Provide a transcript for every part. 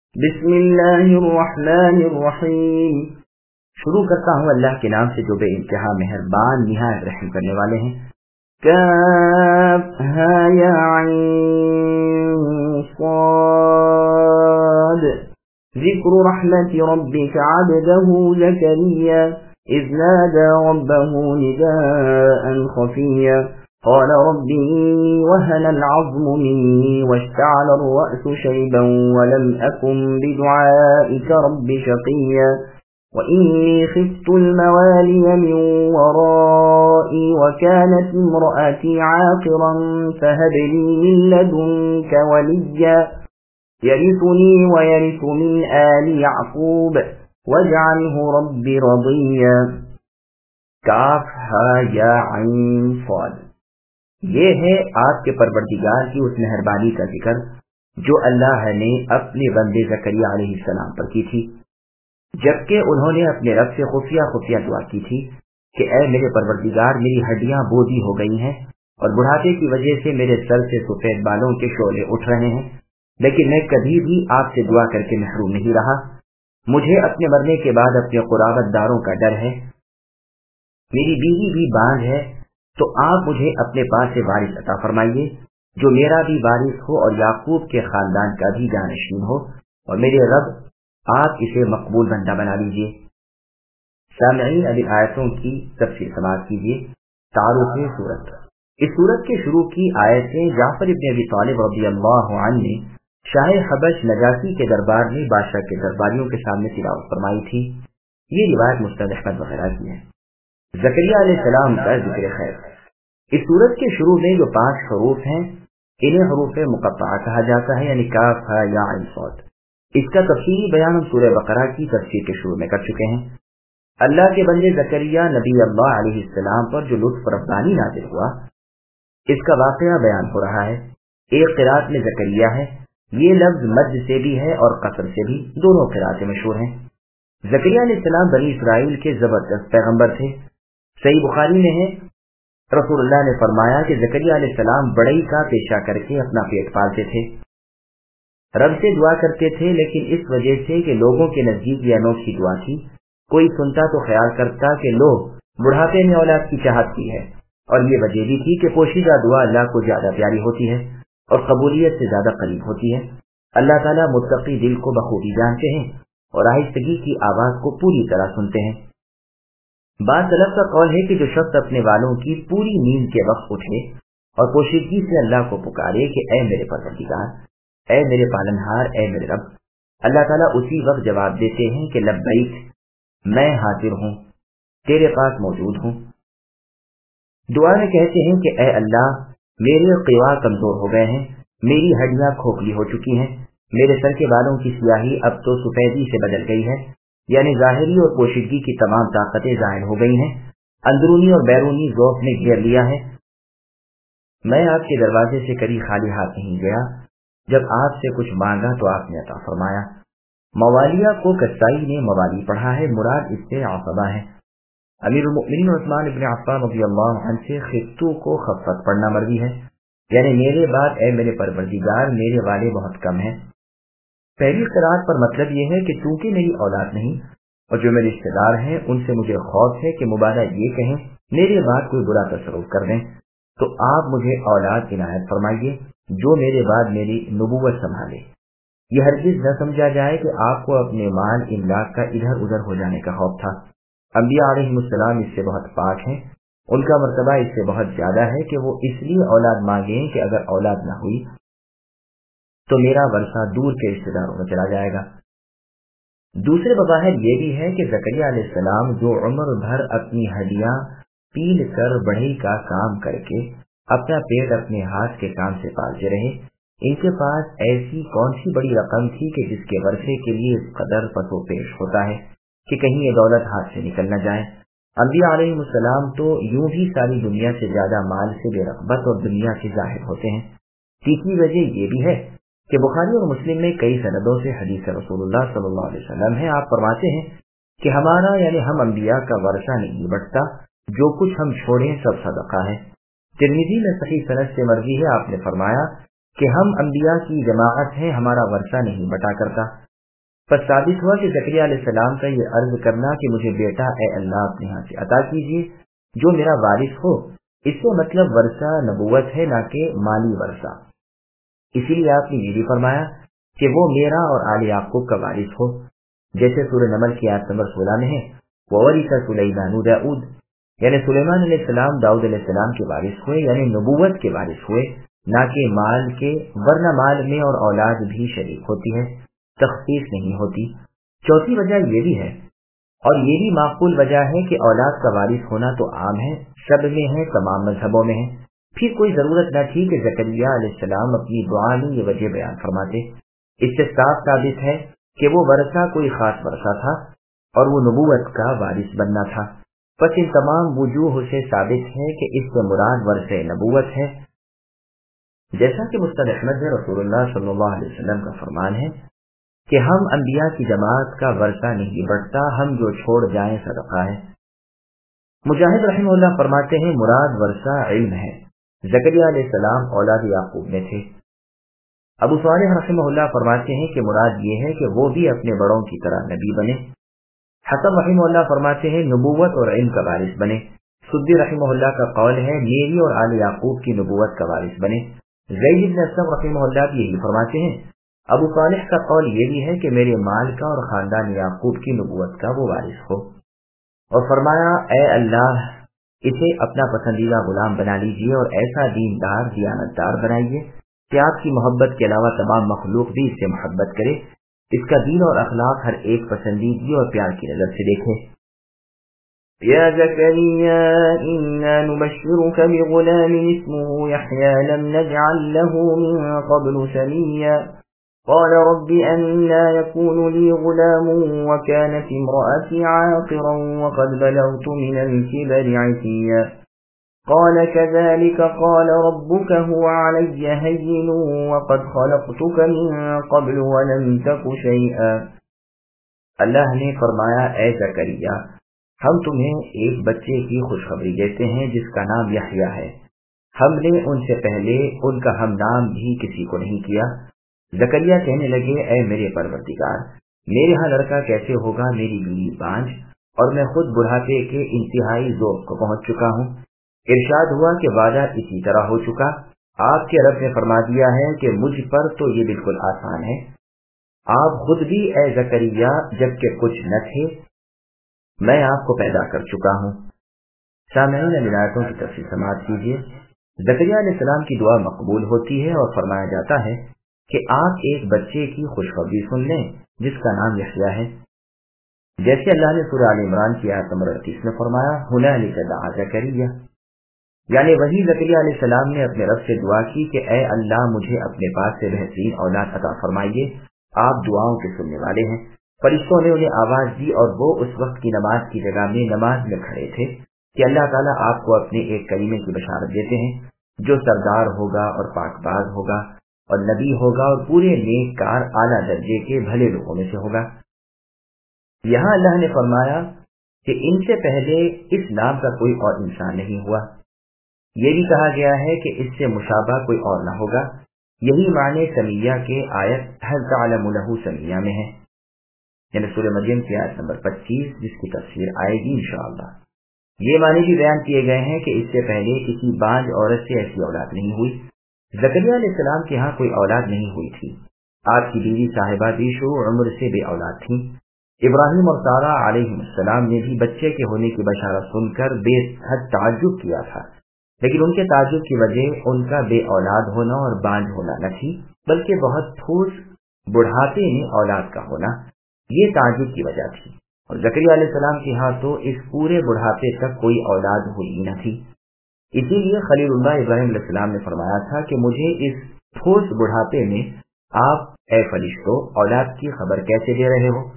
بسم اللہ الرحمن الرحیم۔ شروع کرتا ہوں اللہ کے نام سے جو بے انتہا مہربان نہایت رحم کرنے والے ہیں۔ کافھا یا عین صاد ذکر رحمت ربک عبدہ زکریا اذ نادى ربه نداء خفيا قال رب إني وهن العظم مني واشتعل الرأس شيبا ولم أكن بدعائك رب شقيا وإني خفت الموالي من ورائي وكانت امرأتي عاقرا فهب لي من لدنك وليا يرثني ويرث من آل يعقوب واجعله رب رضيا۔ کاف ہا یا عین صاد، یہ ہے آپ کے پروردگار کی اس مہربانی کا ذکر جو اللہ نے اپنے بندے زکریا علیہ السلام پر کی تھی، جبکہ انہوں نے اپنے رب سے خفیہ دعا کی تھی کہ اے میرے پروردگار، میری ہڈیاں بودھی ہو گئی ہیں اور بڑھاپے کی وجہ سے میرے سر سے سفید بالوں کے شعلے اٹھ رہے ہیں، لیکن میں کبھی بھی آپ سے دعا کر کے محروم نہیں رہا۔ مجھے اپنے مرنے کے بعد اپنے قرابت داروں کا ڈر ہے، میری بیوی بھی بانجھ ہے، تو آپ مجھے اپنے پاس سے وارث عطا فرمائیے جو میرا بھی وارث ہو اور یعقوب کے خاندان کا بھی جانشین ہو، اور میرے رب آپ اسے مقبول بندہ بنا لیجیے۔ سامعین، ابھی آیتوں کی تفسیر سماعت کیجیے۔ تعارف سورت۔ اس سورت کے شروع کی آیتیں جعفر ابن ابی طالب رضی اللہ عنہ نے شاہ حبش نجاشی کے دربار میں بادشاہ کے درباریوں کے سامنے تلاوت فرمائی تھی۔ یہ روایت مسند احمد وغیرہ کی ہے۔ زکریا علیہ السلام کا ذکر خیر۔ اس سورت کے شروع میں جو 5 حروف ہیں انہیں حروف مقطعہ کہا جاتا ہے، یعنی کاف ہا یا عین صاد۔ اس کا تفصیلی بیان ہم سورہ بقرہ کی تفسیر کے شروع میں کر چکے ہیں۔ اللہ کے بندے زکریا نبی اللہ علیہ السلام پر جو لطف ربانی نازل ہوا، اس کا واقعہ بیان ہو رہا ہے۔ ایک قرات میں زکریا ہے، یہ لفظ مد سے بھی ہے اور قصر سے بھی، دونوں قراتیں مشہور ہیں۔ زکریا علیہ السلام بنی اسرائیل کے زبردست پیغمبر تھے۔ صحیح بخاری میں ہے، رسول اللہ نے فرمایا کہ زکریا علیہ السلام بڑئی کا پیشہ کر کے اپنا پیٹ پالتے تھے، رب سے دعا کرتے تھے، لیکن اس وجہ سے کہ لوگوں کے نزدیک یہ انوکھی دعا تھی، کوئی سنتا تو خیال کرتا کہ لو بڑھاپے میں اولاد کی چاہت کی ہے، اور یہ وجہ بھی تھی کہ پوشیدہ دعا اللہ کو زیادہ پیاری ہوتی ہے اور قبولیت سے زیادہ قریب ہوتی ہے۔ اللہ تعالیٰ متقی دل کو بخوبی جانتے ہیں اور آہستگی کی آواز کو پوری طرح سنتے ہیں۔ بعض سلف کا قول ہے کہ جو شخص اپنے والوں کی پوری نیند کے وقت اٹھے اور پوشیدگی سے اللہ کو پکارے کہ اے میرے پروردگار، اے میرے پالنہار، اے میرے رب، اللہ تعالیٰ اسی وقت جواب دیتے ہیں کہ لبیک، میں حاضر ہوں، تیرے پاس موجود ہوں۔ دعا میں کہتے ہیں کہ اے اللہ، میرے قوا کمزور ہو گئے ہیں، میری ہڈیاں کھوکھلی ہو چکی ہیں، میرے سر کے بالوں کی سیاہی اب تو سفیدی سے بدل گئی ہے، یعنی ظاہری اور پوشیدگی کی تمام طاقتیں ظاہر ہو گئی ہیں، اندرونی اور بیرونی ذوق نے گھیر لیا ہے۔ میں آپ کے دروازے سے کبھی خالی ہاتھ نہیں گیا، جب آپ سے کچھ مانگا تو آپ نے عطا فرمایا۔ موالیہ کو کسائی نے موالی پڑھا ہے، مراد اس سے عصبہ ہے۔ امیر المؤمنین عثمان ابن عفان رضی اللہ عنہ سے خفتو کو خفت پڑھنا مروی ہے، یعنی میرے بعد اے میرے پروردگار میرے والے بہت کم ہیں۔ پہلی قرات پر مطلب یہ ہے کہ چونکہ میری اولاد نہیں اور جو میرے رشتے دار ہیں ان سے مجھے خوف ہے کہ مبالغہ یہ کہیں میرے بعد کوئی برا تصرف کر دیں، تو آپ مجھے اولاد عنایت فرمائیے جو میرے بعد میری نبوت سنبھالے۔ یہ ہرگز نہ سمجھا جائے کہ آپ کو اپنے مال املاک کا ادھر ادھر ہو جانے کا خوف تھا۔ انبیاء علیہ السلام اس سے بہت پاک ہیں، ان کا مرتبہ اس سے بہت زیادہ ہے کہ وہ اس لیے اولاد مانگیں کہ اگر اولاد نہ ہوئی تو میرا ورثہ دور کے رشتے داروں میں چلا جائے گا۔ دوسرے بظاہر یہ بھی ہے کہ زکریا علیہ السلام جو عمر بھر اپنی ہڈیاں پیل کر بڑھئی کا کام کر کے اپنا پیٹ اپنے ہاتھ کے کام سے پالتے رہے، ان کے پاس ایسی کون سی بڑی رقم تھی کہ جس کے ورثے کے لیے اس قدر پسو پیش ہوتا ہے کہ کہیں یہ دولت ہاتھ سے نکل نہ جائے۔ انبیاء علیہ السلام تو یوں بھی ساری دنیا سے زیادہ مال سے بے رغبت اور دنیا کے زاہد ہوتے ہیں۔ تیسری وجہ یہ بھی ہے کہ بخاری اور مسلم میں کئی سندوں سے حدیث رسول اللہ صلی اللہ علیہ وسلم ہے، آپ فرماتے ہیں کہ ہمارا یعنی ہم انبیاء کا ورثہ نہیں بٹتا، جو کچھ ہم چھوڑیں سب صدقہ ہے۔ ترمذی میں صحیح سند سے مروی ہے، آپ نے فرمایا کہ ہم انبیاء کی جماعت ہیں، ہمارا ورثہ نہیں بٹا کرتا، پس ثابت ہوا کہ زکریا علیہ السلام کا یہ عرض کرنا کہ مجھے بیٹا اے اللہ اپنے ہاں سے عطا کیجیے جو میرا وارث ہو، اس سے مطلب ورثہ نبوت ہے نہ کہ مالی ورثہ۔ اسی لیے آپ نے یہ بھی فرمایا کہ وہ میرا اور آل یعقوب کا وارث ہو، جیسے سورہ نمل کی آیت نمبر 16 میں ہے وَوَرِثَ سُلَيْمَانُ دَاؤد، یعنی سلیمان علیہ السلام داؤد علیہ السلام کے وارث ہوئے، یعنی نبوت کے وارث ہوئے نہ کہ مال کے، ورنہ مال میں اور اولاد بھی شریک ہوتی ہے، تخصیص نہیں ہوتی۔ چوتھی وجہ یہ بھی ہے اور یہ بھی معقول وجہ ہے کہ اولاد کا وارث ہونا تو عام ہے، سب میں ہے، تمام مذہبوں میں ہے، پھر کوئی ضرورت نہ تھی کہ زکریا علیہ السلام اپنی دعا میں یہ وجہ بیان فرماتے۔ اس سے صاف ثابت ہے کہ وہ ورثہ کوئی خاص ورثہ تھا اور وہ نبوت کا وارث بننا تھا۔ پس ان تمام وجوہ سے ثابت ہے کہ اس سے مراد ورثہ نبوت ہے، جیسا کہ مسند احمد میں رسول اللہ صلی اللہ علیہ وسلم کا فرمان ہے کہ ہم انبیاء کی جماعت کا ورثہ نہیں بڑھتا، ہم جو چھوڑ جائیں صدقہ ہے۔ مجاہد رحمہ اللہ فرماتے ہیں مراد ورثہ علم ہے، زکریا علیہ السلام اولاد یعقوب میں تھے۔ ابو صالح رحمہ اللہ فرماتے ہیں کہ مراد یہ ہے کہ وہ بھی اپنے بڑوں کی طرح نبی بنے۔ حسن رحمہ اللہ فرماتے ہیں نبوت اور علم کا وارث بنے۔ سدی رحمہ اللہ کا قول ہے میری اور آل یعقوب کی نبوت کا وارث بنے۔ زید بن اسلم رحمہ اللہ بھی یہی فرماتے ہیں۔ ابو صالح کا قول یہ بھی ہے کہ میرے مال کا اور خاندان یعقوب کی نبوت کا وہ وارث ہو، اور فرمایا اے اللہ اسے اپنا پسندیدہ غلام بنا لیجیے اور ایسا دیندار دیانتدار بنائیے کہ آپ کی محبت کے علاوہ تمام مخلوق بھی اس سے محبت کرے، اس کا دین اور اخلاق ہر ایک پسندیدگی اور پیار کی نظر سے دیکھے۔ یا زکریا انا نبشرک بغلام اسمه یحیی لم نجعل له من قبل سمیا قال رب أنا يكون لي غلام وكانت امرأتي عاقرا وقد بلغت من الكبر عتيا قال كذلك قال ربك هو علي هين وقد خلقتك من قبل ولم تك شيئا۔ اللہ نے فرمایا اے زکریا ہم تمہیں ایک بچے کی خوشخبری دیتے ہیں جس کا نام یحییٰ ہے، ہم نے ان سے پہلے ان کا ہم نام بھی کسی کو نہیں کیا۔ زکریا کہنے لگے اے میرے پروردگار میرے ہاں لڑکا کیسے ہوگا، میری بیوی بانجھ اور میں خود بڑھاپے کے انتہائی ذوق کو پہنچ چکا ہوں۔ ارشاد ہوا کہ وعدہ اسی طرح ہو چکا، آپ کے رب نے فرما دیا ہے کہ مجھ پر تو یہ بالکل آسان ہے، آپ خود بھی اے زکریا جبکہ کچھ نہ تھے میں آپ کو پیدا کر چکا ہوں۔ سامعین ولایتوں کی تفصیل سماعت کیجیے۔ زکریا علیہ السلام کی دعا مقبول ہوتی ہے اور فرمایا جاتا ہے کہ آپ ایک بچے کی خوشخبری سن لیں جس کا نام یحییٰ ہے، جیسے اللہ نے سورہ آل عمران کی آیت نمبر 38 میں فرمایا ہنالک دعا زکریا، یعنی وہی زکریا علیہ السلام نے اپنے رب سے دعا کی کہ اے اللہ مجھے اپنے پاس سے بہترین اولاد عطا فرمائیے، آپ دعاؤں کے سننے والے ہیں۔ فرشتوں نے انہیں آواز دی اور وہ اس وقت کی نماز کی جگہ میں نماز میں کھڑے تھے کہ اللہ تعالیٰ آپ کو اپنے ایک کریمے کی بشارت دیتے ہیں جو سردار ہوگا اور پاک باز ہوگا اور نبی ہوگا اور پورے نیک کار اعلیٰ درجے کے بھلے لوگوں میں سے ہوگا۔ یہاں اللہ نے فرمایا کہ ان سے پہلے اس نام کا کوئی اور انسان نہیں ہوا، یہ بھی کہا گیا ہے کہ اس سے مشابہ کوئی اور نہ ہوگا، یہی معنی سمیہ کے آیت هل تعلم له سمیہ میں ہے، یعنی سورہ مریم کی آیت نمبر 25 جس کی تفسیر آئے گی انشاءاللہ۔ یہ معنی بھی بیان کیے گئے ہیں کہ اس سے پہلے کسی بانجھ عورت سے ایسی اولاد نہیں ہوئی۔ زکریا علیہ السلام کے ہاں کوئی اولاد نہیں ہوئی تھی، آپ کی بیوی صاحبہ بھی شروع عمر سے بے اولاد تھیں۔ ابراہیم اور سارہ علیہ السلام نے بھی بچے کے ہونے کی بشارت سن کر بے حد تعجب کیا تھا، لیکن ان کے تعجب کی وجہ ان کا بے اولاد ہونا اور بانجھ ہونا نہ تھی، بلکہ بہت ٹھوس بڑھاپے میں اولاد کا ہونا، یہ تعجب کی وجہ تھی۔ اور زکریا علیہ السلام کے ہاں تو اس پورے بڑھاپے تک کوئی اولاد ہوئی نہ تھی، اسی لیے خلیل اللہ ابراہیم علیہ السلام نے فرمایا تھا کہ مجھے اس ٹھوس بڑھاپے میں آپ اے فرشتوں اولاد کی خبر کیسے دے رہے ہو،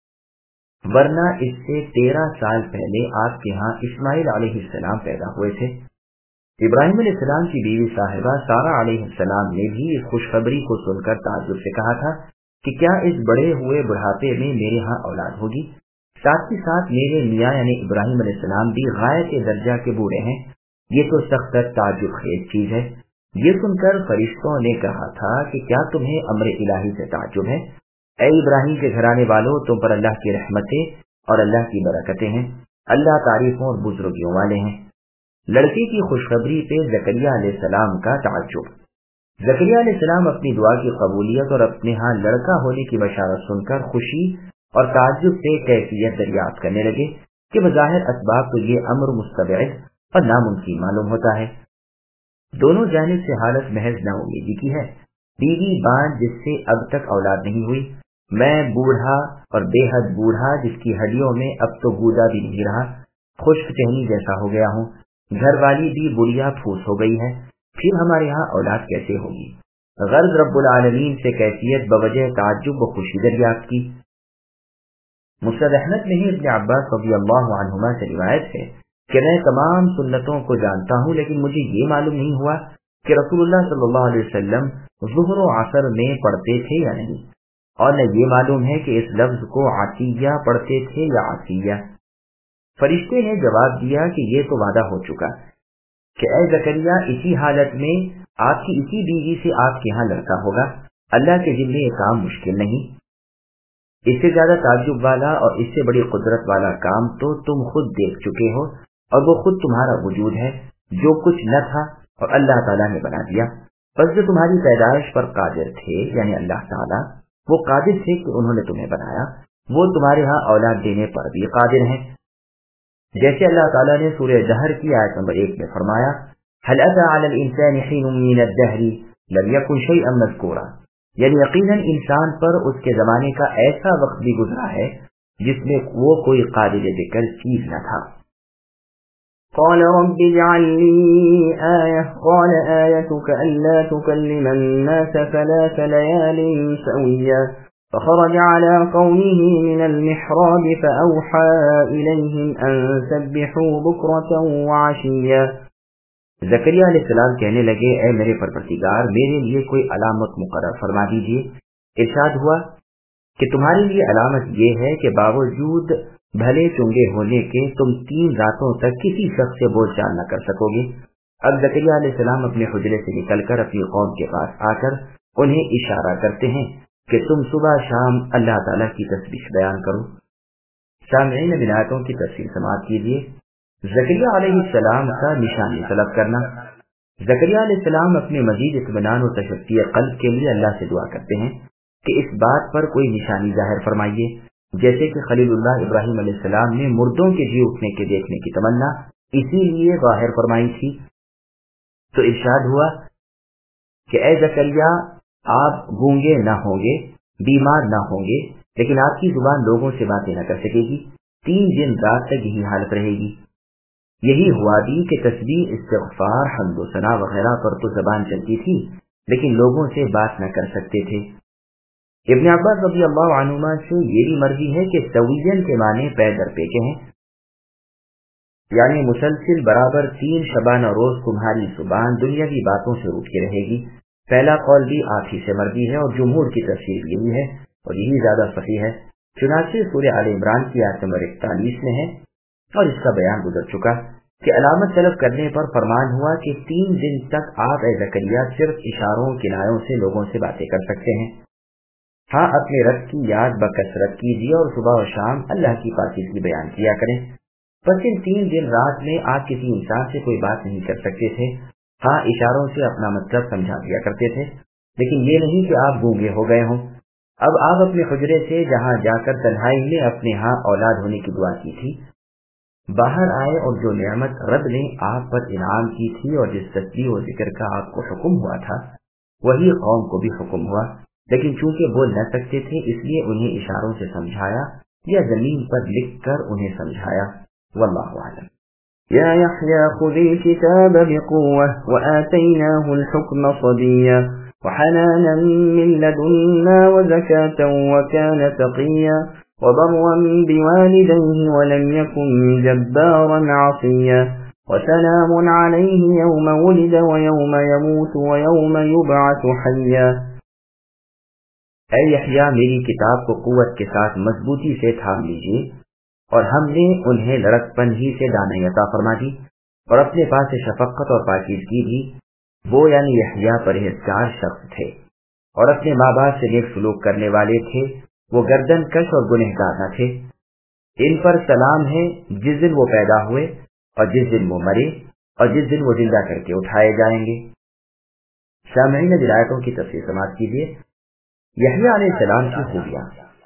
ورنہ اس سے 13 سال پہلے آپ کے ہاں اسماعیل علیہ السلام پیدا ہوئے تھے۔ ابراہیم علیہ السلام کی بیوی صاحبہ سارہ علیہ السلام نے بھی اس خوشخبری کو سن کر تعجب سے کہا تھا کہ کیا اس بڑے ہوئے بڑھاپے میں میرے ہاں اولاد ہوگی، ساتھ ہی ساتھ میرے میاں یعنی ابراہیم علیہ السلام بھی غایت درجہ کے بوڑھے ہیں، یہ تو سخت تعجب خیز چیز ہے۔ یہ سن کر فرشتوں نے کہا تھا کہ کیا تمہیں امر الہی سے تعجب ہے؟ اے ابراہیم کے گھرانے والوں، تم پر اللہ کی رحمتیں اور اللہ کی برکتیں ہیں، اللہ تعریفوں اور بزرگیوں والے ہیں۔ لڑکے کی خوشخبری پہ زکریا علیہ السلام کا تعجب۔ زکریا علیہ السلام اپنی دعا کی قبولیت اور اپنے ہاں لڑکا ہونے کی بشارت سن کر خوشی اور تعجب سے کیفیت دریافت کرنے لگے کہ بظاہر اسباب تو یہ امر مستبعد اور ناممکن معلوم ہوتا ہے۔ دونوں جانب سے حالت محض نا امیدی کی ہے۔ بیوی بانج جس سے اب تک اولاد نہیں ہوئی، میں بوڑھا اور بے حد بوڑھا جس کی ہڈیوں میں اب تو گودا بھی نہیں رہا، خشک ٹہنی جیسا ہو گیا ہوں، گھر والی بھی بڑھیا پھوس ہو گئی ہے، پھر ہمارے ہاں اولاد کیسے ہوگی؟ غرض رب العالمین سے کیفیت بوجہ تعجب و خوشی دریافت کی۔ مسند احمد میں ہی ابن عباس رضی اللہ عنہما سے روایت ہے کہ میں تمام سنتوں کو جانتا ہوں، لیکن مجھے یہ معلوم نہیں ہوا کہ رسول اللہ صلی اللہ علیہ وسلم ظہر و عصر میں پڑھتے تھے یا نہیں، اور نہ یہ معلوم ہے کہ اس لفظ کو عطیہ پڑھتے تھے یا عطیہ۔ فرشتے نے جواب دیا کہ یہ تو وعدہ ہو چکا کہ اے زکریا، اسی حالت میں آپ کی اسی بیوی سے آپ کے ہاں لڑکا ہوگا، اللہ کے ذمے یہ کام مشکل نہیں۔ اس سے زیادہ تعجب والا اور اس سے بڑی قدرت والا کام تو تم خود دیکھ چکے ہو، اور وہ خود تمہارا وجود ہے، جو کچھ نہ تھا اور اللہ تعالیٰ نے بنا دیا۔ بس جو تمہاری پیدائش پر قادر تھے، یعنی اللہ تعالیٰ، وہ قادر تھے کہ انہوں نے تمہیں بنایا، وہ تمہارے ہاں اولاد دینے پر بھی قادر ہیں۔ جیسے اللہ تعالیٰ نے سورہ دہر کی آیت نمبر 1 میں فرمایا، هل أتى على الإنسان حين من الدهر لم يكن شيئا مذكورا، یعنی یقیناً انسان پر اس کے زمانے کا ایسا وقت بھی گزرا ہے جس میں وہ کوئی قابل ذکر چیز نہ تھا۔ قال رب اجعل لي آية قال آيتك ألا تكلم الناس 3 ليال سويا فخرج على قومه من المحراب فأوحى إليهم أن سبحوا بكرة وعشيا۔ زکریا علیہ السلام کہنے لگے، اے میرے پروردگار، میرے لیے کوئی علامت مقرر فرما دیجیے۔ ارشاد ہوا کہ تمہارے لیے علامت یہ ہے کہ باوجود بھلے چنگے ہونے کے تم 3 راتوں تک کسی شخص سے بول چال نہ کر سکو گے۔ اب زکریا علیہ السلام اپنے حجرے سے نکل کر اپنی قوم کے پاس آ کر انہیں اشارہ کرتے ہیں کہ تم صبح شام اللہ تعالیٰ کی تسبیح بیان کرو۔ سامعین، اب آیتوں کی تفصیل سماعت کیجیے۔ زکریا علیہ السلام کا نشانی طلب کرنا۔ زکریا علیہ السلام اپنے مزید اطمینان و تشفی قلب کے لیے اللہ سے دعا کرتے ہیں کہ اس بات پر کوئی نشانی ظاہر فرمائیے، جیسے کہ خلیل اللہ ابراہیم علیہ السلام نے مردوں کے جی اٹھنے کے دیکھنے کی تمنا اسی لیے ظاہر فرمائی تھی۔ تو ارشاد ہوا کہ اے زکریا، آپ گونگے نہ ہوں گے، بیمار نہ ہوں گے، لیکن آپ کی زبان لوگوں سے باتیں نہ کر سکے گی، 3 دن رات تک یہی حالت رہے گی۔ یہی ہوا بھی کہ تسبیح، استغفار، حمد و ثنا وغیرہ پر تو زبان چلتی تھی، لیکن لوگوں سے بات نہ کر سکتے تھے۔ ابن عباس رضی اللہ عنہما سے یہ بھی مرضی ہے کہ سویین کے معنی پے در پے کے ہیں، یعنی مسلسل برابر 3 شبانہ روز تمہاری زبان دنیاوی باتوں سے روک کے رہے گی۔ پہلا قول بھی آپ ہی سے مرضی ہے اور جمہور کی تفسیر یہی ہے اور یہی زیادہ صحیح ہے۔ چنانچہ سورہ آل عمران کی آیت نمبر 41 میں ہے اور اس کا بیان گزر چکا کہ علامت طلب کرنے پر فرمان ہوا کہ 3 دن تک آپ اے زکریا صرف اشاروں کنایوں سے لوگوں سے باتیں کر سکتے ہیں۔ ہاں، اپنے رب کی یاد بکثرت کیجیے اور صبح و شام اللہ کی پاکیزگی بیان کیا کریں۔ بس ان 3 دن رات میں آپ کسی انسان سے کوئی بات نہیں کر سکتے تھے۔ ہاں، اشاروں سے اپنا مطلب سمجھا دیا کرتے تھے، لیکن یہ نہیں کہ آپ گونگے ہو گئے ہوں۔ اب آپ اپنے حجرے سے جہاں جا کر تنہائی میں اپنے ہاں اولاد ہونے کی دعا کی تھی، باہر آئے اور جو نعمت رب نے آپ پر انعام کی تھی اور جس تسبیح و ذکر کا آپ کو حکم ہوا تھا، وہی قوم کو بھی حکم ہوا، لیکن چونکہ بول نہ سکتے تھے اس لیے انہیں اشاروں سے سمجھایا یا زمین پر لکھ کر انہیں سمجھایا۔ واللہ اعلم۔ يا يحيى خذ الكتاب بقوة وآتيناه الحكم صبيا وحنانا من لدنا وزكاة وكان تقيا وبرا بوالديه ولم يكن جبارا عصيا وسلام عليه يوم ولد ويوم يموت ويوم يبعث حيا۔ اے یحییٰ، میری کتاب کو قوت کے ساتھ مضبوطی سے تھام لیجیے، اور ہم نے انہیں لڑکپن ہی سے دانائی عطا فرما دی اور اپنے پاس سے شفقت اور پاکیزگی بھی۔ وہ یعنی یحییٰ پرہیزگار شخص تھے۔ اور اپنے ماں باپ سے نیک سلوک کرنے والے تھے، وہ گردن کش اور گنہگار نہ تھے۔ ان پر سلام ہے جس دن وہ پیدا ہوئے اور جس دن وہ مرے اور جس دن وہ زندہ کر کے اٹھائے جائیں گے۔ سامعین، آیتوں کی تفسیر سماعت کیجیے۔ یحییٰ علیہ السلام کی خوبیاں۔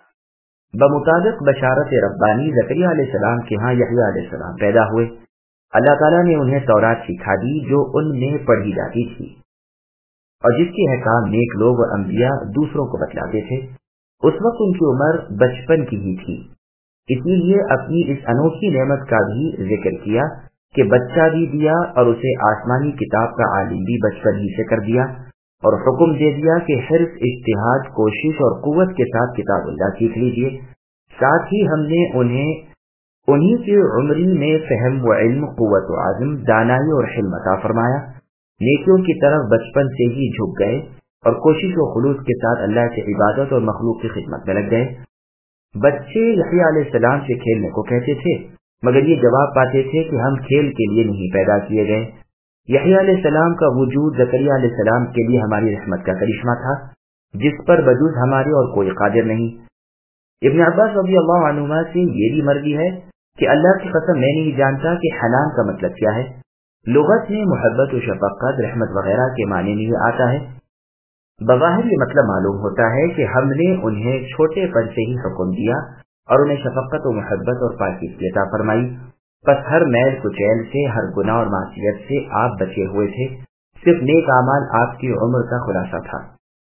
بمطابق بشارت ربانی زکریا علیہ السلام کے ہاں یحییٰ علیہ السلام پیدا ہوئے۔ اللہ تعالیٰ نے انہیں تورات سکھا دی جو ان میں پڑھی جاتی تھی اور جس کے احکام نیک لوگ اور انبیاء دوسروں کو بتلاتے تھے۔ اس وقت ان کی عمر بچپن کی ہی تھی، اسی لیے اپنی اس انوکھی نعمت کا بھی ذکر کیا کہ بچہ بھی دیا اور اسے آسمانی کتاب کا عالم بھی بچپن ہی سے کر دیا، اور حکم دے دیا کہ حرص، اجتہاد، کوشش اور قوت کے ساتھ کتاب اللہ سیکھ لیجیے۔ ساتھ ہی ہم نے انہی کی عمری میں فہم و علم، قوت و عزم، دانائی اور حلم عطا فرمایا۔ نیکیوں کی طرف بچپن سے ہی جھک گئے اور کوشش و خلوص کے ساتھ اللہ کی عبادت اور مخلوق کی خدمت میں لگ گئے۔ بچے یحییٰ علیہ السلام سے کھیلنے کو کہتے تھے، مگر یہ جواب پاتے تھے کہ ہم کھیل کے لیے نہیں پیدا کیے گئے۔ یحییٰ علیہ السلام کا وجود زکریا علیہ السلام کے لیے ہماری رحمت کا کرشمہ تھا، جس پر بجز ہمارے اور کوئی قادر نہیں۔ ابن عباس رضی اللہ عنہما سے یہ بھی مروی ہے کہ اللہ کی قسم میں نہیں جانتا کہ حنان کا مطلب کیا ہے۔ لغت میں محبت و شفقت، رحمت وغیرہ کے معنی میں یہ آتا ہے۔ بظاہر یہ مطلب معلوم ہوتا ہے کہ ہم نے انہیں چھوٹے پن سے ہی حکم دیا اور انہیں شفقت و محبت اور پاکیزگی عطا فرمائی، بس ہر میل کچیل سے، ہر گناہ اور معصیت سے آپ بچے ہوئے تھے، صرف نیک اعمال آپ کی عمر کا خلاصہ تھا۔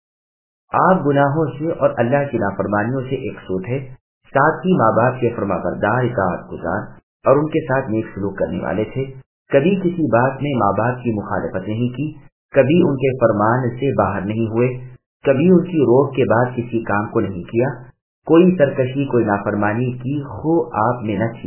آپ گناہوں سے اور اللہ کی نافرمانیوں سے ایک سو تھے، ساتھ ہی ماں باپ کے فرمانبردار، اطاعت گزار اور ان کے ساتھ نیک سلوک کرنے والے تھے۔ کبھی کسی بات میں ماں باپ کی مخالفت نہیں کی، کبھی ان کے فرمان سے باہر نہیں ہوئے، کبھی ان کی روک کے بعد کسی کام کو نہیں کیا، کوئی سرکشی، کوئی نافرمانی کی خو آپ میں نہ تھی۔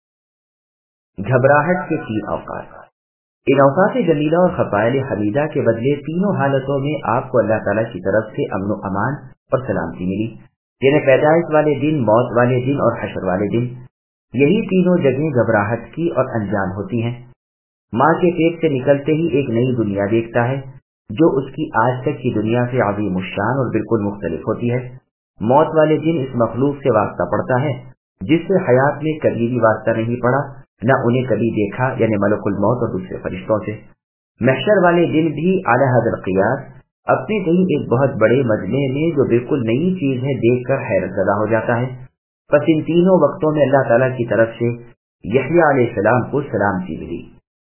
گھبراہٹ کے 3 اوقات۔ ان اوقات جمیلہ اور خفائل حمیدہ کے بدلے تینوں حالتوں میں آپ کو اللہ تعالیٰ کی طرف سے امن و امان اور سلامتی ملی، یعنی پیدائش والے دن، موت والے دن اور حشر والے دن۔ یہی تینوں جگہیں گھبراہٹ کی اور انجان ہوتی ہیں۔ ماں کے پیٹ سے نکلتے ہی ایک نئی دنیا دیکھتا ہے جو اس کی آج تک کی دنیا سے عظیم الشان اور بالکل مختلف ہوتی ہے۔ موت والے دن اس مخلوق سے واسطہ پڑتا ہے جس سے حیات میں کبھی بھی واسطہ نہیں پڑا، نہ انہیں کبھی دیکھا، یعنی ملک الموت اور دوسرے فرشتوں سے۔ محشر والے دن بھی اعلیٰ حد القیاس اپنے کہیں ایک بہت بڑے مجمع میں جو بالکل نئی چیز ہے دیکھ کر حیرت زدہ ہو جاتا ہے۔ پس ان تینوں وقتوں میں اللہ تعالیٰ کی طرف سے یحییٰ علیہ السلام کو سلامتی ملی۔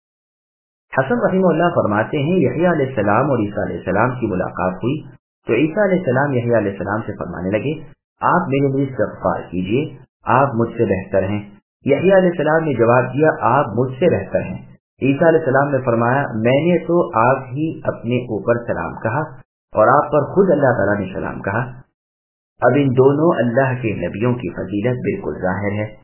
حسن رحمہ اللہ فرماتے ہیں، یحییٰ علیہ السلام اور عیسیٰ علیہ السلام کی ملاقات ہوئی تو عیسیٰ علیہ السلام یحییٰ علیہ السلام سے فرمانے لگے، آپ میرے لیے استغفار کیجیے، آپ مجھ سے بہتر ہیں۔ یحییٰ علیہ السلام نے جواب دیا، آپ مجھ سے بہتر ہیں۔ عیسیٰ علیہ السلام نے فرمایا، میں نے تو آپ ہی اپنے اوپر سلام کہا اور آپ پر خود اللہ تعالیٰ نے سلام کہا۔ اب ان دونوں اللہ کے نبیوں کی فضیلت بالکل ظاہر ہے۔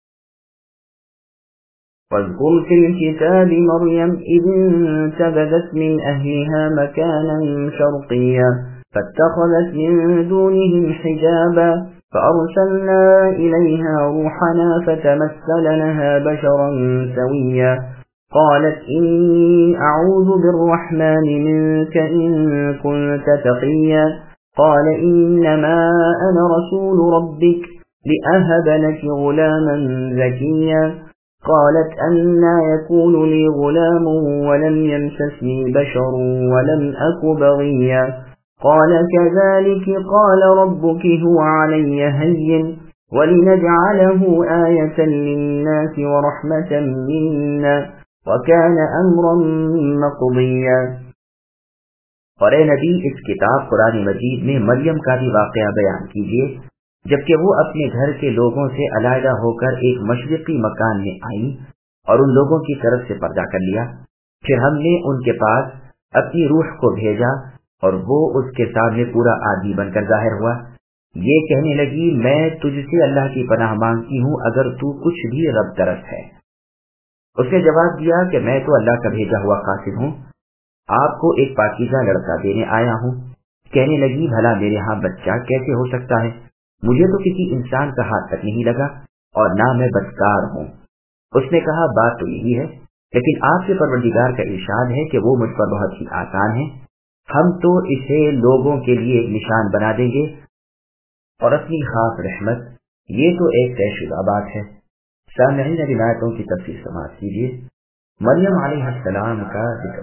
واذكر في الكتاب مريم إذ انتبذت من أهلها مكانا شرقيا فاتخذت من دونهم حجابا فأرسلنا إليها روحنا فتمثل لها بشرا سويا قالت إني أعوذ بالرحمن منك إن كنت تقيا قال إنما أنا رسول ربك لأهب لك غلاما زكيا قالت أنى يكون لي غلام ولم يمسسني بشر ولم أك بغيا قال كذلك قال ربك هو علي هين ولنجعله آية للناس ورحمة منا وكان أمرا مقضيا۔ اور اے نبی، اس کتاب قرآن مجید میں مریم کا بھی واقعہ بیان کیجیے جبکہ وہ اپنے گھر کے لوگوں سے علیحدہ ہو کر ایک مشرقی مکان میں آئیں اور ان لوگوں کی طرف سے پردہ کر لیا۔ پھر ہم نے ان کے پاس اپنی روح کو بھیجا اور وہ اس کے سامنے پورا آدمی بن کر ظاہر ہوا۔ یہ کہنے لگی، میں تجھ سے اللہ کی پناہ مانگتی ہوں اگر تو کچھ بھی رب طرف ہے۔ اس نے جواب دیا کہ میں تو اللہ کا بھیجا ہوا قاصد ہوں، آپ کو ایک پاکیزہ لڑکا دینے آیا ہوں۔ کہنے لگی، بھلا میرے ہاں بچہ کیسے ہو سکتا ہے؟ مجھے تو کسی انسان کا ہاتھ تک نہیں لگا اور نہ میں بدکار ہوں۔ اس نے کہا، بات تو یہی ہے، لیکن آپ کے پروردگار کا ارشاد ہے کہ وہ مجھ پر بہت ہی آسان ہے۔ ہم تو اسے لوگوں کے لیے نشان بنا دیں گے اور اپنی خاص رحمت، یہ تو ایک طے شدہ بات ہے۔ سامعین اب آیتوں کی تفسیر سماعت کیجیے۔ مریم علیہ السلام کا ذکر۔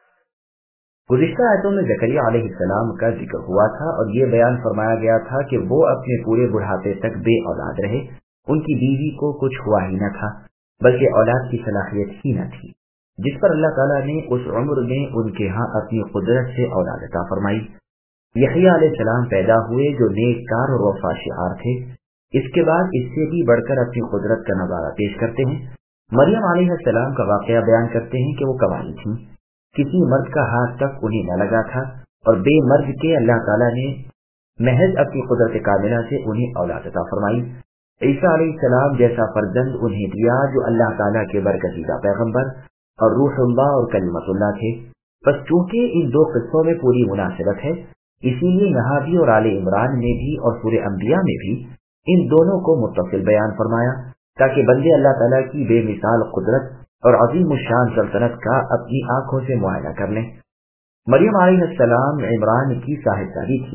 گزشتہ آیتوں میں زکریا علیہ السلام کا ذکر ہوا تھا اور یہ بیان فرمایا گیا تھا کہ وہ اپنے پورے بڑھاپے تک بے اولاد رہے، ان کی بیوی کو کچھ ہوا ہی نہ تھا، بلکہ اولاد کی صلاحیت ہی نہ تھی، جس پر اللہ تعالیٰ نے اس عمر میں ان کے ہاں اپنی قدرت سے اولاد عطا فرمائی۔ یحییٰ علیہ السلام پیدا ہوئے جو نیک کار اور وفا شعار تھے۔ اس کے بعد اس سے بھی بڑھ کر اپنی قدرت کا نظارہ پیش کرتے ہیں۔ مریم علیہ السلام کا واقعہ بیان کرتے ہیں کہ وہ کنواری تھیں، کسی مرد کا ہاتھ تک انہیں نہ لگا تھا، اور بے مرد کے اللہ تعالیٰ نے محض اپنی قدرت کاملہ سے انہیں اولاد عطا فرمائی۔ عیسیٰ علیہ السلام جیسا فرزند انہیں دیا جو اللہ تعالیٰ کے برگزیدہ پیغمبر اور روح اللہ اور کلمت اللہ تھے۔ بس چونکہ ان دو قصوں میں پوری مناسبت ہے، اسی لیے یہاں بھی اور آل عمران میں بھی اور سورہ انبیاء میں بھی ان دونوں کو متصل بیان فرمایا، تاکہ بندے اللہ تعالیٰ کی بے مثال قدرت اور عظیم الشان سلطنت کا اپنی آنکھوں سے معائنہ کر لیں۔ مریم علیہ السلام عمران کی صاحبزادی تھی،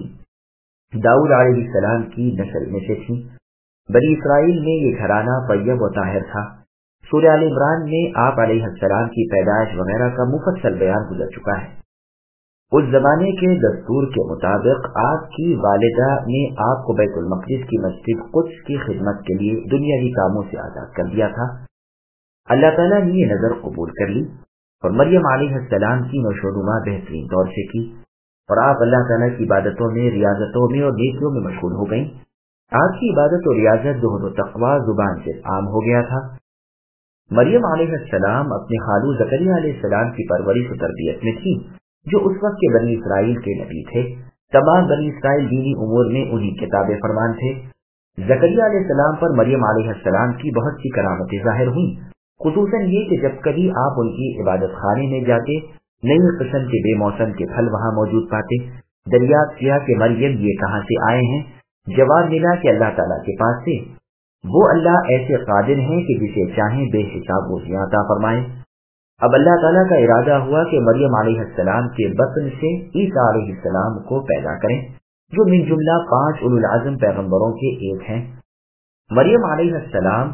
داؤد علیہ السلام کی نسل میں سے تھی۔ بنی اسرائیل میں یہ گھرانہ طیب و طاہر تھا۔ سورہ آل عمران میں آپ علیہ السلام کی پیدائش وغیرہ کا مفصل بیان گزر چکا ہے۔ اس زمانے کے دستور کے مطابق آپ کی والدہ نے آپ کو بیت المقدس کی مسجد قدس کی خدمت کے لیے دنیاوی کاموں سے آزاد کر دیا تھا۔ اللہ تعالیٰ نے یہ نظر قبول کر لی اور مریم علیہ السلام کی نشوونما بہترین طور سے کی، اور آپ اللہ تعالیٰ کی عبادتوں میں، ریاضتوں میں اور نیکیوں میں مشغول ہو گئیں۔ آپ کی عبادت اور ریاضت زہد و تقویٰ زبان سے عام ہو گیا تھا۔ مریم علیہ السلام اپنے خالو زکریا علیہ السلام کی پرورش و تربیت میں تھی، جو اس وقت کے بنی اسرائیل کے نبی تھے۔ تمام بنی اسرائیل دینی امور میں انہی کے تابع فرمان تھے۔ زکریا علیہ السلام پر مریم علیہ السلام کی بہت سی کرامتیں ظاہر ہوئیں، خصوصاً یہ کہ جب کبھی آپ ان کی عبادت خانے میں جاتے، نئی قسم کے بے موسم کے پھل وہاں موجود پاتے۔ دریافت کیا کہ مریم یہ کہاں سے آئے ہیں؟ جواب ملا کہ اللہ تعالیٰ کے پاس سے۔ وہ اللہ ایسے قادر ہیں کہ جسے چاہیں بے حساب روزیاں عطا فرمائیں۔ اب اللہ تعالیٰ کا ارادہ ہوا کہ مریم علیہ السلام کے بطن سے عیسیٰ علیہ السلام کو پیدا کریں، جو من جملہ 5 اولو العزم پیغمبروں کے ایک ہیں۔ مریم علیہ السلام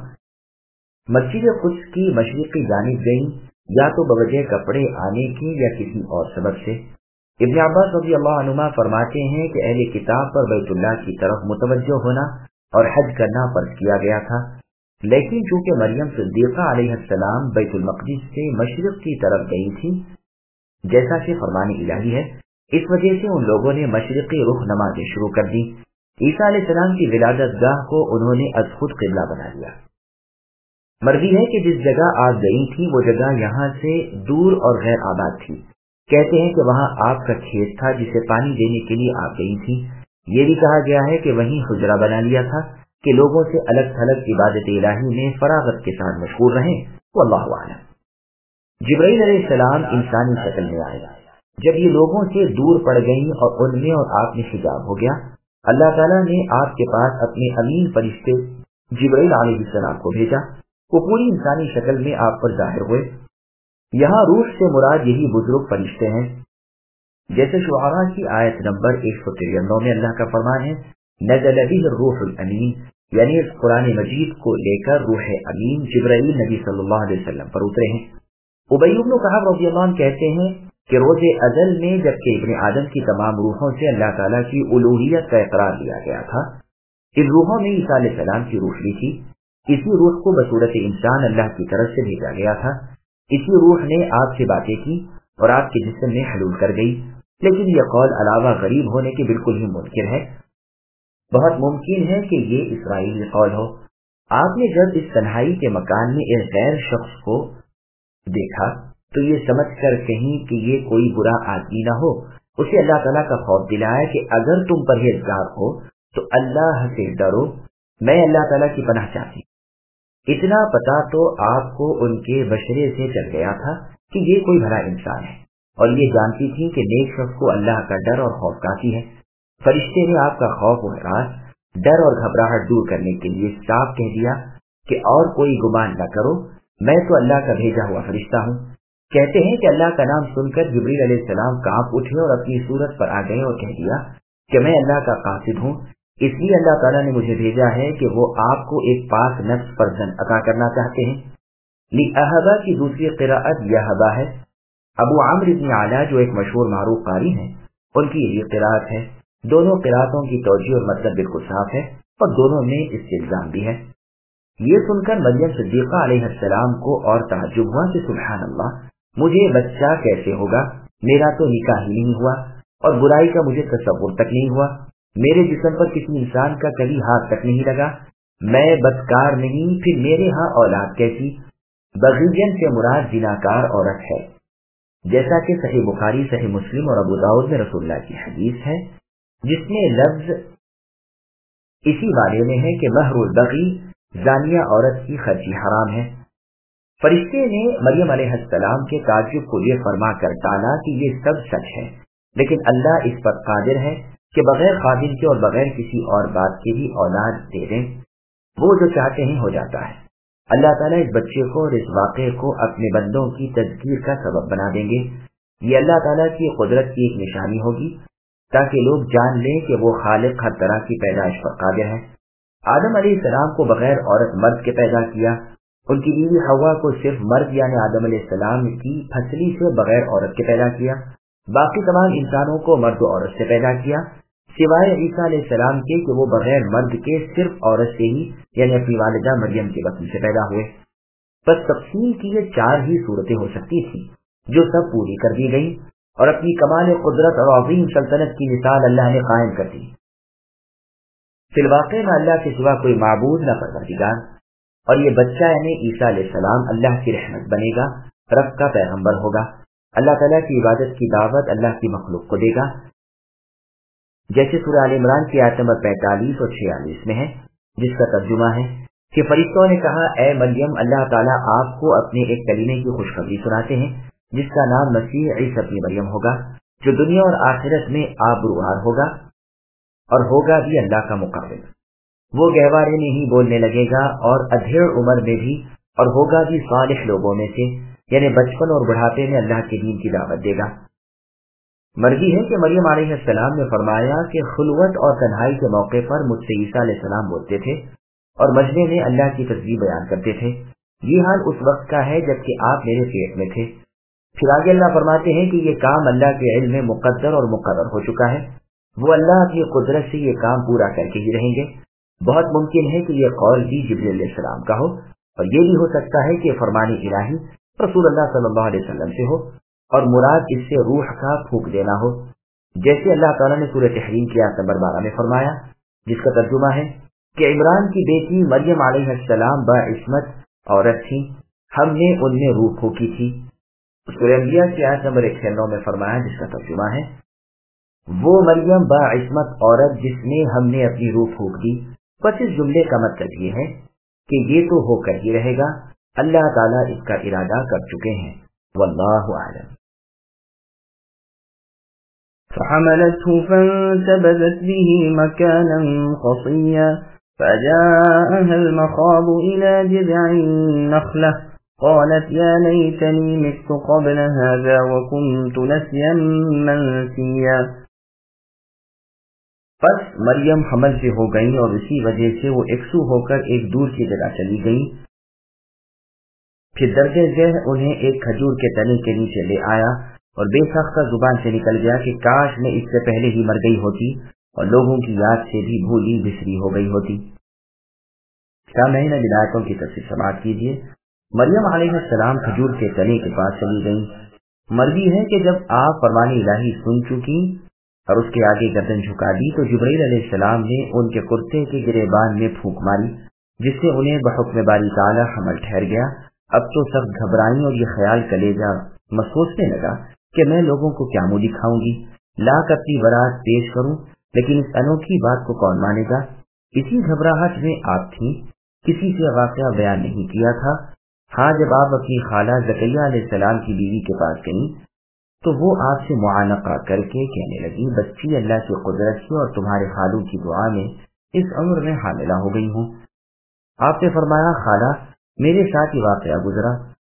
مسجد قدس کی مشرقی جانب گئیں، یا تو بوجہ کپڑے آنے کی یا کسی اور سبب سے۔ ابن عباس رضی اللہ عنہما فرماتے ہیں کہ اہل کتاب پر بیت اللہ کی طرف متوجہ ہونا اور حج کرنا فرض کیا گیا تھا، لیکن چونکہ مریم صدیقہ علیہ السلام بیت المقدس سے مشرق کی طرف گئی تھی، جیسا کہ فرمان الہی ہے، اس وجہ سے ان لوگوں نے مشرقی رخ نمازیں شروع کر دی۔ عیسیٰ علیہ السلام کی ولادت گاہ کو انہوں نے از خود قبلہ بنا لیا۔ مرضی ہے کہ جس جگہ آپ گئی تھی وہ جگہ یہاں سے دور اور غیر آباد تھی۔ کہتے ہیں کہ وہاں آپ کا کھیت تھا جسے پانی دینے کے لیے آپ گئی تھی۔ یہ بھی کہا گیا ہے کہ وہیں حجرہ بنا لیا تھا کہ لوگوں سے الگ تھلگ عبادت الہی میں فراغت کے ساتھ مشغول رہیں۔ واللہ اعلم۔ جبرائیل علیہ السلام انسانی شکل میں آئے۔ جب یہ لوگوں سے دور پڑ گئیں اور ان میں اور آپ میں حجاب ہو گیا، اللہ تعالیٰ نے آپ کے پاس اپنے امین فرشتے جبرائیل علیہ السلام کو بھیجا۔ وہ پوری انسانی شکل میں آپ پر ظاہر ہوئے۔ یہاں روح سے مراد یہی بزرگ فرشتے ہیں، جیسے شعراء کی آیت نمبر 193 میں اللہ کا فرمان ہے، نزل به الروح الامین، یعنی اس قرآن مجید کو لے کر روح امین جبرائیل نبی صلی اللہ علیہ وسلم پر اترے ہیں۔ ابی بن کعب رضی اللہ عنہ کہتے ہیں کہ روز ازل میں جبکہ ابن آدم کی تمام روحوں سے اللہ تعالیٰ کی الوہیت کا اقرار لیا گیا تھا، ان روحوں میں عیسیٰ علیہ السلام کی روح بھی تھی۔ اسی روح کو بصورت انسان اللہ کی طرف سے بھیجا گیا تھا۔ اسی روح نے آپ سے باتیں کی اور آپ کے جسم میں حلول کر گئی، لیکن یہ قول علاوہ غریب ہونے کے بالکل ہی منکر ہے۔ بہت ممکن ہے کہ یہ اسرائیلی قول ہو۔ آپ نے جب اس تنہائی کے مکان میں ایک غیر شخص کو دیکھا تو یہ سمجھ کر کہیں کہ یہ کوئی برا آدمی نہ ہو، اسے اللہ تعالیٰ کا خوف دلایا کہ اگر تم پرہیزگار ہو تو اللہ سے ڈرو، میں اللہ تعالیٰ کی پناہ چاہتی ہوں۔ اتنا پتا تو آپ کو ان کے بشرے سے چل گیا تھا کہ یہ کوئی بھلا انسان ہے، اور یہ جانتی تھی کہ نیک شخص کو اللہ کا ڈر اور خوف کافی ہے۔ فرشتے نے آپ کا خوف و ہراس، ڈر اور گھبراہٹ دور کرنے کے لیے صاف کہہ دیا کہ اور کوئی گمان نہ کرو، میں تو اللہ کا بھیجا ہوا فرشتہ ہوں۔ कहते हैं कि अल्लाह का नाम सुनकर जिब्रील अलैहिस्सलाम कांप उठे और अपनी सूरत पर आ गए और कह दिया कि मैं अल्लाह का कासिद हूँ, इसलिए अल्लाह ताला ने मुझे भेजा है कि वो आपको एक पाक नफ्स पर जन अता करना चाहते हैं। लिअहबा की दूसरी क़िराअत यहबा है। अबू आम्र इब्न आला जो एक मशहूर मारूफ कारी हैं, उनकी ये क़िराअत है। दोनों क़िराअतों की तौजीह और मतलब बिल्कुल साफ है और दोनों में इस्तिल्ज़ाम भी है। ये सुनकर मरियम सिद्दीक़ा अलैहिस्सलाम को और ताज्जुब हुआ कि सुभान अल्लाह, मुझे बच्चा कैसे होगा, मेरा तो निकाह ही नहीं हुआ और बुराई का मुझे तसव्वुर तक नहीं हुआ, मेरे जिस्म पर किसी इंसान का कभी हाथ तक नहीं लगा, मैं बदकार नहीं, फिर मेरे यहाँ औलाद कैसी। बग़ियन से मुराद जिनाकार औरत है, जैसा कि सही बुखारी, सही मुस्लिम और अबू दाऊद में रसूलुल्लाह की हदीस है, जिसमें लफ्ज इसी बारे में है कि महरुल बग़ी, जानिया औरत की खर्ची हराम है। फरिश्ते ने मरियम अलैहिस्सलाम के ताज्जुब को ये फरमा कर टाला कि ये सब सच है, लेकिन अल्लाह इस पर कादिर है कि बगैर खादिम के और बगैर किसी और बात के भी औलाद दे दें। वो जो चाहते हैं हो जाता है। अल्लाह ताला इस बच्चे को और इस वाक़े को अपने बंदों की तज़कीर का सबब बना देंगे। ये अल्लाह ताला की कुदरत की एक निशानी होगी ताकि लोग जान लें कि वो खालिक हर तरह की पैदाइश पर कादिर है। आदम अलैहिस्सलाम को बगैर औरत मर्द के पैदा किया, उनकी बीवी हवा को सिर्फ मर्द यानी आदम अलैहिस्सलाम की फसली से बगैर औरत के पैदा किया, बाकी तमाम इंसानों को मर्द और औरत से पैदा किया, सिवाय ईसा अलैहिस्सलाम के कि वो बगैर मर्द के सिर्फ औरत से ही यानी अपनी वालिदा मरियम के बतन से पैदा हुए। बस तक़सीम की ये 4 ही सूरतें हो सकती थी जो सब पूरी कर दी गई और अपनी कमाल कुदरत और अज़ीम सल्तनत की मिसाल अल्लाह ने कायम कर दी। फिलवाक़े में अल्लाह के सिवा कोई माबूद न परवरदिगार, और ये बच्चा यानी ईसा अलैहिस्सलाम अल्लाह की रहमत बनेगा, रब का पैगंबर होगा, अल्लाह ताला की इबादत की दावत अल्लाह की मखलूक को देगा, जैसे सूरह आल इमरान की आयत नंबर 45 और 46 में है, जिसका तर्जुमा है कि फरिश्तों ने कहा, ए मरियम, अल्लाह ताला आपको अपने एक कलीमे की खुशखबरी सुनाते हैं जिसका नाम मसीह ईसा इब्न मरियम होगा, जो दुनिया और आखिरत में आबरूवार होगा और होगा भी अल्लाह का मुकाबिल। वो गहवारे में ही बोलने लगेगा और अधेड़ उम्र में भी, और होगा भी सालिह लोगों में से, यानी बचपन और बुढ़ापे में अल्लाह के दीन की दावत देगा। मर्जी है कि मरियम अलैहिस्सलाम ने फरमाया कि खुलवत और तन्हाई के मौके पर मुझसे ईसा अलैहिस्सलाम बोलते थे और मजमे में अल्लाह की तस्बीह बयान करते थे। ये हाल उस वक्त का है जबकि आप मेरे पेट में थे। फिर आगे अल्लाह फरमाते हैं कि ये काम अल्लाह के इल्म में मुकद्दर और मुकर्रर हो चुका है, वो अल्लाह की कुदरत से ये काम पूरा करके ही रहेंगे। बहुत मुमकिन है कि ये कौल भी जिब्रील अलैहिस्सलाम का हो, और ये भी हो सकता है कि फरमानी इलाही रसूलुल्लाह सल्लल्लाहु अलैहि वसल्लम से हो और मुराद इससे रूह का फूंक देना हो, जैसे अल्लाह ताला ने सूरह तहरीम की आयत नंबर 12 में फरमाया, जिसका तर्जुमा है कि इमरान की बेटी मरियम अलैहिस्सलाम बाइस्मत औरत थी, हमने उनमें रूह फूंकी थी। सूरह अंबिया की आयत नंबर 109 में फरमाया, जिसका तर्जुमा है वो मरियम बाइस्मत औरत जिसमें हमने अपनी रूह फूंक दी। बस इस जुमले का मतलब ये है कि ये तो होकर ही रहेगा, अल्लाह ताला इसका इरादा कर चुके हैं। वल्लाहु आलम। فحملته فانتبذت به مكانا قصيا فجاءها المخاض إلى جذع النخلة قالت يا ليتني مت قبل هذا وكنت نسيا منسيا। बस मरियम हमल से हो गई और इसी वजह से वो एकसू होकर एक दूर की जगह चली गई। फिर दरगे जह उन्हें एक खजूर के तने के नीचे ले आया और बेसख्ता जुबान से निकल गया कि काश मैं इससे पहले ही मर गई होती और लोगों की याद से भी भूली बिसरी हो गई होती। सामईन विलायतों की तफसीर समाअत कीजिए। मरियम अलैहिस्सलाम खजूर के तने के पास चली गई। मर्जी है कि जब आप फरमानी इलाही सुन चुकी और उसके आगे गर्दन झुका दी तो जिब्रील अलैहिस्सलाम ने उनके कुर्ते के गिरेबान में फूंक मारी, जिससे उन्हें बहुक्म बारी ताला हमल ठहर गया। अब तो सब घबराई और ये ख्याल कलेजा महसूसने लगा कि मैं लोगों को क्या मुंह दिखाऊंगी, लाख अपनी बरात पेश करूं, लेकिन इस अनोखी बात को कौन मानेगा। इसी घबराहट में आप थी, किसी से वाकया बयान नहीं किया था। हाँ, जब आप अपनी खाला ज़करिया अलैहिस्सलाम की बीवी के पास गईं तो वो आपसे मुआनका करके कहने लगी, बच्ची अल्लाह की कुदरत से और तुम्हारे खालू की दुआ में इस उम्र में हामिला हो गई हूँ। आपने फरमाया, खाला मेरे साथ ही वाकया गुजरा,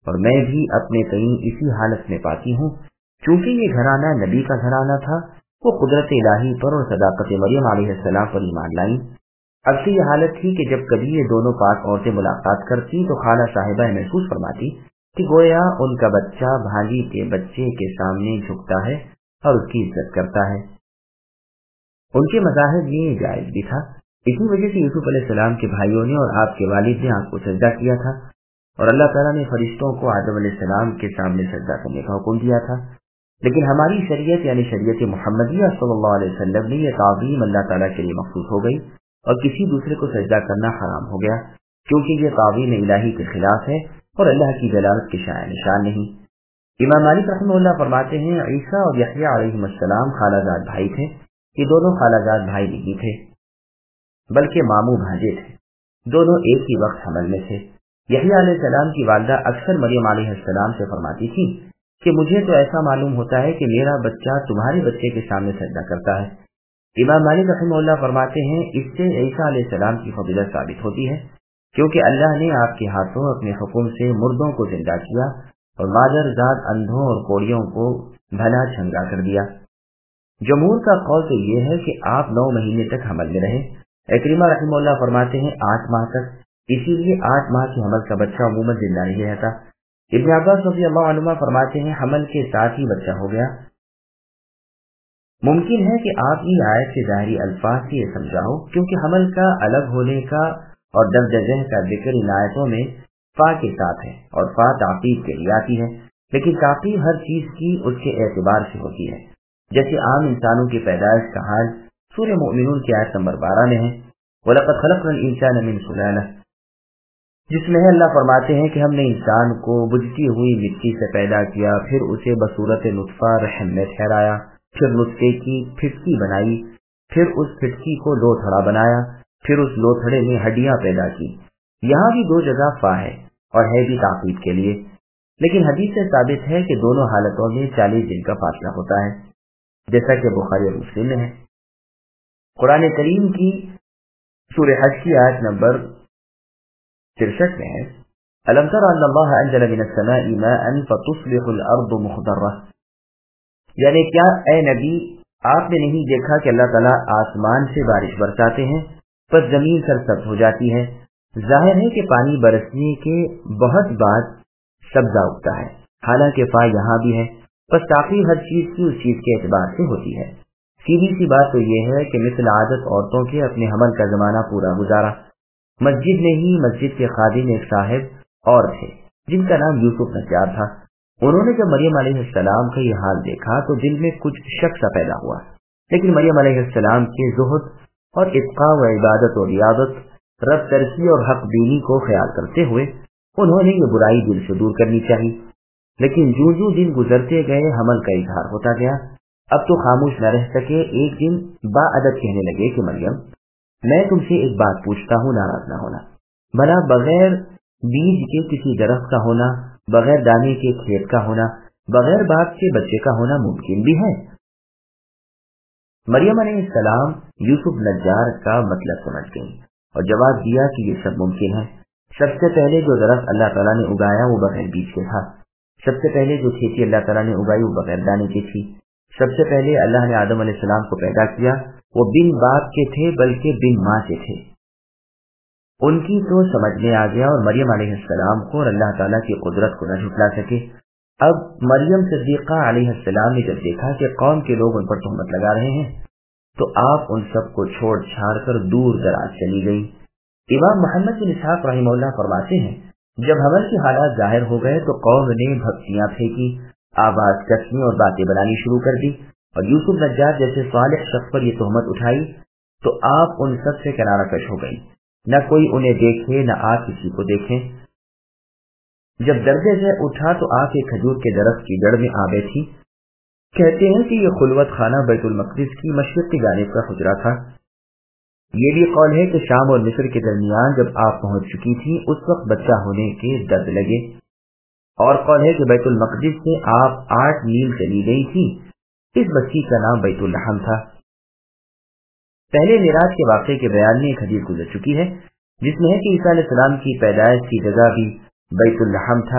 اور میں بھی اپنے کہیں اسی حالت میں پاتی ہوں. چونکہ یہ گھرانہ نبی کا گھرانہ تھا، وہ قدرت الہی پر اور صداقت مریم علیہ السلام پر ایمان لائیں. اکثر یہ حالت تھی کہ جب کبھی یہ دونوں پاک عورتیں ملاقات کرتی تو خالہ صاحبہ محسوس فرماتی کہ گویا ان کا بچہ بھانجی کے بچے کے سامنے جھکتا ہے اور اس کی عزت کرتا ہے. ان کے مذاہب میں یہ جائز بھی تھا. اسی وجہ سے یوسف علیہ السلام کے بھائیوں نے اور آپ کے والد نے آپ کو سجدہ کیا تھا، اور اللہ تعالیٰ نے فرشتوں کو آدم علیہ السلام کے سامنے سجدہ کرنے کا حکم دیا تھا. لیکن ہماری شریعت یعنی شریعت محمدیہ صلی اللہ علیہ وسلم نے یہ تعظیم اللہ تعالیٰ کے لیے مخصوص ہو گئی اور کسی دوسرے کو سجدہ کرنا حرام ہو گیا، کیونکہ یہ تعظیم الہی کے خلاف ہے اور اللہ کی جلالت کے شائع نشان نہیں. امام مالک رحمہ اللہ فرماتے ہیں عیسیٰ اور یحییٰ علیہ السلام خالہ زاد بھائی تھے. یہ دونوں خالہ زاد بھائی نہیں تھے بلکہ ماموں بھانجے تھے. دونوں ایک ہی وقت حمل میں تھے. یحییٰ علیہ السلام کی والدہ اکثر مریم علیہ السلام سے فرماتی تھی کہ مجھے تو ایسا معلوم ہوتا ہے کہ میرا بچہ تمہارے بچے کے سامنے سجدہ کرتا ہے. امام مالک رحمہ اللہ فرماتے ہیں اس سے عیسیٰ علیہ السلام کی فضیلت ثابت ہوتی ہے، کیونکہ اللہ نے آپ کے ہاتھوں اپنے حکم سے مردوں کو زندہ کیا اور مادر ذات اندھوں اور کوڑیوں کو بھلا چنگا کر دیا. جمہور کا قول تو یہ ہے کہ آپ 9 مہینے تک حمل میں رہے. اکرمہ رحمہ اللہ فرماتے ہیں 8 ماہ تک، اسی لیے 8 ماہ کے حمل کا بچہ عموماً زندہ نہیں رہتا. ابن عباس رضی اللہ عنہما فرماتے ہیں حمل کے ساتھ ہی بچہ ہو گیا. ممکن ہے کہ آپ کی آیت کے ظاہری الفاظ سے یہ سمجھاؤ، کیونکہ حمل کا الگ ہونے کا اور درج ذہن کا ذکر ان آیتوں میں فا کے ساتھ ہے اور فا تعقیب کے لیے آتی ہے، لیکن تعقیب ہر چیز کی اس کے اعتبار سے ہوتی ہے. جیسے عام انسانوں کی پیدائش کا حال سورہ مؤمنون کی آیت نمبر 12 میں ہے وَلَقَدْ خَلَقْنَا الْإِنسَانَ مِنْ سُلَالَةٍ، جس میں اللہ فرماتے ہیں کہ ہم نے انسان کو بجھتی ہوئی مٹی سے پیدا کیا، پھر اسے بصورت نطفہ رحم میں ٹھہرایا، پھر نطفے کی پھٹکی بنائی، پھر اس پھٹکی کو لوتھڑا بنایا، پھر اس لوتھڑے میں ہڈیاں پیدا کی. یہاں بھی 2 جگہ فا ہے اور ہے بھی تعقیب کے لیے، لیکن حدیث سے ثابت ہے کہ دونوں حالتوں میں 40 دن کا فاصلہ ہوتا ہے، جیسا کہ بخاری اور مسلم میں ہے. قرآن کریم کی سورہ حج کی آیت نمبر 63 میں ہے أَلَمْ تَرَ أَنَّ اللَّهَ أَنزَلَ مِنَ السَّمَاءِ مَاءً فَتُصْبِحُ الْأَرْضُ مُخْضَرَّةً، یعنی کیا اے نبی آپ نے نہیں دیکھا کہ اللہ تعالیٰ آسمان سے بارش برساتے ہیں پس زمین سرسبز ہو جاتی ہے. ظاہر ہے کہ پانی برسنے کے بہت بعد سبزہ اگتا ہے، حالانکہ فا یہاں بھی ہے، پس تعقیب ہر چیز کی اس چیز کے اعتبار سے ہوتی ہے. سیدھی سی بات تو یہ ہے کہ مثل عادت عورتوں کے اپنے حمل کا زمانہ پورا گزارا. مسجد میں ہی مسجد کے خادم ایک صاحب اور تھے جن کا نام یوسف نجار تھا. انہوں نے جب مریم علیہ السلام کا یہ حال دیکھا تو دل میں کچھ شک سا پیدا ہوا، لیکن مریم علیہ السلام کے زہد اور اتقاء و عبادت و ریاضت، رب ترسی اور حق بینی کو خیال کرتے ہوئے انہوں نے یہ برائی دل سے دور کرنی چاہی. لیکن جو دن گزرتے گئے حمل کا اظہار ہوتا گیا. اب تو خاموش نہ رہ سکے. ایک دن با ادب کہنے لگے کہ مریم میں تم سے ایک بات پوچھتا ہوں، ناراض نہ ہونا. بھلا بغیر بیج کے کسی درخت کا ہونا، بغیر دانے کے کھیت کا ہونا، بغیر باپ کے بچے کا ہونا ممکن بھی ہے؟ مریم علیہ السلام یوسف نجار کا مطلب سمجھ گئی اور جواب دیا کہ یہ سب ممکن ہے. سب سے پہلے جو درخت اللہ تعالیٰ نے اگایا وہ بغیر بیج کے تھا. سب سے پہلے جو کھیتی اللہ تعالیٰ نے اگائی وہ بغیر دانے کی تھی. سب سے پہلے اللہ نے آدم علیہ السلام کو پیدا کیا، وہ بن باپ کے تھے بلکہ بن ماں کے تھے. ان کی تو سمجھ میں آ گیا اور مریم علیہ السلام کو اور اللہ تعالیٰ کی قدرت کو نہ جھٹلا سکے. اب مریم صدیقہ علیہ السلام نے جب دیکھا کہ قوم کے لوگ ان پر تہمت لگا رہے ہیں تو آپ ان سب کو چھوڑ چھاڑ کر دور دراز چلی گئی. امام محمد بن اسحاق رحمہ اللہ فرماتے ہیں جب حمل کے حالات ظاہر ہو گئے تو قوم نے بھکتیاں پھینکی، آواز کسنی اور باتیں بنانی شروع کر دی اور یوسف نجار جیسے صالح شخص پر یہ تہمت اٹھائی تو آپ ان سب سے کنارہ کش ہو گئی. نہ کوئی انہیں دیکھے نہ آپ کسی کو دیکھیں. جب درجے سے اٹھا تو آپ ایک کھجور کے درخت کی جڑ میں آ بیٹھی. کہتے ہیں کہ یہ خلوت خانہ بیت المقدس کی مشرقی جانب کا حجرہ تھا. یہ بھی قول ہے کہ شام اور مصر کے درمیان جب آپ پہنچ چکی تھی اس وقت بچہ ہونے کے درد لگے. اور قول ہے کہ بیت المقدس سے آپ 8 میل چلی گئی تھی. اس بچی کا نام بیت اللحم تھا. پہلے معراج کے واقعے کے بیان میں ایک حدیث گزر چکی ہے جس میں ہے کہ عیسیٰ علیہ السلام کی پیدائش کی جگہ بھی بیت اللحم تھا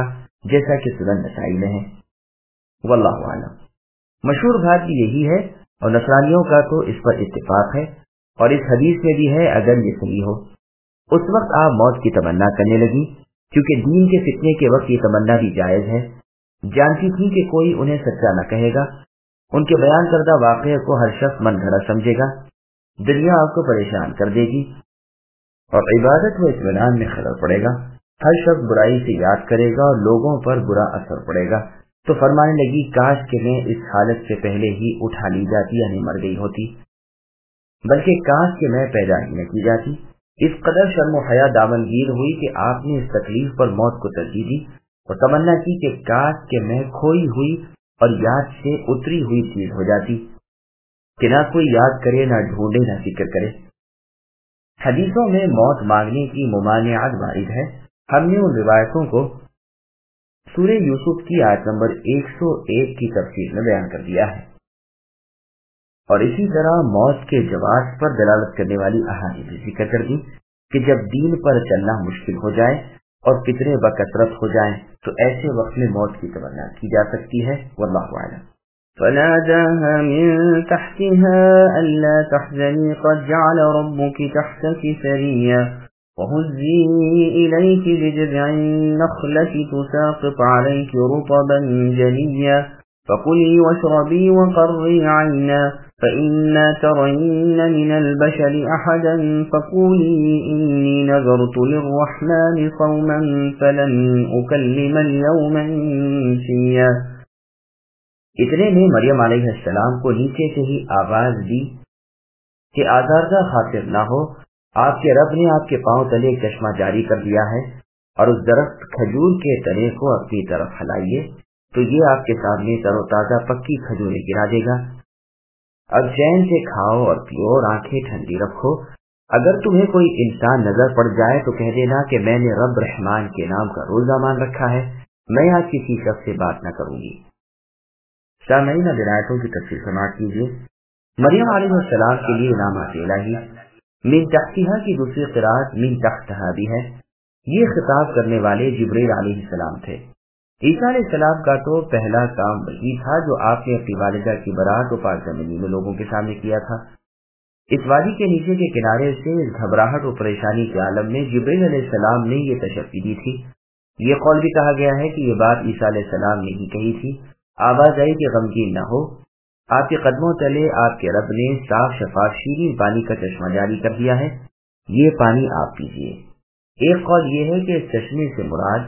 جیسا کہ سنن نسائی میں ہے۔ واللہ اعلم۔ مشہور بات بھی یہی ہے اور نصرانیوں کا تو اس پر اتفاق ہے، اور اس حدیث میں بھی ہے اگر یہ صحیح ہو۔ اس وقت آپ موت کی تمنا کرنے لگی، کیونکہ دین کے فتنے کے وقت یہ تمنا بھی جائز ہے۔ جانتی تھی کہ کوئی انہیں سچا نہ کہے گا، ان کے بیان کردہ واقعے کو ہر شخص من گھڑت سمجھے گا، دنیا آپ کو پریشان کر دے گی اور عبادت و اطمینان میں خلل پڑے گا، ہر شخص برائی سے یاد کرے گا اور لوگوں پر برا اثر پڑے گا۔ تو فرمانے لگی کاش کہ میں اس حالت سے پہلے ہی اٹھا لی جاتی، یعنی مر گئی ہوتی، بلکہ کاش کہ میں پیدا ہی نہ کی جاتی۔ اس قدر شرم و حیا دامنگیر ہوئی کہ آپ نے اس تکلیف پر موت کو ترجیح دی اور تمنا کی کہ کاش کہ میں کھوئی ہوئی اور یاد سے اتری ہوئی چیز ہو جاتی، کہ نہ کوئی یاد کرے، نہ ڈھونڈے، نہ ذکر کرے۔ حدیثوں میں موت مانگنے کی ممانعت وارد ہے۔ ہم نے ان روایتوں کو سورہ یوسف کی آیت نمبر 101 کی تفسیر میں بیان کر دیا ہے، اور اسی طرح موت کے جواز پر دلالت کرنے والی احادیث بھی ذکر کر دی کہ جب دین پر چلنا مشکل ہو جائے اور فتنے بکثرت ہو جائیں تو ایسے وقت میں موت کی تمنا کی جا سکتی ہے۔ واللہ اعلم۔ فناداها من تحتها ألا تحزني قد جعل ربك تحتك سريا وهزي إليك بجذع النخلة تساقط عليك رطبا جنيا فكلي واشربي وقري عينا فإما ترين من البشر أحدا فقولي إني نذرت للرحمن صوما فلن أكلم اليوم إنسيا۔ اتنے میں مریم علیہ السلام کو نیچے سے ہی آواز دی کہ آزاردہ خاطر نہ ہو، آپ کے رب نے آپ کے پاؤں تلے ایک چشمہ جاری کر دیا ہے، اور اس درخت کھجور کے تنے کو اپنی طرف ہلائیے تو یہ آپ کے سامنے تر و تازہ پکی کھجوریں گرا دے گا۔ اب چین سے کھاؤ اور پیو اور آنکھیں ٹھنڈی رکھو۔ اگر تمہیں کوئی انسان نظر پڑ جائے تو کہہ دینا کہ میں نے رب رحمان کے نام کا روزہ مان رکھا ہے، میں آج کسی شخص سے بات نہ کروں گی۔ سامعین روایتوں کی تفصیل سماعت کیجیے۔ مریم علیہ السلام کے لیے انعامات الہی، من تحتہا کی دوسری قرأت من تحتہا بھی ہے۔ یہ خطاب کرنے والے جبریل علیہ السلام تھے۔ عیسیٰ علیہ السلام کا تو پہلا کام وہی تھا جو آپ نے اپنی والدہ کی برات و پاک زمینی میں لوگوں کے سامنے کیا تھا۔ اس وادی کے نیچے کے کنارے سے اس گھبراہٹ و پریشانی کے عالم میں جبریل علیہ السلام نے یہ تشفی دی تھی۔ یہ قول بھی کہا گیا ہے کہ یہ بات عیسیٰ علیہ السلام نے ہی کہی تھی۔ آواز آئی کہ غمگین نہ ہو، آپ کے قدموں تلے آپ کے رب نے صاف شفاف شیریں پانی کا چشمہ جاری کر دیا ہے، یہ پانی آپ پیجیے۔ ایک قول یہ ہے کہ اس چشمے سے مراد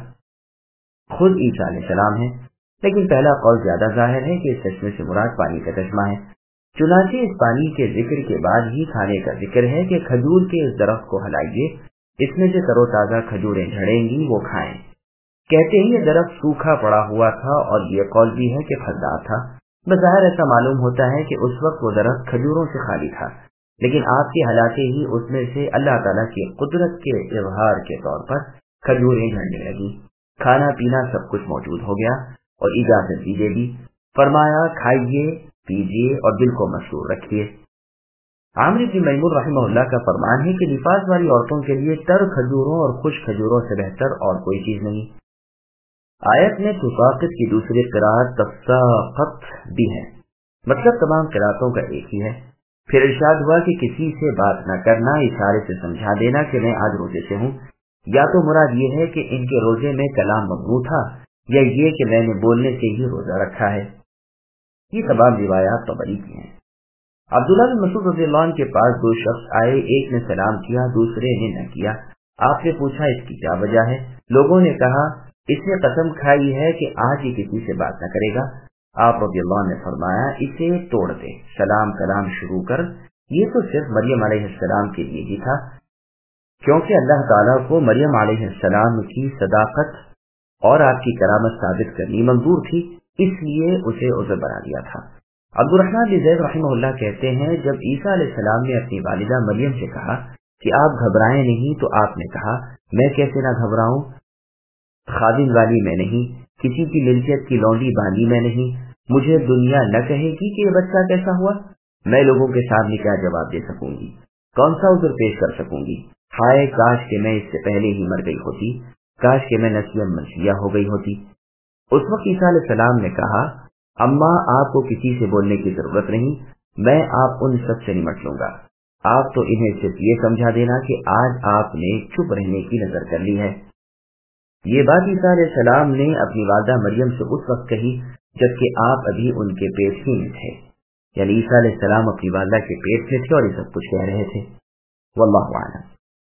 خود عیسیٰ علیہ السلام ہے، لیکن پہلا قول زیادہ ظاہر ہے کہ اس چشمے سے مراد پانی کا چشمہ ہے۔ چنانچہ اس پانی کے ذکر کے بعد ہی کھانے کا ذکر ہے کہ کھجور کے اس درخت کو ہلائیے، اس میں سے تر و تازہ کھجوریں جھڑیں گی، وہ کھائیں۔ کہتے ہی یہ درخت سوکھا پڑا ہوا تھا، اور یہ قول بھی ہے کہ پھلدار تھا۔ بظاہر ایسا معلوم ہوتا ہے کہ اس وقت وہ درخت کھجوروں سے خالی تھا، لیکن آپ کے ہلاتے ہی اس میں سے اللہ تعالیٰ کی قدرت کے اظہار کے طور پر کھجوریں جھڑنے لگی۔ کھانا پینا سب کچھ موجود ہو گیا اور اجازت دی گئی۔ فرمایا کھائیے، پیجیے اور دل کو مسرور رکھیے۔ عامر بن میمون رحمہ اللہ کا فرمان ہے کہ نفاس والی عورتوں کے لیے تر کھجوروں اور خشک کھجوروں سے بہتر اور کوئی چیز نہیں۔ آیت میں تساقط کی دوسری قرأت تساقط بھی ہے، مطلب تمام قرأتوں کا ایک ہی ہے۔ پھر ارشاد ہوا کہ کسی سے بات نہ کرنا، اشارے سے سمجھا دینا کہ میں آج روزے سے ہوں۔ یا تو مراد یہ ہے کہ ان کے روزے میں کلام ممنوع تھا، یا یہ کہ میں نے بولنے سے ہی روزہ رکھا ہے۔ یہ تمام روایات طبری کی ہیں۔ عبداللہ بن مسعود رضی اللہ عنہ کے پاس دو شخص آئے، ایک نے سلام کیا، دوسرے نے نہ کیا۔ آپ نے پوچھا اس کی کیا وجہ ہے؟ لوگوں نے کہا اس نے قسم کھائی ہے کہ آج یہ کسی سے بات نہ کرے گا۔ آپ رضی اللہ عنہ نے فرمایا اسے توڑ دے، سلام کلام شروع کر۔ یہ تو صرف مریم علیہ السلام کے لیے ہی تھا، کیونکہ اللہ تعالیٰ کو مریم علیہ السلام کی صداقت اور آپ کی کرامت ثابت کرنی منظور تھی، اس لیے اسے عذر بنا دیا تھا۔ عبدالرحمن بن زید رحمہ اللہ کہتے ہیں جب عیسیٰ علیہ السلام نے اپنی والدہ مریم سے کہا کہ آپ گھبرائیں نہیں تو آپ نے کہا میں کیسے نہ گھبراؤں، خادم والی میں نہیں، کسی کی ملکیت کی لونڈی باندھی میں نہیں، مجھے دنیا نہ کہے گی کہ یہ بچہ کیسا ہوا، میں لوگوں کے سامنے کیا جواب دے سکوں گی، کون سا عذر پیش کر سکوں گی؟ ہائے کاش کہ میں اس سے پہلے ہی مر گئی ہوتی، کاش کہ میں نسیم منسیہ ہو گئی ہوتی۔ उस वक्त ईसा अलैहिस्सलाम ने कहा, अम्मा आपको किसी से बोलने की जरूरत नहीं, मैं आप उन सब से निमट लूंगा। आप तो इन्हें सिर्फ ये समझा देना कि आज आपने चुप रहने की नजर कर ली है। ये बात ईसा अलैहिस्सलाम ने अपनी वालिदा मरियम से उस वक्त कही जबकि आप अभी उनके पेट ही में थे, यानी ईसा अलैहिस्सलाम अपनी वालिदा के पेट में थे और ये सब कुछ कह रहे थे। वल्लाहु अअलम।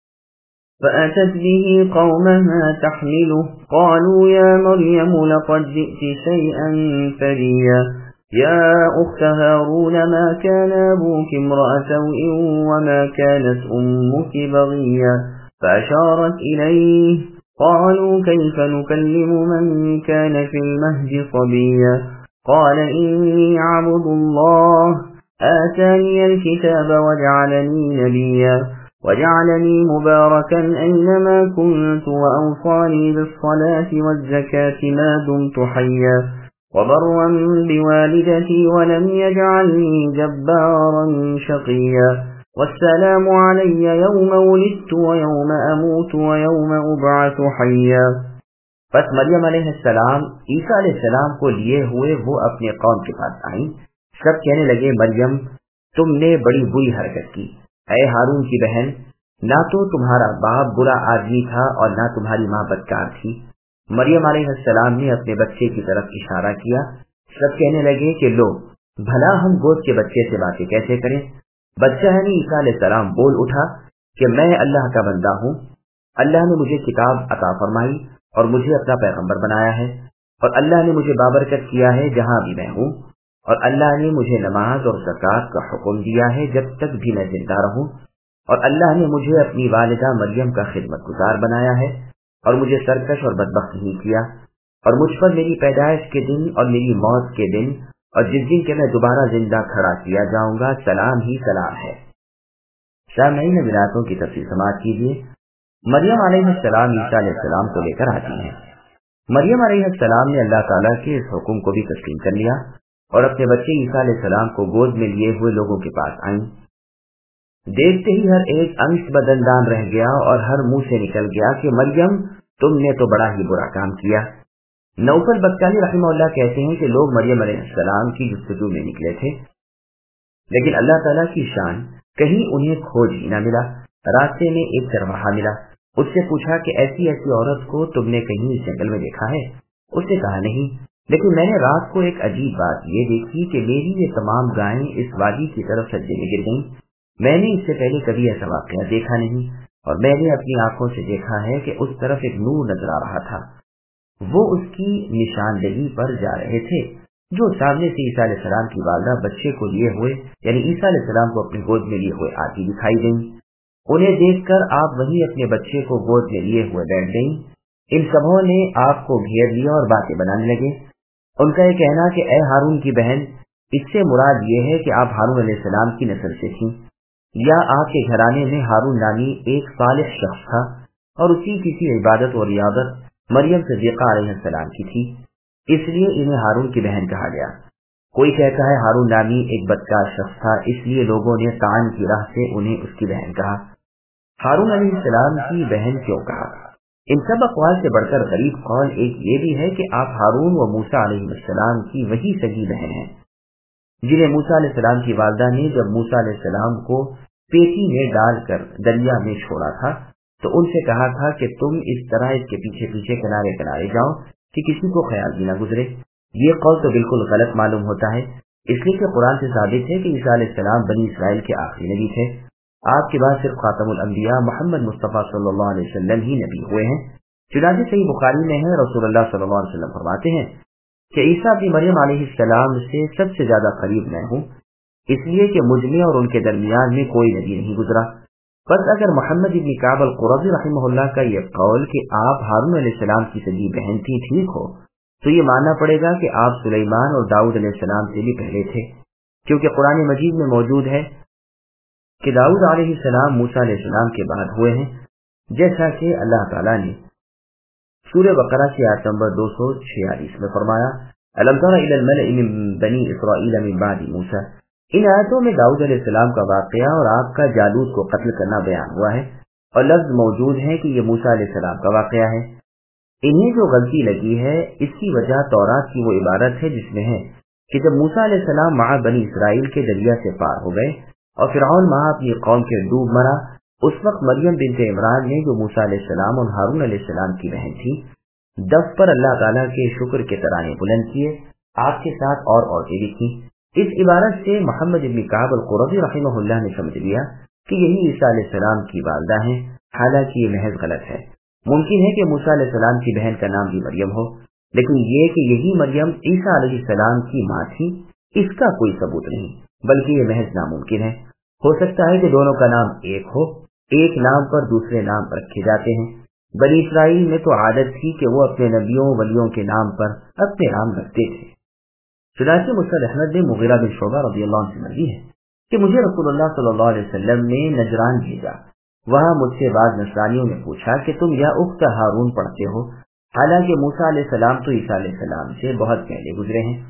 فأتت به قومها تحمله قالوا يا مريم لقد جئت شيئا فريا يا أخت هارون ما كان أبوك امرأ سوء وما كانت أمك بغيا فأشارت إليه قالوا كيف نكلم من كان في المهد صبيا قال إني عبد الله آتاني الكتاب وجعلني نبيا وجعلني مباركا أينما كنت وأوصاني بالصلاة والزكاة ما دمت حيا وبرا بوالدتي ولم يجعلني جبارا شقيا والسلام علي يوم ولدت ويوم أموت ويوم أبعث حيا. بس مریم علیہ السلام عیسیٰ علیہ السلام کو لیے ہوئے وہ اپنے قوم کے پاس آئیں. سب کہنے لگے, مریم تم نے بڑی بری حرکت کی. اے ہارون کی بہن, نہ تو تمہارا باپ برا آدمی تھا اور نہ تمہاری ماں بدکار تھی. مریم علیہ السلام نے اپنے بچے کی طرف اشارہ کیا. سب کہنے لگے کہ لو بھلا ہم گود کے بچے سے باتیں کیسے کریں. بچہ یعنی عیسیٰ علیہ السلام بول اٹھا کہ میں اللہ کا بندہ ہوں. اللہ نے مجھے کتاب عطا فرمائی اور مجھے اپنا پیغمبر بنایا ہے, اور اللہ نے مجھے بابرکت کیا ہے جہاں بھی میں ہوں, اور اللہ نے مجھے نماز اور زکوٰۃ کا حکم دیا ہے جب تک بھی میں زندہ رہوں, اور اللہ نے مجھے اپنی والدہ مریم کا خدمت گزار بنایا ہے اور مجھے سرکش اور بدبخت نہیں کیا, اور مجھ پر میری پیدائش کے دن اور میری موت کے دن اور جس دن کے میں دوبارہ زندہ کھڑا کیا جاؤں گا سلام ہی سلام ہے. سامعین ولایتوں کی تفصیل سماعت کیجیے. مریم علیہ السلام عیسیٰ علیہ السلام کو لے کر آتی ہیں. مریم علیہ السلام نے اللہ تعالیٰ کے اس حکم کو بھی تسلیم کر لیا اور اپنے بچے عیسیٰ علیہ السلام کو گود میں لیے ہوئے لوگوں کے پاس آئیں. دیکھتے ہی ہر ایک انش بدندان رہ گیا اور ہر منہ سے نکل گیا کہ مریم تم نے تو بڑا ہی برا کام کیا. نوفل بختیانی رحمہ اللہ کہتے ہیں کہ لوگ مریم علیہ السلام کی جستجو میں نکلے تھے, لیکن اللہ تعالیٰ کی شان کہیں انہیں کھوج ہی نہ ملا. راستے میں ایک چرواہا ملا. اس سے پوچھا کہ ایسی عورت کو تم نے کہیں اس جنگل میں دیکھا ہے؟ اس نے کہا نہیں, لیکن میں نے رات کو ایک عجیب بات یہ دیکھی کہ میری یہ تمام گائیں اس وادی کی طرف سجدے میں گر گئیں. میں نے اس سے پہلے کبھی ایسا واقعہ دیکھا نہیں, اور میں نے اپنی آنکھوں سے دیکھا ہے کہ اس طرف ایک نور نظر آ رہا تھا. وہ اس کی نشاندہی پر جا رہے تھے جو سامنے سے عیسیٰ علیہ السلام کی والدہ بچے کو لیے ہوئے یعنی عیسیٰ علیہ السلام کو اپنی گود میں لیے ہوئے آتی دکھائی دیں. انہیں دیکھ کر آپ وہیں اپنے بچے کو گود میں لیے ہوئے بیٹھ گئیں. ان سبوں نے آپ کو گھیر لیا اور باتیں بنانے لگے. ان کا یہ کہنا کہ اے ہارون کی بہن, اس سے مراد یہ ہے کہ آپ ہارون علیہ السلام کی نسل سے تھیں, یا آپ کے گھرانے میں ہارون نامی ایک صالح شخص تھا اور اسی کسی عبادت اور ریاضت مریم صدیقہ علیہ السلام کی تھی, اس لیے انہیں ہارون کی بہن کہا گیا. کوئی کہتا ہے ہارون نامی ایک بدکار شخص تھا, اس لیے لوگوں نے طعن کی راہ سے انہیں اس کی بہن کہا. ہارون علیہ السلام کی بہن کیوں کہا؟ ان سب اقوال سے بڑھ کر غریب قول ایک یہ بھی ہے کہ آپ ہارون و موسیٰ علیہ السلام کی وہی سگی بہن ہیں جنہیں موسیٰ علیہ السلام کی والدہ نے جب موسیٰ علیہ السلام کو پیٹی میں ڈال کر دریا میں چھوڑا تھا تو ان سے کہا تھا کہ تم اس طرح اس کے پیچھے پیچھے کنارے کنارے جاؤ کہ کسی کو خیال بھی نہ گزرے. یہ قول تو بالکل غلط معلوم ہوتا ہے, اس لیے کہ قرآن سے ثابت ہے کہ عیسیٰ علیہ السلام بنی اسرائیل کے آخری نبی تھے. آپ کے بعد صرف خاتم الانبیاء محمد مصطفیٰ صلی اللہ علیہ وسلم ہی نبی ہوئے ہیں. چنانچہ صحیح بخاری میں ہے, رسول اللہ صلی اللہ علیہ وسلم فرماتے ہیں کہ عیسیٰ ابن مریم علیہ السلام سے سب سے زیادہ قریب میں ہوں, اس لیے کہ مجھ میں اور ان کے درمیان میں کوئی نبی نہیں گزرا. بس اگر محمد ابن کعب القرظی رحمہ اللہ کا یہ قول کہ آپ ہارون علیہ السلام کی سگی بہن تھی ٹھیک ہو, تو یہ ماننا پڑے گا کہ آپ سلیمان اور داؤد علیہ السلام سے بھی پہلے تھے, کیونکہ قرآن مجید میں موجود ہے کہ داؤد علیہ السلام موسیٰ علیہ السلام کے بعد ہوئے ہیں, جیسا کہ اللہ تعالیٰ نے سورہ بقرہ کی آیت نمبر 246 میں فرمایا, أَلَمْ تَرَ إِلَى الْمَلَإِ مِنْ بَنِي إِسْرَائِيلَ مِنْ بَعْدِ مُوسَىٰ. ان آیتوں میں داؤد علیہ السلام کا واقعہ اور آپ کا جالوت کو قتل کرنا بیان ہوا ہے, اور لفظ موجود ہے کہ یہ موسیٰ علیہ السلام کا واقعہ ہے. انہیں جو غلطی لگی ہے اس کی وجہ تورات کی وہ عبارت ہے جس میں ہے کہ جب موسیٰ علیہ السلام مع بنی اسرائیل کے دریا سے پار ہو گئے اور فرعون مع اپنی قوم کے ڈوب مرا، اس وقت مریم بنت عمران نے جو موسیٰ علیہ السلام اور ہارون علیہ السلام کی بہن تھی، دف پر اللہ تعالیٰ کے شکر کے ترانے بلند کیے، آپ کے ساتھ اور عورتیں بھی تھیں۔ اس عبارت سے محمد ابن کعب القرظی رحمہ اللہ نے سمجھ لیا کہ یہی عیسیٰ علیہ السلام کی والدہ ہیں، حالانکہ یہ محض غلط ہے۔ ممکن ہے کہ موسیٰ علیہ السلام کی بہن کا نام بھی مریم ہو، لیکن یہ کہ یہی مریم عیسیٰ علیہ السلام کی ماں تھی، اس کا کوئی ثبوت نہیں، بلکہ یہ محض ناممکن ہے۔ ہو سکتا ہے کہ دونوں کا نام ایک ہو، ایک نام پر دوسرے نام رکھے جاتے ہیں۔ بنی اسرائیل میں تو عادت تھی کہ وہ اپنے نبیوں ولیوں کے نام پر اپنے نام رکھتے تھے۔ چنانچہ مسند احمد نے مغیرہ بن شعبہ رضی اللہ عنہ سے مروی ہے کہ مجھے رسول اللہ صلی اللہ علیہ وسلم نے نجران بھیجا، وہاں مجھ سے بعض نصرانیوں نے پوچھا کہ تم یا اخت ہارون پڑھتے ہو، حالانکہ موسیٰ علیہ السلام تو عیسیٰ علیہ السلام سے بہت پہلے گزرے ہیں۔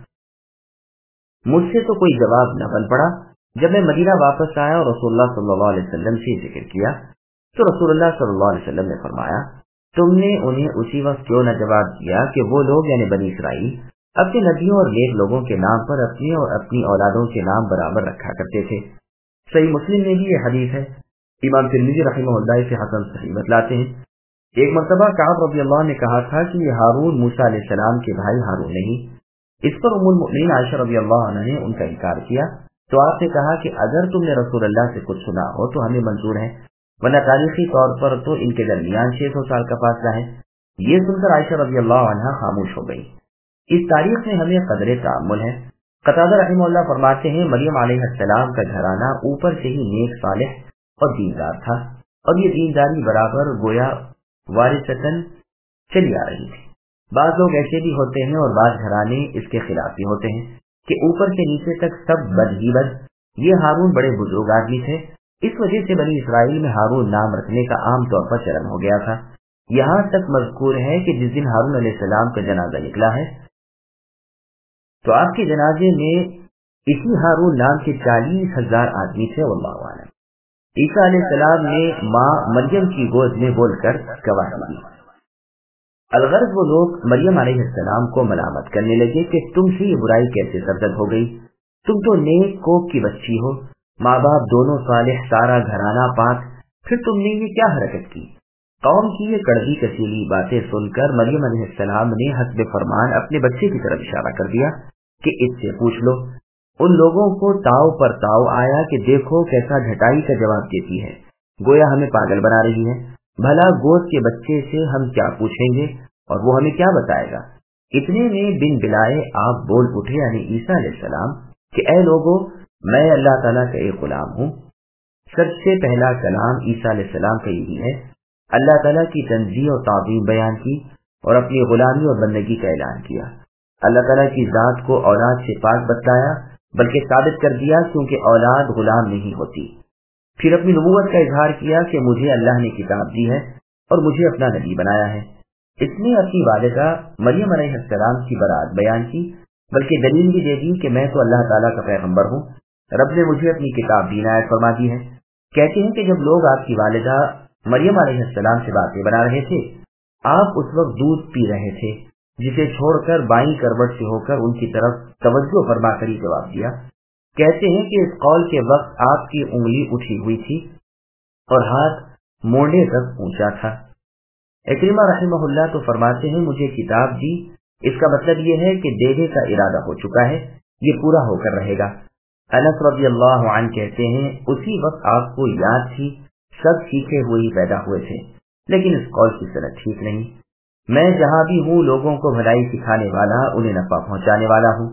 مجھ سے تو کوئی جواب نہ بن پڑا۔ جب میں مدینہ واپس آیا اور رسول اللہ صلی اللہ علیہ وسلم سے ذکر کیا تو رسول اللہ صلی اللہ علیہ وسلم نے فرمایا، تم نے انہیں اسی وقت کیوں نہ جواب دیا کہ وہ لوگ یعنی بنی اسرائیل اپنے نبیوں اور نیک لوگوں کے نام پر اپنے اور اپنی اولادوں کے نام برابر رکھا کرتے تھے۔ صحیح مسلم میں بھی یہ حدیث ہے۔ امام ترمذی رحمہ اللہ سے حسن صحیح بتلاتے ہیں، ایک مرتبہ کعب رضی اللہ نے کہا تھا کہ یہ ہارون موسیٰ علیہ السلام کے بھائی ہارون نہیں۔ اس پر ام المؤمنین عائشہ رضی اللہ عنہ نے ان کا انکار کیا تو آپ نے کہا کہ اگر تم نے رسول اللہ سے کچھ سنا ہو تو ہمیں منظور ہے، ورنہ تاریخی طور پر تو ان کے درمیان 600 سال کا فاصلہ ہے۔ یہ سن کر عائشہ رضی اللہ عنہ خاموش ہو گئی۔ اس تاریخ میں ہمیں قدر تعامل ہے۔ قتادہ رحمہ اللہ فرماتے ہیں، مریم علیہ السلام کا گھرانہ اوپر سے ہی نیک صالح اور دیندار تھا، اور یہ دینداری برابر گویا وارثتاً چلی آ رہی تھی۔ بعض لوگ ایسے بھی ہوتے ہیں اور بعض گھرانے اس کے خلاف بھی ہوتے ہیں کہ اوپر سے نیچے تک سب بد ہی بد۔ یہ ہارون بڑے بزرگ آدمی تھے، اس وجہ سے بنی اسرائیل میں ہارون نام رکھنے کا عام طور پر چلن ہو گیا تھا۔ یہاں تک مذکور ہے کہ جس دن ہارون علیہ السلام کا جنازہ نکلا ہے تو آپ کے جنازے میں اسی ہارون نام کے 40,000 آدمی تھے، واللہ اعلم۔ عیسیٰ علیہ السلام نے ماں مریم کی گود میں بول کر گواہی دی۔ الغرض وہ لوگ مریم علیہ السلام کو ملامت کرنے لگے کہ تم سے یہ برائی کیسے سرزد ہو گئی، تم تو نیک کوک کی بچی ہو، ماں باپ دونوں صالح، سارا گھرانہ پاک، پھر تم نے یہ کیا حرکت کی؟ قوم کی یہ کڑوی کسیلی باتیں سن کر مریم علیہ السلام نے حسب فرمان اپنے بچے کی طرف اشارہ کر دیا کہ اس سے پوچھ لو۔ ان لوگوں کو تاؤ پر تاؤ آیا کہ دیکھو کیسا جھٹائی کا جواب دیتی ہے، گویا ہمیں پاگل بنا رہی ہے۔ بھلا گود کے بچے سے ہم کیا پوچھیں گے اور وہ ہمیں کیا بتائے گا؟ اتنے میں بن بلائے آپ بول اٹھے یعنی عیسیٰ علیہ السلام کہ اے لوگو، میں اللہ تعالیٰ کا ایک غلام ہوں۔ سب سے پہلا کلام عیسیٰ علیہ السلام کا یہی ہے، اللہ تعالیٰ کی تنزیہ اور تعظیم بیان کی اور اپنی غلامی اور بندگی کا اعلان کیا۔ اللہ تعالیٰ کی ذات کو اولاد سے پاک بتلایا، بلکہ ثابت کر دیا کیونکہ اولاد غلام نہیں ہوتی۔ پھر اپنی نبوت کا اظہار کیا کہ مجھے اللہ نے کتاب دی ہے اور مجھے اپنا نبی بنایا ہے۔ اس نے اپنی والدہ مریم علیہ السلام کی برات بیان کی، بلکہ دلیل بھی دے دی کہ میں تو اللہ تعالیٰ کا پیغمبر ہوں، رب نے مجھے اپنی کتاب بھی عنایت فرما دی ہے۔ کہتے ہیں کہ جب لوگ آپ کی والدہ مریم علیہ السلام سے باتیں بنا رہے تھے، آپ اس وقت دودھ پی رہے تھے، جسے چھوڑ کر بائیں کروٹ سے ہو کر ان کی طرف توجہ فرما کر ہی جواب دیا۔ کہتے ہیں کہ اس قول کے وقت آپ کی انگلی اٹھی ہوئی تھی اور ہاتھ مونڈے تک اونچا تھا۔ اکرمہ رحمہ اللہ تو فرماتے ہیں، مجھے کتاب دی، اس کا مطلب یہ ہے کہ دینے کا ارادہ ہو چکا ہے، یہ پورا ہو کر رہے گا۔ انس رضی اللہ عنہ کہتے ہیں، اسی وقت آپ کو یاد تھی، سب سیکھے ہوئے ہی پیدا ہوئے تھے، لیکن اس قول کی صنعت ٹھیک نہیں۔ میں جہاں بھی ہوں لوگوں کو بھلائی سکھانے والا، انہیں نفع پہنچانے والا ہوں۔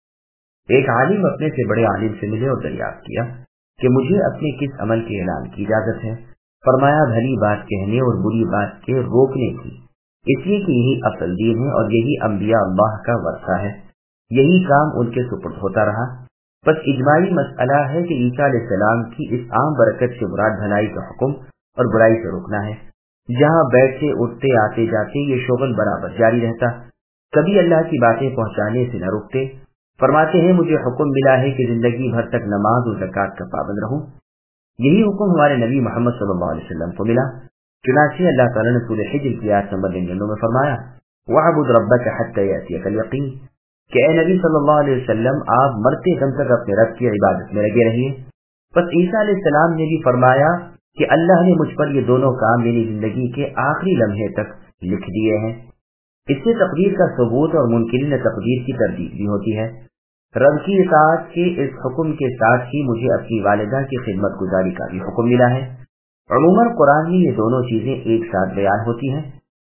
ایک عالم اپنے سے بڑے عالم سے ملے اور دریافت کیا کہ مجھے اپنے کس عمل کے اعلان کی اجازت ہے؟ فرمایا، بھلی بات کہنے اور بری بات کے روکنے کی، اس لیے کہ یہی اصل دین ہے اور یہی انبیاء اللہ کا ورثہ ہے، یہی کام ان کے سپرد ہوتا رہا۔ بس اجماعی مسئلہ ہے کہ عیسیٰ علیہ السلام کی اس عام برکت سے مراد بھلائی کا حکم اور برائی سے روکنا ہے۔ جہاں بیٹھتے اٹھتے آتے جاتے یہ شغل برابر جاری رہتا، کبھی اللہ کی باتیں پہنچانے سے نہ رکتے۔ فرماتے ہیں، مجھے حکم ملا ہے کہ زندگی بھر تک نماز اور زکوٰۃ کا پابند رہوں، یہی حکم ہمارے نبی محمد صلی اللہ علیہ وسلم کو ملا۔ چنانچہ اللہ تعالیٰ نے سورہ حجر کی آیت نمبر 99 میں فرمایا وَاعْبُدْ رَبَّكَ حَتَّى يَأْتِيَكَ الْيَقِينُ کہ اے نبی صلی اللہ علیہ وسلم آپ مرتے دم تک اپنے رب کی عبادت میں لگے رہیے. بس عیسیٰ علیہ السلام نے بھی فرمایا کہ اللہ نے مجھ پر یہ دونوں کام میری زندگی کے آخری لمحے تک لکھ دیے ہیں. اس سے تقدیر کا ثبوت اور منکرین تقدیر کی تردید بھی ہوتی ہے. رب کی اطاعت کے اس حکم کے ساتھ ہی مجھے اپنی والدہ کی خدمت گزاری کا بھی حکم ملا ہے. عموماً قرآن میں یہ دونوں چیزیں ایک ساتھ بیان ہوتی ہیں،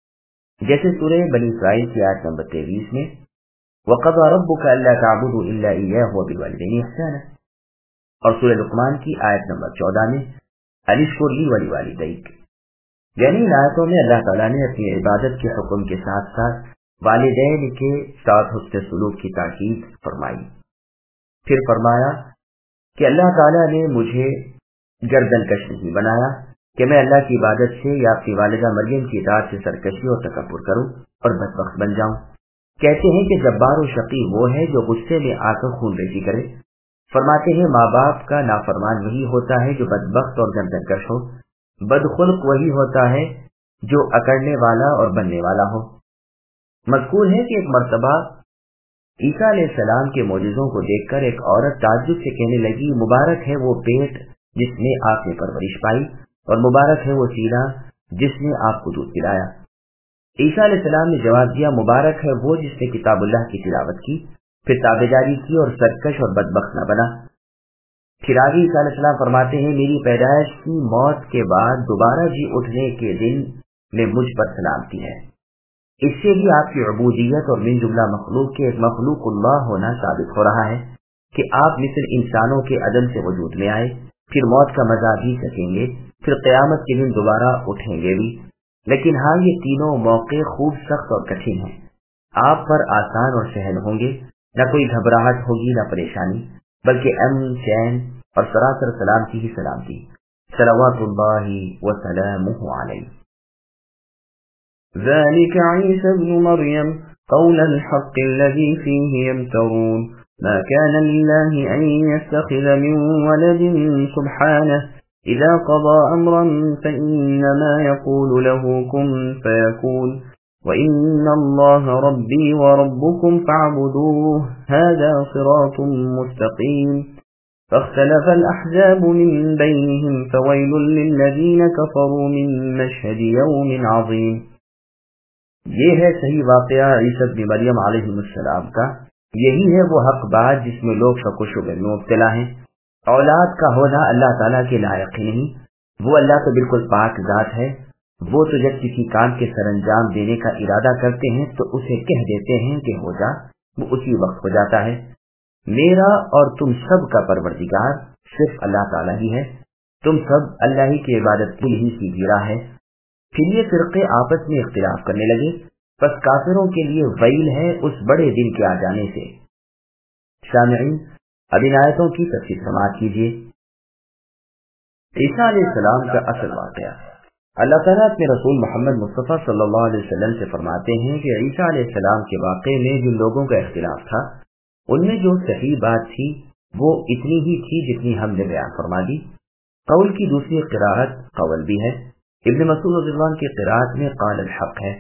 جیسے سورہ بنی اسرائیل کی آیت نمبر 23 میں وَقَضَىٰ رَبُّكَ أَلَّا تَعْبُدُوا إِلَّا إِيَّاهُ وَبِالْوَالِدَيْنِ إِحْسَانًا اور سورہ لقمان کی آیت نمبر 14 میں أَنِ اشْكُرْ لِي وَلِوَالِدَيْكَ. یعنی ان آیتوں میں اللہ تعالیٰ نے اپنی عبادت کے حکم کے ساتھ ساتھ والدین کے ساتھ حسن سلوک کی تاکید فرمائی. پھر فرمایا کہ اللہ تعالیٰ نے مجھے گردن کش نہیں بنایا کہ میں اللہ کی عبادت سے یا اپنی والدہ مریم کی اطاعت سے سرکشی اور تکبر کروں اور بدبخت بن جاؤں. کہتے ہیں کہ جبار و شقی وہ ہے جو غصے میں آ کر خون ریزی کرے. فرماتے ہیں ماں باپ کا نافرمان وہی ہوتا ہے جو بدبخت اور گردن کش ہو. بدخلق وہی ہوتا ہے جو اکڑنے والا اور بننے والا ہو. مذکور ہے کہ ایک مرتبہ عیسیٰ علیہ السلام کے معجزوں کو دیکھ کر ایک عورت تعجب سے کہنے لگی مبارک ہے وہ پیٹ جس نے آپ نے پرورش پائی اور مبارک ہے وہ سینہ جس نے آپ کو دودھ پلایا. عیسیٰ علیہ السلام نے جواب دیا مبارک ہے وہ جس نے کتاب اللہ کی تلاوت کی پھر تابعداری کی اور سرکش اور بدبخت نہ بنا. پھر آگے عیسیٰ علیہ السلام فرماتے ہیں میری پیدائش کی موت کے بعد دوبارہ جی اٹھنے کے دن میں مجھ پر سلامتی ہے. اس سے بھی آپ کی عبودیت اور من جملہ مخلوق کے ایک مخلوق اللہ ہونا ثابت ہو رہا ہے کہ آپ مثل انسانوں کے عدم سے وجود میں آئے، پھر موت کا مزہ بھی سکیں گے، پھر قیامت کے دن دوبارہ اٹھیں گے بھی. لیکن ہاں یہ تینوں موقع خوب سخت اور کٹھن ہیں. آپ پر آسان اور سہل ہوں گے، نہ کوئی گھبراہٹ ہوگی نہ پریشانی، بلکہ امن چین اور سراسر سلامتی ہی سلامتی. صلوات اللہ وسلامہ علیہ. ذلك عيسى ابن مريم قول الحق الذي فيه يمترون ما كان لله أن يتخذ من ولد سبحانه إذا قضى أمرا فإنما يقول له كن فيكون وإن الله ربي وربكم فاعبدوه هذا صراط مستقيم فاختلف الأحزاب من بينهم فويل للذين كفروا من مشهد يوم عظيم. یہ ہے صحیح واقعہ عیسیٰ ابن مریم علیہ السلام کا. یہی ہے وہ حق بات جس میں لوگ شک و شبہ میں مبتلا ہیں. اولاد کا ہونا اللہ تعالیٰ کے لائق ہی نہیں. وہ اللہ تو بالکل پاک ذات ہے. وہ تو جب کسی کام کے سر انجام دینے کا ارادہ کرتے ہیں تو اسے کہہ دیتے ہیں کہ ہو جا، وہ اسی وقت ہو جاتا ہے. میرا اور تم سب کا پروردگار صرف اللہ تعالیٰ ہی ہے. تم سب اللہ ہی کی عبادت کی ہی سیدھی راہ ہے. پھر یہ فرقے آپس میں اختلاف کرنے لگے، بس کافروں کے لیے ویل ہے اس بڑے دن کے آ جانے سے. سامعین اب ان آیتوں کی تفسیر سماعت کیجیے. عیسیٰ علیہ السلام کا اصل واقعہ. اللہ تعالیٰ اپنے رسول محمد مصطفیٰ صلی اللہ علیہ وسلم سے فرماتے ہیں کہ عیسیٰ علیہ السلام کے واقعے میں جن لوگوں کا اختلاف تھا ان میں جو صحیح بات تھی وہ اتنی ہی تھی جتنی ہم نے بیان فرما دی. قول کی دوسری قراءت قول بھی ہے. ابن مسعود رضی اللہ عنہ کی قراءت میں قال الحق ہے،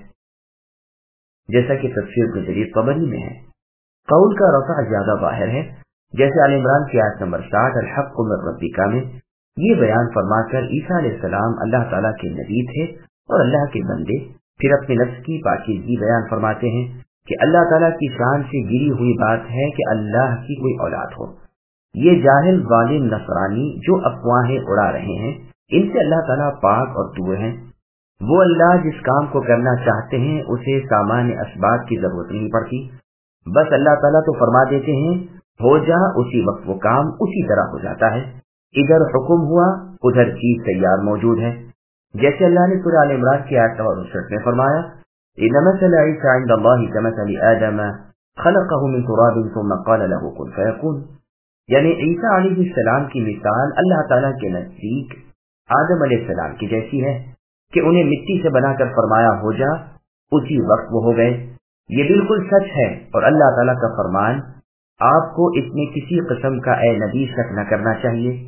جیسا کہ تفسیر ابن جریر طبری میں ہے. قول کا رفع زیادہ ظاہر ہے، جیسے آل عمران کی آیت نمبر 60 الحق من ربک میں یہ بیان فرما کر عیسیٰ علیہ السلام اللہ تعالیٰ کے نبی تھے اور اللہ کے بندے. پھر اپنے نفس کی پاکیزگی بیان فرماتے ہیں کہ اللہ تعالیٰ کی شان سے گری ہوئی بات ہے کہ اللہ کی کوئی اولاد ہو. یہ جاہل ظالم نصرانی جو افواہیں اڑا رہے ہیں ان سے اللہ تعالیٰ پاک اور دور ہیں. وہ اللہ جس کام کو کرنا چاہتے ہیں اسے سامان اسباب کی ضرورت نہیں پڑتی. بس اللہ تعالیٰ تو فرما دیتے ہیں ہو جا، اسی وقت وہ کام اسی طرح ہو جاتا ہے. ادھر حکم ہوا ادھر چیز تیار موجود ہے. جیسے اللہ نے سورہ آل عمران کی آیت 59 میں فرمایا ان مثل عیسی عند اللہ کمثل آدم خلقه من تراب ثم قال له كن فيكون. یعنی عیسیٰ علیہ السلام کی مثال اللہ تعالیٰ کے نزدیک آدم علیہ السلام کی جیسی ہے کہ انہیں مٹی سے بنا کر فرمایا ہو جا، اسی وقت وہ ہو گئے. یہ بالکل سچ ہے اور اللہ تعالیٰ کا فرمان آپ کو اس میں کسی قسم کا اے نبی شک نہ کرنا چاہیے.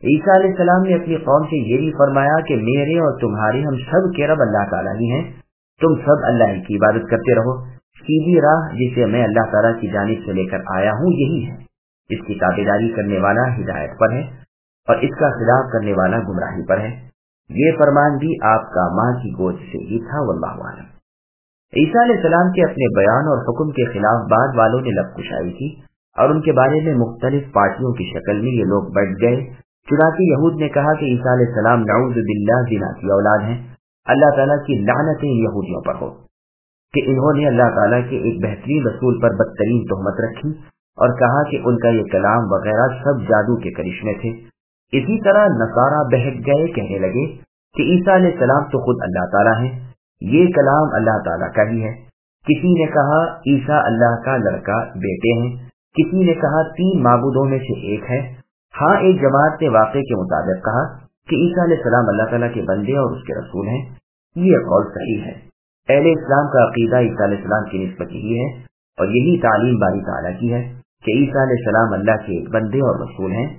عیسیٰ علیہ السلام نے اپنی قوم سے یہ بھی فرمایا کہ میرے اور تمہارے ہم سب کے رب اللہ تعالیٰ ہی ہیں، تم سب اللہ ہی کی عبادت کرتے رہو، سیدھی راہ جسے میں اللہ تعالیٰ کی جانب سے لے کر آیا ہوں یہی ہے، اس کی تابعداری کرنے والا ہدایت پر ہے اور اس کا خلاف کرنے والا گمراہی پر ہے، یہ فرمان بھی آپ کا ماں کی گود سے ہی تھا، واللہ اعلم۔ عیسیٰ علیہ السلام کے اپنے بیان اور حکم کے خلاف بعد والوں نے لب کشائی کی اور ان کے بارے میں مختلف پارٹیوں کی شکل میں یہ لوگ بٹ گئے۔ چنانچہ یہود نے کہا کہ عیسیٰ علیہ السلام نعوذ باللہ زنا کی اولاد ہیں، اللہ تعالیٰ کی لعنتیں یہودیوں پر ہو کہ انہوں نے اللہ تعالیٰ کے ایک بہترین رسول پر بدترین تہمت رکھی اور کہا کہ ان کا یہ کلام وغیرہ سب جادو کے کرشمے تھے۔ اسی طرح نصارہ بہک گئے، کہنے لگے کہ عیسیٰ علیہ السلام تو خود اللہ تعالیٰ ہیں، یہ کلام اللہ تعالیٰ کا ہی ہے۔ کسی نے کہا عیسیٰ اللہ کا لڑکا بیٹے ہیں، کسی نے کہا 3 معبودوں میں سے ایک ہے۔ ہاں، ایک جماعت نے واقعے کے مطابق کہا کہ عیسیٰ علیہ السلام اللہ تعالیٰ کے بندے اور اس کے رسول ہیں، یہ قول صحیح ہے۔ اہل اسلام کا عقیدہ عیسیٰ علیہ السلام کی نسبت یہی ہے اور یہی تعلیم باری تعالیٰ کی ہے کہ عیسیٰ علیہ السلام اللہ کے ایک بندے اور رسول ہیں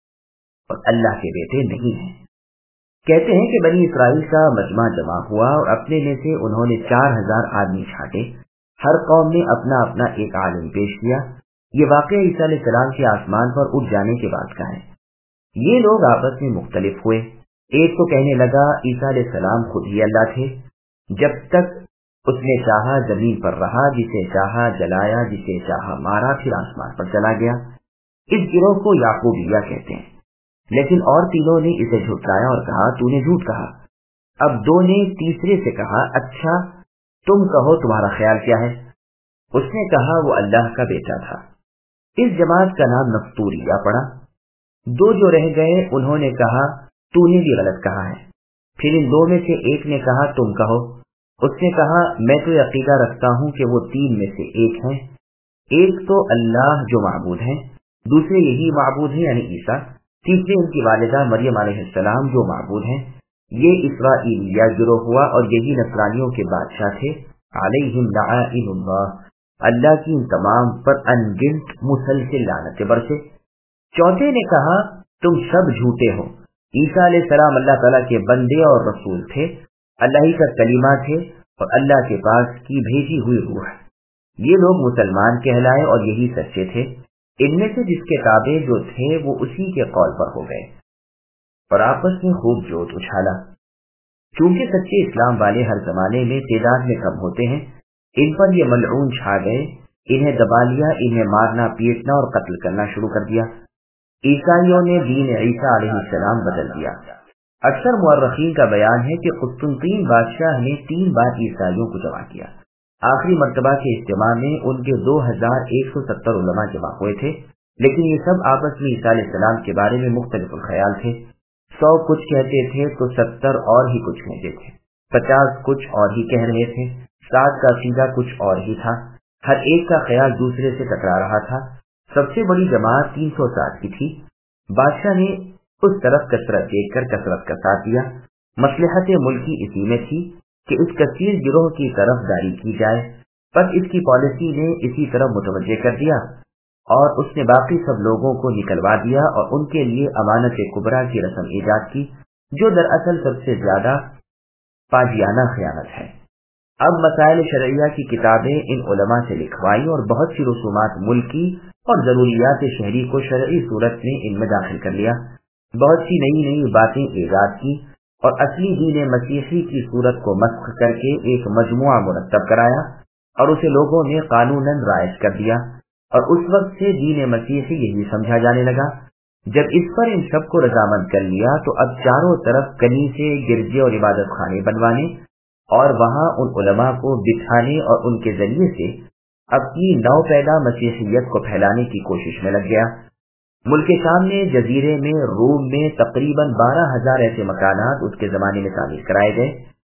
اور اللہ کے بیٹے نہیں ہیں۔ کہتے ہیں کہ بنی اسرائیل کا مجمع جمع ہوا اور اپنے میں سے انہوں نے 4000 آدمی چھانٹے، ہر قوم نے اپنا اپنا ایک عالم پیش کیا۔ یہ واقعہ عیسیٰ علیہ السلام کے آسمان پر اٹھ جانے کے بعد کا ہے۔ یہ لوگ آپس میں مختلف ہوئے، ایک تو کہنے لگا عیسیٰ علیہ السلام خود ہی اللہ تھے، جب تک اس نے چاہا زمین پر رہا، جسے چاہا جلایا، جسے چاہا مارا، پھر آسمان پر چلا گیا۔ اس گروہ کو یعقوبیہ کہتے ہیں، لیکن اور تینوں نے اسے جھٹلایا اور کہا تو نے جھوٹ کہا۔ اب 2 نے تیسرے سے کہا اچھا تم کہو تمہارا خیال کیا ہے؟ اس نے کہا وہ اللہ کا بیٹا تھا۔ اس جماعت کا نام نفتوریہ پڑا۔ 2 جو رہ گئے انہوں نے کہا تو نے بھی غلط کہا ہے۔ پھر ان 2 میں سے ایک نے کہا تم کہو۔ اس نے کہا میں تو عقیدہ رکھتا ہوں کہ وہ 3 میں سے ایک ہیں، ایک تو اللہ جو معبود ہیں، دوسرے یہی معبود ہیں یعنی عیسیٰ، تیسرے ان کی والدہ مریم علیہ السلام جو معبود ہیں۔ یہ اسرائیلیہ گروہ ہوا اور یہی نصرانیوں کے بادشاہ تھے، علیہم لعائن اللہ، اللہ کی ان تمام پر انگنت مسلسل لعنتیں برسے۔ چوتھے نے کہا تم سب جھوٹے ہو، عیسیٰ علیہ السلام اللہ تعالیٰ کے بندے اور رسول تھے، اللہ ہی کا کلمہ تھے اور اللہ کے پاس کی بھیجی ہوئی روح۔ یہ لوگ مسلمان کہلائے اور یہی سچے تھے۔ ان میں سے جس کے تابع جو تھے وہ اسی کے قول پر ہو گئے اور آپس میں خوب جوت اچھالا۔ چونکہ سچے اسلام والے ہر زمانے میں تعداد میں کم ہوتے ہیں، ان پر یہ ملعون چھا گئے، انہیں دبا لیا، انہیں مارنا پیٹنا اور قتل کرنا شروع کر دیا۔ عیسائیوں نے دین عیسیٰ علیہ السلام بدل دیا۔ اکثر مورخین کا بیان ہے کہ قسطنطین بادشاہ نے 3 بار عیسائیوں کو جمع کیا۔ آخری مرتبہ کے اجتماع میں ان کے 2170 علماء جمع ہوئے تھے، لیکن یہ سب آپس میں عیسیٰ علیہ السلام کے بارے میں مختلف الخیال تھے۔ 100 کچھ کہتے تھے تو 70 اور ہی کچھ کہتے تھے، 50 کچھ اور ہی کہہ رہے تھے، 60 کا سیدھا کچھ اور ہی تھا، ہر ایک کا خیال دوسرے سے ٹکرا رہا تھا۔ سب سے بڑی جماعت 360 کی تھی۔ بادشاہ نے اس طرف کثرت دیکھ کر کثرت کا ساتھ دیا۔ مصلحت ملکی اسی میں تھی کہ اس کثیر گروہ کی طرف داری کی جائے، بس اس کی پالیسی نے اسی طرف متوجہ کر دیا اور اس نے باقی سب لوگوں کو نکلوا دیا اور ان کے لیے امانت کبریٰ کی رسم ایجاد کی، جو دراصل سب سے زیادہ پاجیانہ خیانت ہے۔ اب مسائل شرعیہ کی کتابیں ان علماء سے لکھوائی اور بہت سی رسومات ملکی اور ضروریات شہری کو شرعی صورت میں ان میں داخل کر لیا، بہت سی نئی نئی باتیں ایجاد کی اور اصلی دین مسیحی کی صورت کو مسخ کر کے ایک مجموعہ مرتب کرایا اور اسے لوگوں نے قانوناً رائج کر دیا، اور اس وقت سے دین مسیحی یہی سمجھا جانے لگا۔ جب اس پر ان سب کو رضامند کر لیا تو اب چاروں طرف کنیسے، گرجے اور عبادت خانے بنوانے اور وہاں ان علماء کو بٹھانے اور ان کے ذریعے سے اپنی نو پیدا مسیحیت کو پھیلانے کی کوشش میں لگ گیا۔ ملک شام میں، جزیرے میں، روم میں تقریباً 12,000 ایسے مکانات اس کے زمانے میں تعمیر کرائے گئے۔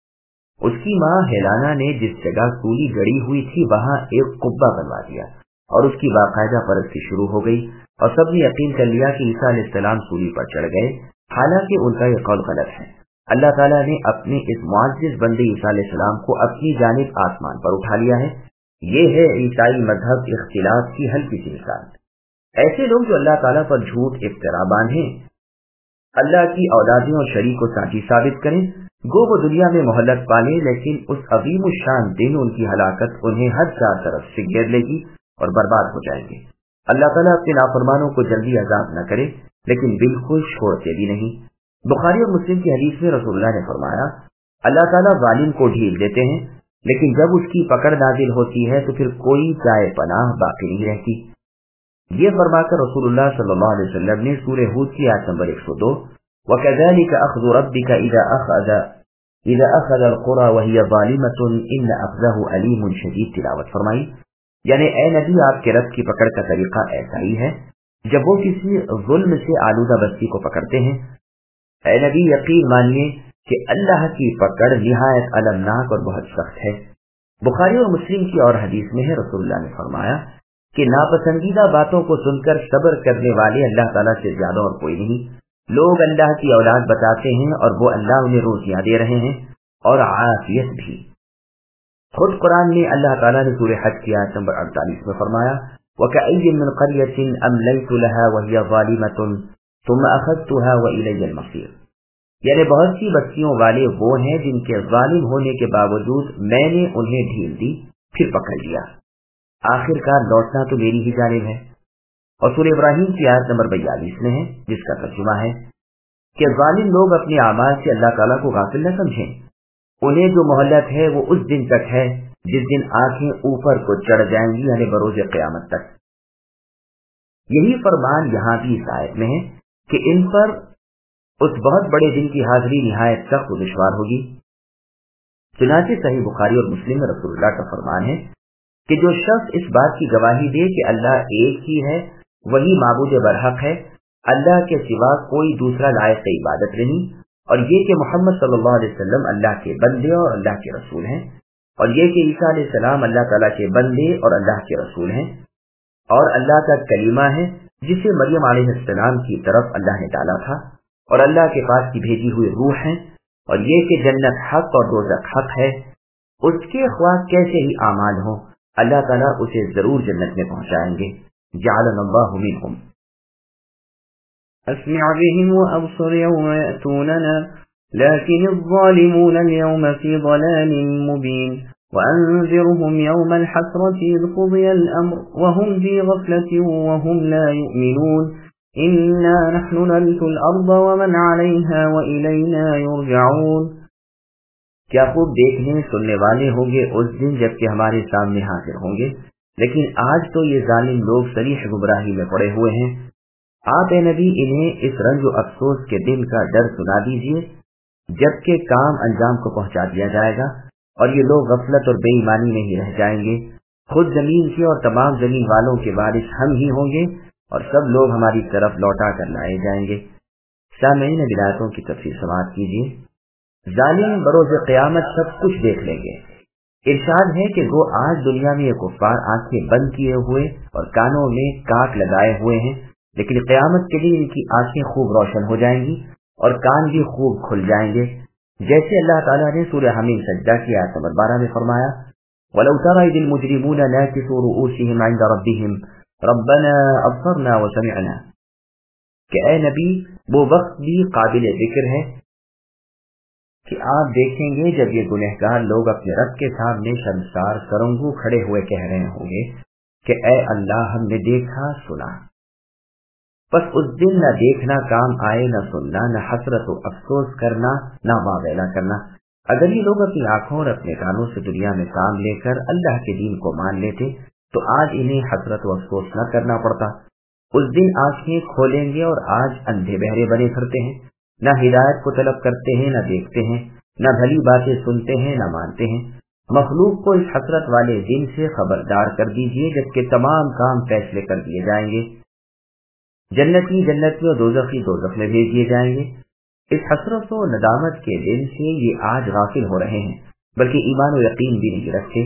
اس کی ماں ہیلانا نے جس جگہ سولی گڑی ہوئی تھی وہاں ایک قبہ بنوا دیا اور اس کی باقاعدہ پرستی شروع ہو گئی، اور سب نے یقین کر لیا کہ عیسیٰ علیہ السلام سولی پر چڑھ گئے، حالانکہ ان کا یہ قول غلط ہے۔ اللہ تعالیٰ نے اپنے اس معزز بندے عیسیٰ علیہ السلام کو اپنی جانب آسمان پر اٹھا لیا ہے۔ یہ ہے عیسائی مذہب اختلاف کی ہلکی سی مثال۔ ایسے لوگ جو اللہ تعالیٰ پر جھوٹ افترا باندھیں اللہ کی औलादें और शरीक को साथी साबित करें, गो वो दुनिया में मोहल्लत पाले, लेकिन उस अजीम शान दिन उनकी हलाकत उन्हें हर चार तरफ से घेर लेगी और बर्बाद हो जाएंगे। अल्लाह ताला अपने नाफरमानों को जल्दी अजाब न करे, लेकिन बिल्कुल छोड़ते भी नहीं। बुखारी और मुस्लिम की हदीस में रसूलुल्लाह ने फरमाया, अल्लाह ताला जालिम को ढील देते हैं, लेकिन जब उसकी पकड़ नाजिल होती है तो फिर कोई जाए पनाह बाकी नहीं रहती। ये फरमाकर रसूलुल्लाह सल्लल्लाहु अलैहि वसल्लम ने सूरह हूद की आयत नंबर 102 वकज़ालिका अख़्ज़ु रब्बिका इज़ा अख़ज़ अल-क़ुरा वहिय ज़ालिमतुन इन्न अख़ज़हु अलीमुन शदीद तिलावत फरमाई। यानी ए नबी, आपके रब की पकड़ का तरीका ऐसा ही है जब वो किसी जुल्म से आलूदा बस्ती को पकड़ते हैं। ए नबी, यकीन मानिए कि अल्लाह की पकड़ निहायत अलमनाक और बहुत सख्त है। बुखारी और मुस्लिम की और हदीस में है, रसूलुल्लाह ने फरमाया कि नापसंदीदा बातों को सुनकर सब्र करने वाले अल्लाह ताला से ज्यादा और कोई नहीं। लोग अल्लाह की औलाद बताते हैं और वो अल्लाह उन्हें रोटियां दे रहे हैं और आफियत भी। खुद कुरान में अल्लाह ताला ने सूरह हज की आयत नंबर 48 में फरमाया, वकअय्यिन मिन क़र्यतिन अमलयतु लहा वहिय ज़ालिमतुन सुम्मा अख़ज़्तुहा व इलैयल मसीर। यानी बहुत सी बस्तियों वाले वो हैं जिनके जालिम होने के बावजूद मैंने उन्हें ढील दी, फिर पकड़ लिया, आखिरकार लौटना तो मेरी ही जानिब है। और सूरह इब्राहिम की आयत नंबर 42 में है, जिसका तर्जुमा है कि जालिम लोग अपने आमाल से अल्लाह ताला को गाफिल न समझें। उन्हें जो मोहल्लत है वो उस दिन तक है जिस दिन आंखें ऊपर को चढ़ जाएंगी, यानी बरोज़े क़यामत तक। यही फरमान यहाँ भी इस आयत में है कि इन पर उस बहुत बड़े दिन की हाजिरी निहायत सख्त और दुश्वार होगी। चुनांचे सही बुखारी और मुस्लिम में रसूलुल्लाह का फरमान है कि जो शख्स इस बात की गवाही दे कि अल्लाह एक ही है, वही माबूद बरहक है, अल्लाह के सिवा कोई दूसरा लायक इबादत नहीं, और ये कि मोहम्मद सल्लल्लाहु अलैहि वसल्लम अल्लाह के बंदे और अल्लाह के रसूल हैं, और ये कि ईसा अलैहि सलाम अल्लाह ताला के बंदे और अल्लाह के रसूल हैं, और अल्लाह का कलीमा है जिसे मरियम अलैहिस्सलाम की तरफ अल्लाह ने डाला था, और अल्लाह के पास की भेजी हुई रूह है, और ये कि जन्नत हक और दोज़ख हक है। उसके ख्वाह कैसे ही आमाल हो, अल्लाह ताला उसे जरूर जन्नत में पहुंचाएंगे। जअलनल्लाहु मिनहुम। अस्मिअ बिहिम वअबसिर यौम यअतूनना लकिन الظالمون اليوم في ضلال مبين وأنذرهم يوم الحسرة إذ قضي الأمر وهم في غفلة وهم لا يؤمنون إنا نحن نرث الأرض ومن عليها وإلينا يرجعون। क्या खूब देखने सुनने वाले होंगे उस दिन जबकि हमारे सामने हाजिर होंगे, लेकिन आज तो ये जालिम लोग सरीह गुमराही में पड़े हुए हैं। आप ए नबी, इन्हें इस रंज व अफसोस के दिन का डर सुना दीजिए जबकि काम अंजाम को पहुंचा दिया जाएगा और ये लोग गफलत और बेईमानी में ही रह जाएंगे। खुद जमीन के और तमाम जमीन वालों के वारिस हम ही होंगे और सब लोग हमारी तरफ लौटा कर लाए जाएंगे। सामईन बिलातों की तफसीर समाअत कीजिए। जालिम बरोज़े क़यामत सब कुछ देख लेंगे। इरशाद है कि वो आज दुनिया में ये कुफ्फार आंखें बंद किए हुए और कानों में काट लगाए हुए हैं, लेकिन क़यामत के दिन इनकी आंखें खूब रोशन हो जाएंगी और कान भी खूब खुल जाएंगे। जैसे अल्लाह ताला ने सूरह हमीम सजदा की आयत नंबर 12 में फरमाया, वलौ तरा इज़िल मुजरिमूना नाकिसू रुऊसिहिम इंदा रब्बिहिम रब्बना अबसरना व समिअना, कि ए नबी, वो वक्त भी काबिल जिक्र है कि आप देखेंगे जब ये गुनहगार लोग अपने रब के सामने शर्मसार सरंगू खड़े हुए कह रहे होंगे कि ए अल्लाह, हमने देखा सुना। बस उस दिन न देखना काम आए, न सुनना, न हसरत व अफसोस करना, न वावेला करना। अगर ये लोग अपनी आंखों और अपने कानों से दुनिया में काम लेकर अल्लाह के दीन को मान लेते तो आज इन्हें हसरत व अफसोस न करना पड़ता। उस दिन आंखें खोलेंगे और आज अंधे बहरे बने फिरते हैं, न हिदायत को तलब करते हैं, न देखते हैं, न भली बातें सुनते हैं, न मानते हैं। मखलूक को इस हसरत वाले दिन से खबरदार कर दीजिए जबकि तमाम काम फैसले कर दिए जाएंगे। जन्नती जन्नत में और दोज़खी दोज़ख में भेज दिए जाएंगे। इस हसरत और नदामत के दिन से ये आज गाफिल हो रहे हैं, बल्कि ईमान और यकीन भी नहीं रखते।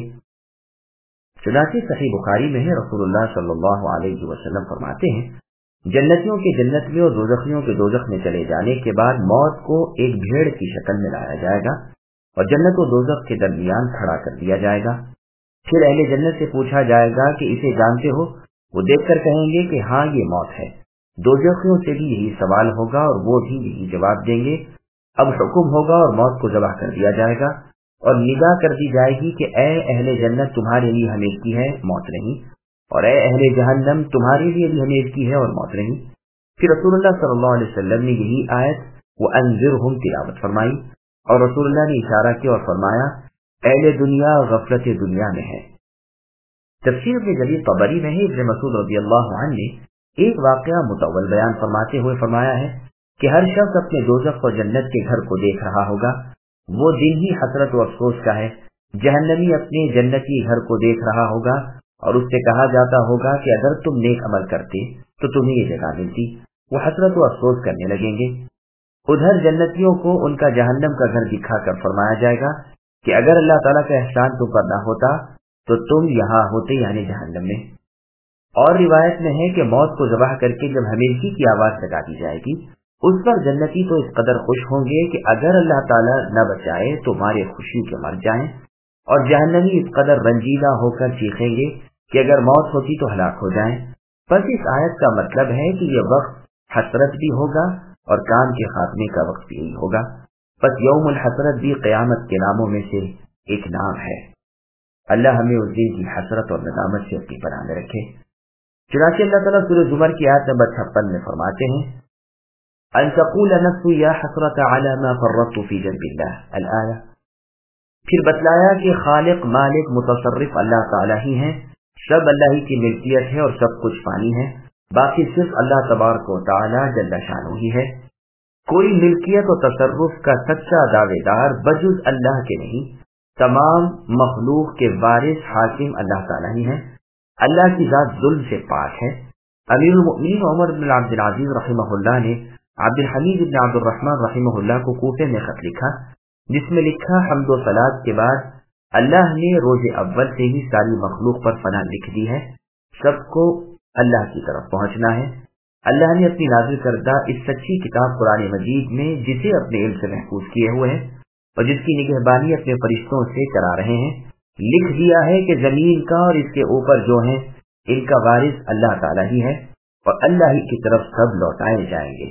चुनांचे सही बुखारी में है, रसूलुल्लाह सल्लल्लाहु अलैहि वसल्लम फरमाते हैं, जन्नतियों के जन्नत में और दोज़खियों के दोज़ख में चले जाने के बाद मौत को एक भेड़ की शक्ल में लाया जाएगा और जन्नत और दोज़ख के दरमियान खड़ा कर दिया जाएगा। फिर अहले जन्नत से पूछा जाएगा कि इसे जानते हो? वो देखकर कहेंगे कि हाँ, ये मौत है। दोजखियों से भी यही सवाल होगा और वो भी यही जवाब देंगे। अब हुक्म होगा और मौत को ज़बह कर दिया जाएगा और निगाह कर दी जाएगी कि ए अहले जन्नत तुम्हारे लिए हमेशा है, मौत नहीं, और ए अहले जहन्नम तुम्हारे लिए भी हमेशा है और मौत नहीं। फिर रसूलुल्लाह सल्लल्लाहु अलैहि वसल्लम ने यही आयत वो अंज़िरहुम तिलावत फरमाई और रसूलुल्लाह ने इशारा किया और फरमाया अहले दुनिया गफलत दुनिया में है। तफसीर में जलील तबरी में है इब्न मसूद रज़ियल्लाहु अन्हु ने एक वाक़या मुतव्वल बयान फरमाते हुए फरमाया है कि हर शख्स अपने दोज़ख और जन्नत के घर को देख रहा होगा। वो दिन ही हसरत और अफसोस का है। जहन्नमी अपने जन्नती घर को देख रहा होगा और उससे कहा जाता होगा कि अगर तुम नेक अमल करते तो तुम्हें ये जगह मिलती। वो हसरत और अफसोस करने लगेंगे। उधर जन्नतियों को उनका जहन्नम का घर दिखाकर फरमाया जाएगा कि अगर अल्लाह ताला का एहसान तुम पर न होता तो तुम यहाँ होते, यानी जहन्नम में। और रिवायत में है कि मौत को ज़बह करके जब हमेशा की आवाज लगा दी जाएगी, उस पर जन्नती तो इस कदर खुश होंगे कि अगर अल्लाह ताला न बचाए तो मारे खुशी के मर जाएं, और जहन्नमी इस कदर रंजीदा होकर चीखेंगे कि अगर मौत होती तो हलाक हो जाएं। बस इस आयत का मतलब है कि ये वक्त हसरत भी होगा और काम के खात्मे का वक्त भी यही होगा। बस यौमुल हसरत भी क़यामत के नामों में से एक नाम है। अल्लाह हमें उस दिन की हसरत और नदामत से अपनी पनाह में रखे। चुनांचे अल्लाह ताला सूरह ज़ुमर की आयत नंबर 56 में फरमाते हैं अन तक़ूल नफ्सु या हसरत अला मा फर्रतु फी जन्बिल्लाह अल-आया। फिर बतलाया कि खालिक मालिक मुतसर्रिफ अल्लाह ताला ही है, सब अल्लाह ही की मिल्कियत है और सब कुछ पानी है, बाकी सिर्फ अल्लाह तबारक व तआला जल्ल शानु ही है। कोई मिल्कियत और तसर्रुफ का सच्चा दावेदार बजुज अल्लाह के नहीं, तमाम मखलूक के वारिस हाकिम अल्लाह ताला ही है। अल्लाह की जात जुल्म से पाक है। अमीरुल मोमिनीन उमर बिन अब्दुल अजीज रहमहुल्लाह ने अब्दुल हमीद बिन अब्दुल रहमान रहमहुल्लाह को कूफे में खत लिखा, जिसमें लिखा हम्दो सलात के बाद अल्लाह ने रोजे अव्वल से ही सारी मखलूक पर फना लिख दी है, सबको अल्लाह की तरफ पहुंचना है। अल्लाह ने अपनी नाज़िल करदा इस सच्ची किताब कुरान मजीद में, जिसे अपने इल्म से महफूज किए हुए हैं और जिसकी निगहबानी अपने फरिश्तों से करा रहे हैं, लिख दिया है कि जमीन का और इसके ऊपर जो है इनका वारिस अल्लाह ताला ही है और अल्लाह ही की तरफ सब लौटाए जाएंगे।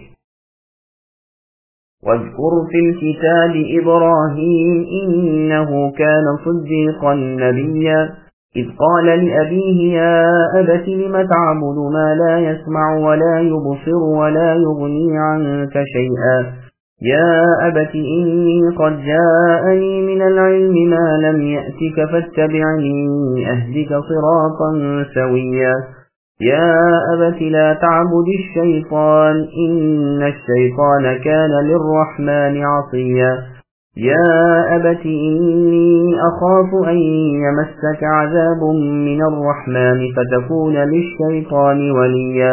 वज़्कुर फ़िल किताबि इब्राहीम इन्नहु कान सिद्दीक़न नबिय्या इज़ क़ाल लिअबीहि या अबति लिम तअबुदु मा ला यस्मअु व ला युबसिरु व ला युग़नी अन्का शै'आ या अबति इन्नी क़द जाअनी मिनल इल्मि मा लम यअतिक फत्तबि'नी अहदिक सिरातन सविय्या या अबति ला तअबुदिश शैतान इन्नश शैतान कान लिर्रहमानि असिय्या या अबति इन्नी अखाफु अन यमस्सक अज़ाबुम मिनर रहमानि फतकून लिश्शैतानि वलिय्या।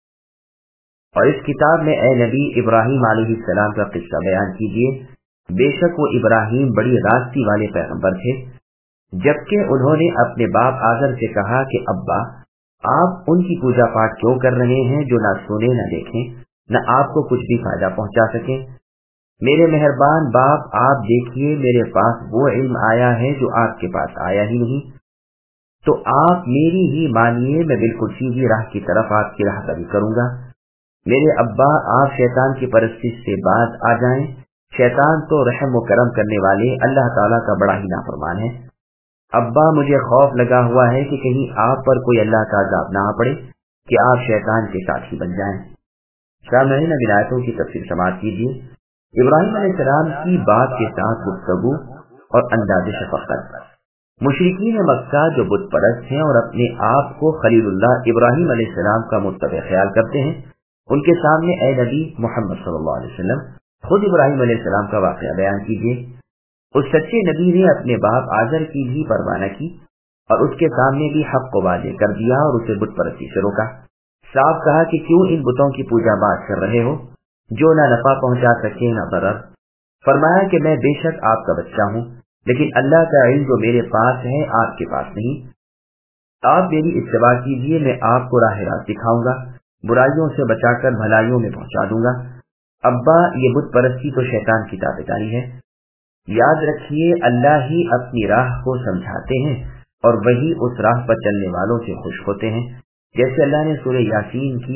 और इस किताब में ए नबी इब्राहीम अलैहिस्सलाम का किस्सा बयान कीजिए। बेशक वो इब्राहीम बड़ी रास्ती वाले पैगंबर थे, जबकि उन्होंने अपने बाप आज़र से कहा कि अब्बा, आप उनकी पूजा पाठ क्यों कर रहे हैं जो ना सुने न देखें न आपको कुछ भी फायदा पहुंचा सके। मेरे मेहरबान बाप, आप देखिए मेरे पास वो इल्म आया है जो आपके पास आया ही नहीं, तो आप मेरी ही मानिए, मैं बिल्कुल सीधी राह की तरफ आपकी राहबरी करूंगा। मेरे अब्बा, आप शैतान की परस्तिश से बाज आ जाएं। शैतान तो रहम व करम करने वाले अल्लाह ताला का बड़ा ही नाफरमान है। अब्बा, मुझे खौफ लगा हुआ है कि कहीं आप पर कोई अल्लाह का अज़ाब ना आ पड़े कि आप शैतान के साथी बन जाएं। सामईन इन आयतों की तफसीर समाअत कीजिए। इब्राहीम अलैहिस्सलाम की बात के साथ गुफ्तगू और अंदाज़े शफ़क़त। मुशरिकीन मक्का जो बुत परस्त हैं और अपने आप को खलीलुल्लाह इब्राहीम अलैहिस्सलाम का मुत्तबे ख्याल करते हैं, उनके सामने ए नबी मोहम्मद सल्लल्लाहु अलैहि वसल्लम खुद इब्राहीम अलैहिस्सलाम का वाक़या बयान कीजिए। उस सच्चे नबी ने अपने बाप आज़र की भी परवाह न की और उसके सामने भी हक़ को वाज़ेह कर दिया और उसे बुत परस्ती से रोका। साफ कहा कि क्यों इन बुतों की पूजा बात कर रहे हो जो न नफा पहुंचा सके न दरर। फरमाया कि मैं बेशक आपका बच्चा हूँ, लेकिन अल्लाह का इल्म जो मेरे पास है आपके पास नहीं। आप मेरी इत्तबा कीजिए, मैं आपको राह रास्त दिखाऊंगा, बुराइयों से बचाकर भलाइयों में पहुंचा दूंगा। अब्बा, ये बुत परस्ती तो शैतान की ताबेदारी है। याद रखिए, अल्लाह ही अपनी राह को समझाते हैं और वही उस राह पर चलने वालों से खुश होते हैं, जैसे अल्लाह ने सूरह यासीन की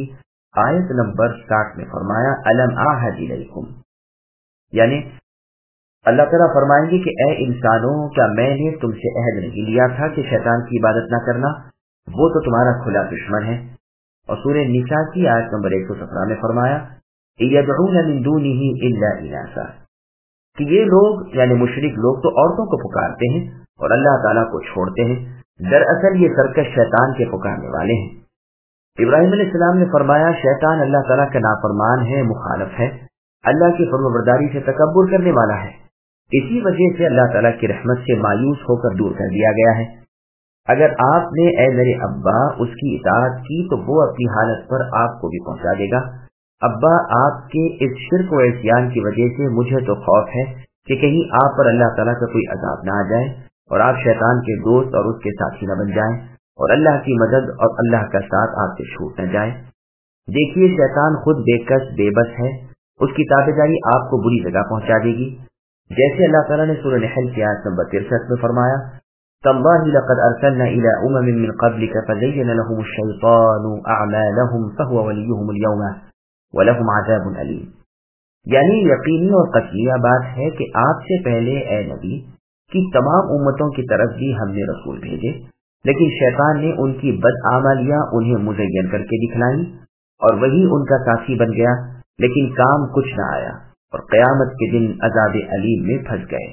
आयत नंबर 60 में फरमाया अलम आहद इलैकुम, यानी अल्लाह ताला फरमाएंगे कि ए इंसानों, क्या मैंने तुमसे अहद नहीं लिया था कि शैतान की इबादत न करना, वो तो तुम्हारा खुला दुश्मन है। और सूरह निसा की आयत नंबर 117 में फरमाया यदऊन मिन दूनिही इल्ला इनासा, कि ये लोग यानी मुशरिक लोग तो औरतों को पुकारते हैं और अल्लाह ताला को छोड़ते हैं। दरअसल ये सरकश शैतान के पुकारने वाले हैं। इब्राहिम अलैहिस्सलाम ने फरमाया शैतान अल्लाह ताला का नाफरमान है, मुखालिफ है, अल्लाह की फरमाबरदारी से तकब्बुर करने वाला है। इसी वजह से अल्लाह ताला की रहमत से मायूस होकर दूर कर दिया गया है। अगर आपने ए मेरे अब्बा उसकी इताअत की तो वो अपनी हालत पर आपको भी पहुंचा देगा। अब्बा, आपके इस शिर्क व इस्यान की वजह से मुझे तो खौफ है कि कहीं आप पर अल्लाह ताला का कोई अजाब न आ जाए और आप शैतान के दोस्त और उसके साथी न बन जाएं और अल्लाह की मदद और अल्लाह का साथ आपसे छूट न जाए। देखिए, शैतान खुद बेकस बेबस है, उसकी ताबेदारी आपको बुरी जगह पहुंचा देगी। जैसे अल्लाह ताला ने सूरह नहल की आयत नंबर 63 में फरमाया तल्लाहि लक़द अरसलना इला उममिन मिन क़ब्लिका फ़ज़य्यना लहुमुश शैतानु अअमालहुम फ़हुव वलियुहुमुल यौमा वलहुम अज़ाबुन अलीम, यानी यकीनी और कतलिया बात है कि आपसे पहले ए नबी की तमाम उम्मतों की तरफ भी हमने रसूल भेजे, लेकिन शैतान ने उनकी बदआमलियां उन्हें मुज़य्यन करके दिखलाई और वही उनका साथी बन गया, लेकिन काम कुछ न आया और क़यामत के दिन अज़ाब अलीम में फंस गए।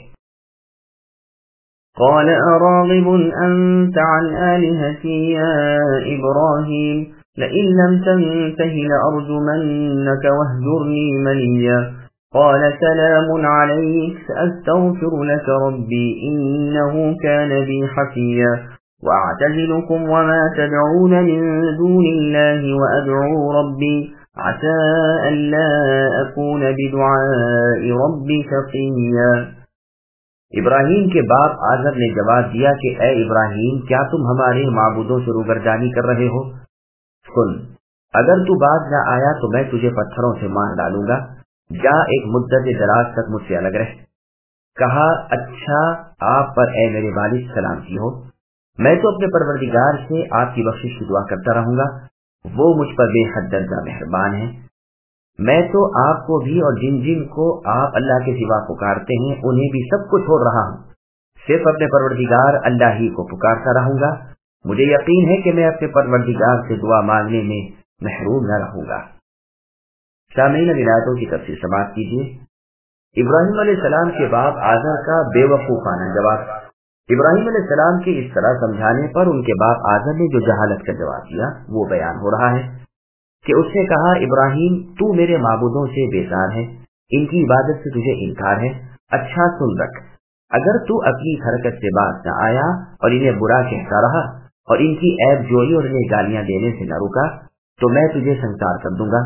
قال أراغب أنت عن آلهتي يا إبراهيم لئن لم تنته لأرجمنك واهجرني مليا قال سلام عليك سأستغفر لك ربي إنه كان بي حفيا وأعتزلكم وما تدعون من دون الله وأدعو ربي عسى ألا أكون بدعاء ربي شقيا۔ इब्राहीम के बाप आज़र ने जवाब दिया कि ए इब्राहीम, क्या तुम हमारे माबूदों से रूबरदानी कर रहे हो? सुन, अगर तू बाज न आया तो मैं तुझे पत्थरों से मार डालूंगा। जा एक मुद्दत दराज तक मुझसे अलग रह। कहा, अच्छा आप पर ए मेरे वालिद सलामती हो, मैं तो अपने परवरदिगार से आपकी बख्शिश की दुआ करता रहूंगा, वो मुझ पर बेहद दर्जा मेहरबान है। मैं तो आपको भी और जिन जिन को आप अल्लाह के सिवा पुकारते हैं उन्हें भी सबको छोड़ रहा हूँ, सिर्फ अपने परवरदिगार अल्लाह ही को पुकारता रहूंगा। मुझे यकीन है कि मैं अपने परवरदिगार से दुआ मांगने में महरूम न रहूंगा। सामीन विलायतों की तफसीर समाप्त कीजिए। इब्राहिम अलैहिस्सलाम के बाप आज़र का बेवकूफाना जवाब। इब्राहिम अलैहिस्सलाम के इस तरह समझाने पर उनके बाप आज़र ने जो जहालत का जवाब दिया वो बयान हो रहा है कि उसने कहा, इब्राहिम तू मेरे माबूदों से बेजार है, इनकी इबादत से तुझे इनकार है। अच्छा सुन रख, अगर तू अपनी हरकत से बाज न आया और इन्हें बुरा कहता रहा और इनकी ऐब जोई और इन्हें गालियां देने से न रुका तो मैं तुझे संसार कर दूंगा।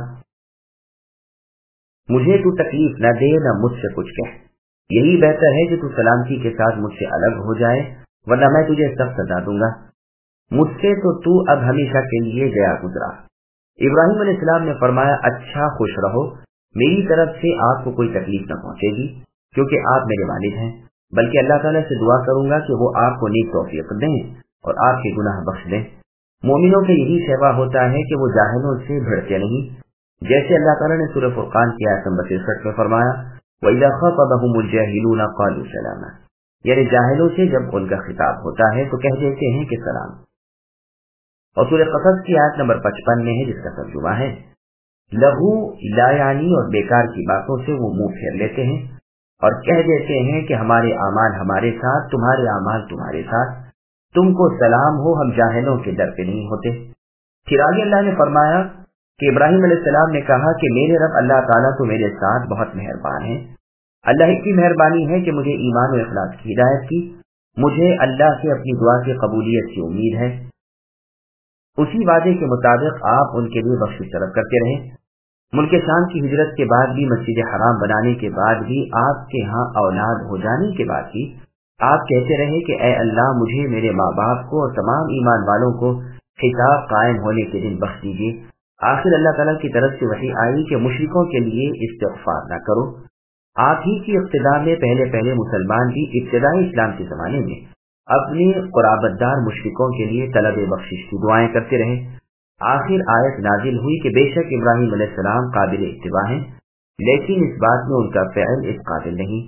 मुझे तू तकलीफ न दे न मुझसे कुछ कह, यही बेहतर है कि तू सलामती के साथ मुझसे अलग हो जाए, वरना मैं तुझे सख्त सजा दूंगा। मुझसे तो तू अब हमेशा के लिए गया गुजरा। इब्राहिम अलैहिस्सलाम ने फरमाया, अच्छा खुश रहो, मेरी तरफ से आपको कोई तकलीफ न पहुंचेगी क्योंकि आप मेरे वालिद हैं, बल्कि अल्लाह ताला से दुआ करूंगा कि वो आपको नेक तौफीक दें और आपके गुनाह बख्श दें। मोमिनों के यही सेवा होता है कि वो जाहिलों से भिड़ते नहीं, जैसे अल्लाह ताला ने सूरह फुरकान की आयत नंबर 63 में फरमाया वइज़ा ख़ातबहुमुल जाहिलूना क़ालू सलामा, यानी जाहिलों से जब उनका खिताब होता है तो कह देते हैं कि सलाम। और सूरह क़सस की आयत नंबर 55 में है जिसका तर्जुमा है लघु लायानी और बेकार की बातों से वो मुंह फेर लेते हैं और कह देते हैं कि हमारे आमाल हमारे साथ, तुम्हारे आमाल तुम्हारे साथ, तुमको सलाम हो, हम जाहिलों के डर पे नहीं होते। फिर आगे अल्लाह ने फरमाया कि इब्राहिम अलैहिस्सलाम ने कहा कि मेरे रब अल्लाह ताला तो मेरे साथ बहुत मेहरबान है। अल्लाह की मेहरबानी है कि मुझे ईमान और इखलास की हिदायत की, मुझे अल्लाह से अपनी दुआ की कबूलियत की उम्मीद है। उसी वादे के मुताबिक आप उनके लिए बख्शिश तलब करते रहे। मुल्क शाम की हिजरत के बाद भी, मस्जिद हराम बनाने के बाद भी, आपके यहाँ औलाद हो जाने के बाद भी आप कहते रहे कि ए अल्लाह मुझे, मेरे माँ बाप को और तमाम ईमान वालों को हिसाब कायम होने के दिन बख्श दीजिए। आखिर अल्लाह ताला की तरफ से वही आई कि मुशरिकों के लिए इस्तिग़फ़ार न करो। आप ही की इब्तिदा में पहले मुसलमान भी इब्तिदाई इस्लाम के जमाने में अपने क़ुराबतदार मुशरिकों के लिए तलब बख्शिश की दुआएं करते रहे। آخر آیت نازل ہوئی کہ بے شک ابراہیم علیہ السلام قابل اتباع ہیں، لیکن اس بات میں ان کا فعل اس قابل نہیں۔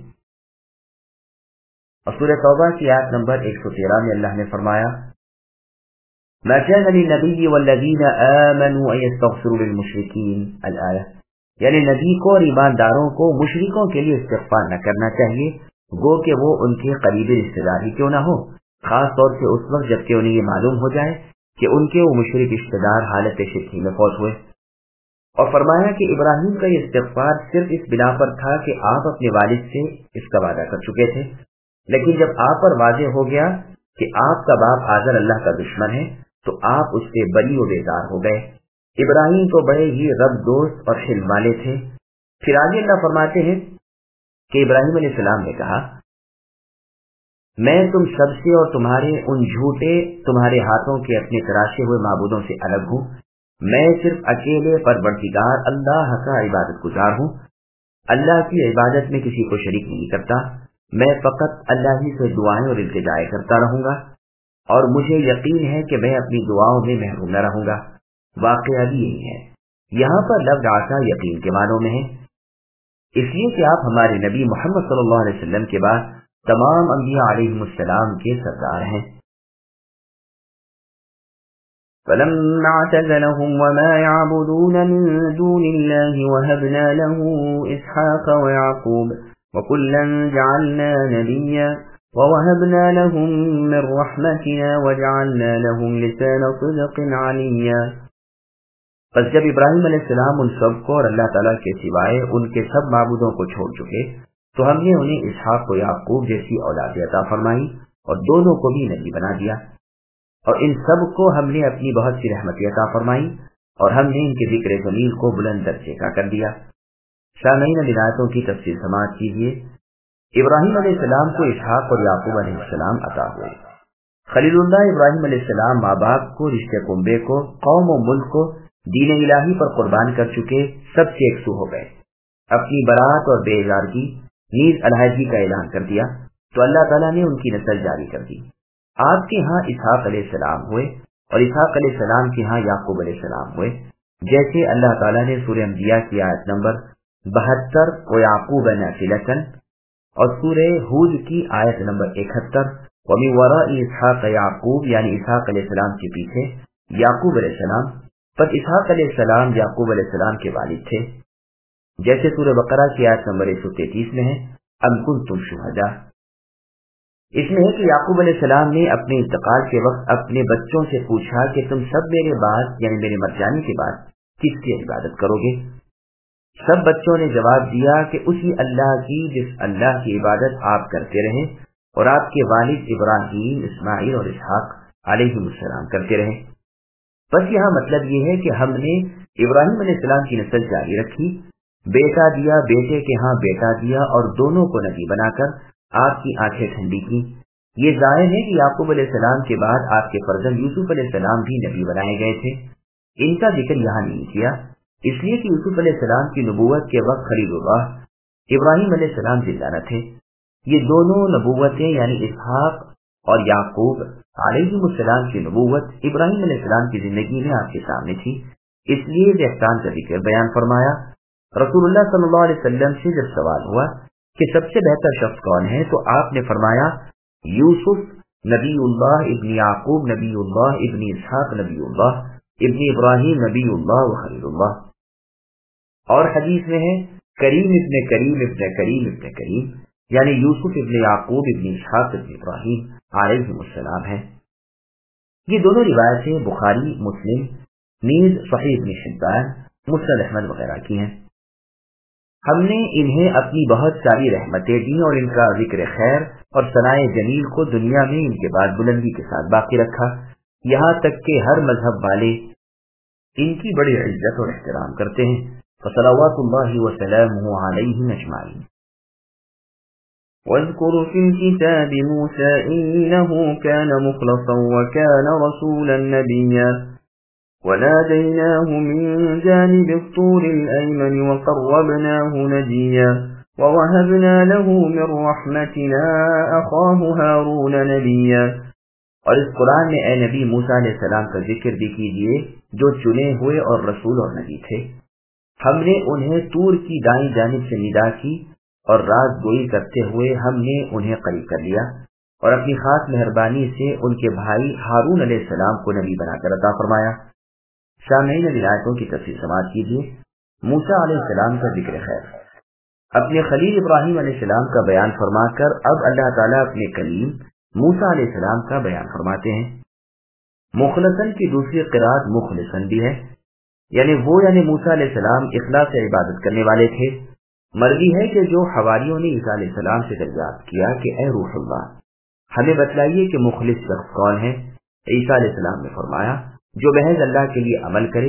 اور سورہ توبہ کی آیت نمبر 113 میں اللہ نے فرمایا ما كان للنبي والذين آمنوا أن يستغفروا للمشركين الآية، یعنی نبی کو اور ایمانداروں کو مشرکوں کے لیے استغفار نہ کرنا چاہیے، گو کہ وہ ان کے قریبی رشتہ دار ہی کیوں نہ ہو، خاص طور سے اس وقت جبکہ انہیں یہ معلوم ہو جائے کہ ان کے وہ مشرک رشتہ دار حالت شرکی میں فوت ہوئے۔ اور فرمایا کہ ابراہیم کا یہ استغفار صرف اس بنا پر تھا کہ آپ اپنے والد سے اس کا وعدہ کر چکے تھے، لیکن جب آپ پر واضح ہو گیا کہ آپ کا باپ آزر اللہ کا دشمن ہے تو آپ اس سے بری و بیزار ہو گئے۔ ابراہیم تو بڑے ہی رب دوست اور حلم والے تھے۔ پھر آگے اللہ فرماتے ہیں کہ ابراہیم علیہ السلام نے کہا میں تم سب سے اور تمہارے ان جھوٹے تمہارے ہاتھوں کے اپنے تراشے ہوئے معبودوں سے الگ ہوں، میں صرف اکیلے پروردگار اللہ کا عبادت گزار ہوں، اللہ کی عبادت میں کسی کو شریک نہیں کرتا، میں فقط اللہ ہی سے دعائیں اور التجائیں کرتا رہوں گا، اور مجھے یقین ہے کہ میں اپنی دعاؤں میں محروم نہ رہوں گا۔ واقعہ بھی یہی ہے، یہاں پر لفظ عسا یقین کے معنوں میں ہے، اس لیے کہ آپ ہمارے نبی محمد صلی اللہ علیہ وسلم کے بعد تمام انبیاء علیہم السلام کے سردار ہیں۔ فلما اعتزلهم وما يعبدون من دون الله وهبنا له إسحاق ويعقوب وكلا جعلنا نبيا ووهبنا لهم من رحمتنا وجعلنا لهم لسان صدق عليا۔ پس جب ابراہیم علیہ السلام ان سب کو اور اللہ تعالیٰ کے سوائے ان کے سب معبودوں کو چھوڑ چکے تو ہم نے انہیں اسحاق و یعقوب جیسی اولاد عطا فرمائی اور دونوں کو بھی نبی بنا دیا، اور ان سب کو ہم نے اپنی بہت سی رحمت عطا فرمائی اور ہم نے ان کے ذکر جمیل کو بلند درجے کا کر دیا۔ سامعین اب آیتوں کی تفصیل سماعت کیجیے۔ ابراہیم علیہ السلام کو اسحاق اور یعقوب علیہ السلام عطا ہوئے۔ خلیل اللہ ابراہیم علیہ السلام ماں باپ کو، رشتے کنبے کو، قوم و ملک کو دین الہی پر قربان کر چکے، سب سے یکسو ہو گئے، اپنی برات اور بیزارگی نیز علیحدگی کا اعلان کر دیا تو اللہ تعالیٰ نے ان کی نسل جاری کر دی۔ آپ کے ہاں اسحاق علیہ السلام ہوئے اور اسحاق علیہ السلام کے ہاں یعقوب علیہ السلام ہوئے، جیسے اللہ تعالیٰ نے سورہ انبیاء کی آیت نمبر 72 و یعقوب نافلۃ اور سورہ ہود کی آیت نمبر 71 ومن وراء اسحاق یعقوب، یعنی اسحاق علیہ السلام کے پیچھے یعقوب علیہ السلام، پر اسحاق علیہ السلام یعقوب علیہ السلام کے والد تھے، جیسے سورہ بقرہ کی آیت نمبر 133 میں ہے ام کنتم شہداء۔ اس میں ہے کہ یعقوب علیہ السلام نے اپنے انتقال کے وقت اپنے بچوں سے پوچھا کہ تم سب میرے بعد یعنی میرے مر جانے کے بعد کس کی عبادت کرو گے؟ سب بچوں نے جواب دیا کہ اسی اللہ کی جس اللہ کی عبادت آپ کرتے رہے اور آپ کے والد ابراہیم، اسماعیل اور اسحاق علیہ السلام کرتے رہے۔ بس یہاں مطلب یہ ہے کہ ہم نے ابراہیم علیہ السلام کی نسل جاری رکھی، بیٹا دیا، بیٹے کے ہاں بیٹا دیا اور دونوں کو نبی بنا کر آپ کی آنکھیں ٹھنڈی کی۔ یہ ظاہر ہے کہ یعقوب علیہ السلام کے بعد آپ کے فرزند یوسف علیہ السلام بھی نبی بنائے گئے تھے، ان کا ذکر یہاں نہیں کیا اس لیے کہ یوسف علیہ السلام کی نبوت کے وقت خلیل اللہ ابراہیم علیہ السلام زندہ نہ تھے۔ یہ دونوں نبوتیں یعنی اسحاق اور یعقوب علیہ السلام کی نبوت ابراہیم علیہ السلام کی زندگی میں آپ کے سامنے تھی، اس لیے اس احسان کا ذکر بیان فرمایا۔ رسول اللہ صلی اللہ علیہ وسلم سے جب سوال ہوا کہ سب سے بہتر شخص کون ہے تو آپ نے فرمایا یوسف نبی اللہ ابن یعقوب نبی اللہ ابن اسحاق نبی اللہ ابن ابراہیم نبی اللہ و خلیل اللہ۔ اور حدیث میں ہے کریم ابن کریم ابن کریم ابن کریم، یعنی یوسف ابن یعقوب ابن اسحاق ابن ابراہیم علیہ السلام ہے۔ یہ دونوں روایتیں بخاری، مسلم، نیز صحیح ابن حبان، مسند احمد وغیرہ کی ہیں۔ ہم نے انہیں اپنی بہت ساری رحمتیں دی اور ان کا ذکر خیر اور ثنائے جمیل کو دنیا میں ان کے بعد بلندی کے ساتھ باقی رکھا، یہاں تک کہ ہر مذہب والے ان کی بڑی عزت اور احترام کرتے ہیں۔ فصلوات اللہ وسلامہ علیہم اجمعین۔ واذكر في الكتاب موسى إنه كان مخلصا وكان رسولا نبيا وناديناه من جانب الطور الأيمن وقربناه نجيا ووهبنا له من رحمتنا أخاه هارون نبيا اور اس قرآن میں اے نبی موسیٰ علیہ السلام کا ذکر بھی کیجیے جو چنے ہوئے اور رسول اور نبی تھے۔ ہم نے انہیں طور کی دائیں جانب سے ندا کی اور راز گوئی کرتے ہوئے ہم نے انہیں قریب کر لیا اور اپنی خاص مہربانی سے ان کے بھائی ہارون علیہ السلام کو نبی بنا کر عطا فرمایا۔ سامعین اب آیتوں کی تفصیل سماعت کیجیے۔ موسیٰ علیہ السلام کا ذکر خیر۔ اپنے خلیل ابراہیم علیہ السلام کا بیان فرما کر اب اللہ تعالیٰ اپنے کلیم موسیٰ علیہ السلام کا بیان فرماتے ہیں۔ مخلصاً کی دوسری قرات مخلصاً بھی ہے، یعنی موسیٰ علیہ السلام اخلاص سے عبادت کرنے والے تھے۔ مرضی ہے کہ جو حواریوں نے عیسیٰ علیہ السلام سے دریافت کیا کہ اے روح اللہ ہمیں بتلائیے کہ مخلص شخص کون ہے، عیسیٰ علیہ السلام نے فرمایا جو محض اللہ کے لیے عمل کرے،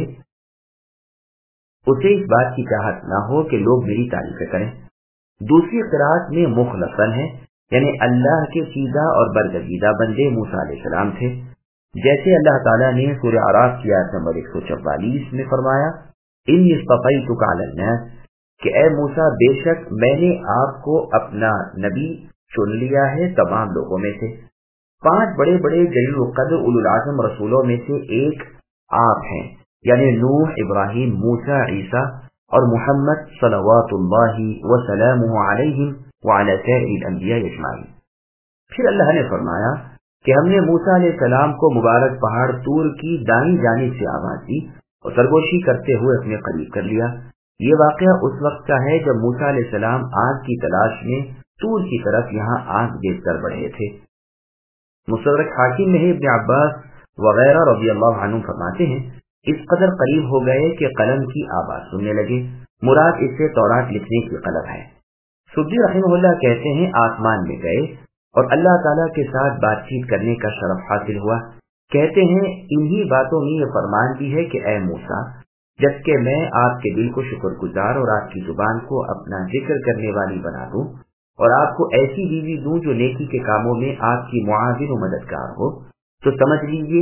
اسے اس بات کی چاہت نہ ہو کہ لوگ میری تعریفیں کریں۔ دوسری قرات میں مخلصاً ہے، یعنی اللہ کے سیدھا اور برگزیدہ بندے موسیٰ علیہ السلام تھے، جیسے اللہ تعالیٰ نے سورہ اعراف کی آیت نمبر 144 میں فرمایا انی اصطفیتک علی الناس کہ اے موسیٰ بے شک میں نے آپ کو اپنا نبی چن لیا ہے تمام لوگوں میں سے۔ 5 بڑے بڑے جلیل القدر اولو العزم رسولوں میں سے ایک آپ ہیں، یعنی نوح، ابراہیم، موسیٰ، عیسیٰ اور محمد صلوات اللہ وسلامہ علیہم وعلی سائر الانبیاء اجمعین۔ پھر اللہ نے فرمایا کہ ہم نے موسیٰ علیہ السلام کو مبارک پہاڑ طور کی دائیں جانب سے آواز دی اور سرگوشی کرتے ہوئے اپنے قریب کر لیا۔ یہ واقعہ اس وقت کا ہے جب موسیٰ علیہ السلام آگ کی تلاش میں طور کی طرف یہاں آگ دیکھ کر بڑھے تھے۔ مستدرک حاکم میں ابن عباس وغیرہ رضی اللہ عنہ فرماتے ہیں اس قدر قریب ہو گئے کہ قلم کی آواز سننے لگے، مراد اس سے تورات لکھنے کی قلم ہے۔ سبی رحمہ اللہ کہتے ہیں آسمان میں گئے اور اللہ تعالیٰ کے ساتھ بات چیت کرنے کا شرف حاصل ہوا۔ کہتے ہیں انہی باتوں میں یہ فرمان بھی ہے کہ اے موسیٰ جبکہ میں آپ کے دل کو شکر گزار اور آپ کی زبان کو اپنا ذکر کرنے والی بنا دوں اور آپ کو ایسی بیوی دوں جو نیکی کے کاموں میں آپ کی معاون و مددگار ہو، تو سمجھ لیجیے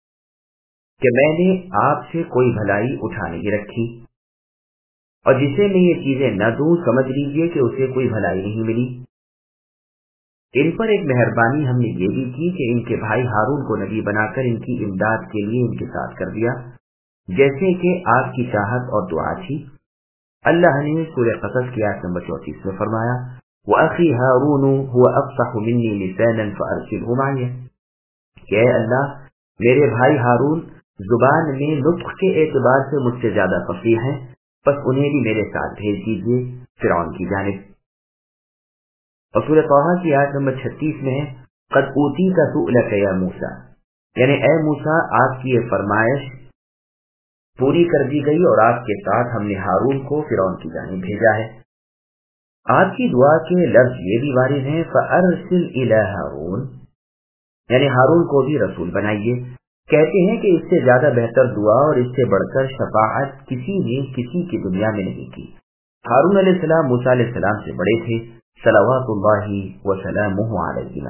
کہ میں نے آپ سے کوئی بھلائی اٹھا نہیں رکھی، اور جسے میں یہ چیزیں نہ دوں سمجھ لیجیے کہ اسے کوئی بھلائی نہیں ملی۔ ان پر ایک مہربانی ہم نے یہ بھی کی کہ ان کے بھائی ہارون کو نبی بنا کر ان کی امداد کے لیے ان کے ساتھ کر دیا، جیسے کہ آپ کی چاہت اور دعا تھی۔ اللہ نے سورہ قصص کی آیت نمبر 34 میں فرمایا وَأَخِي هَارُونُ هُوَ أَفْصَحُ مِنِّي لِسَانًا فَأَرْسِلْهُ مَعِيَ کہ اے اللہ میرے بھائی ہارون زبان میں نطق کے اعتبار سے مجھ سے زیادہ فصیح ہیں، بس انہیں بھی میرے ساتھ بھیج دیجیے فرعون کی جانب۔ اور سورہ طٰہٰ کی آیت نمبر 36 میں ہے قَدْ أُوتِيتَ سُؤْلَكَ يَا مُوسَىٰ یعنی اے موسیٰ آپ کی یہ فرمائش پوری کر دی گئی اور آپ کے ساتھ ہم نے ہارون کو فرعون کی جانب بھیجا ہے۔ آپ کی دعا کے لفظ یہ بھی وارد ہیں فَأَرْسِلْ إِلَىٰ هَارُونَ یعنی ہارون کو بھی رسول بنائیے۔ کہتے ہیں کہ اس سے زیادہ بہتر دعا اور اس سے بڑھ کر شفاعت کسی نے کسی کی دنیا میں نہیں کی۔ ہارون علیہ السلام موسیٰ علیہ السلام سے بڑے تھے صلوات اللہ وسلامہ علیہما۔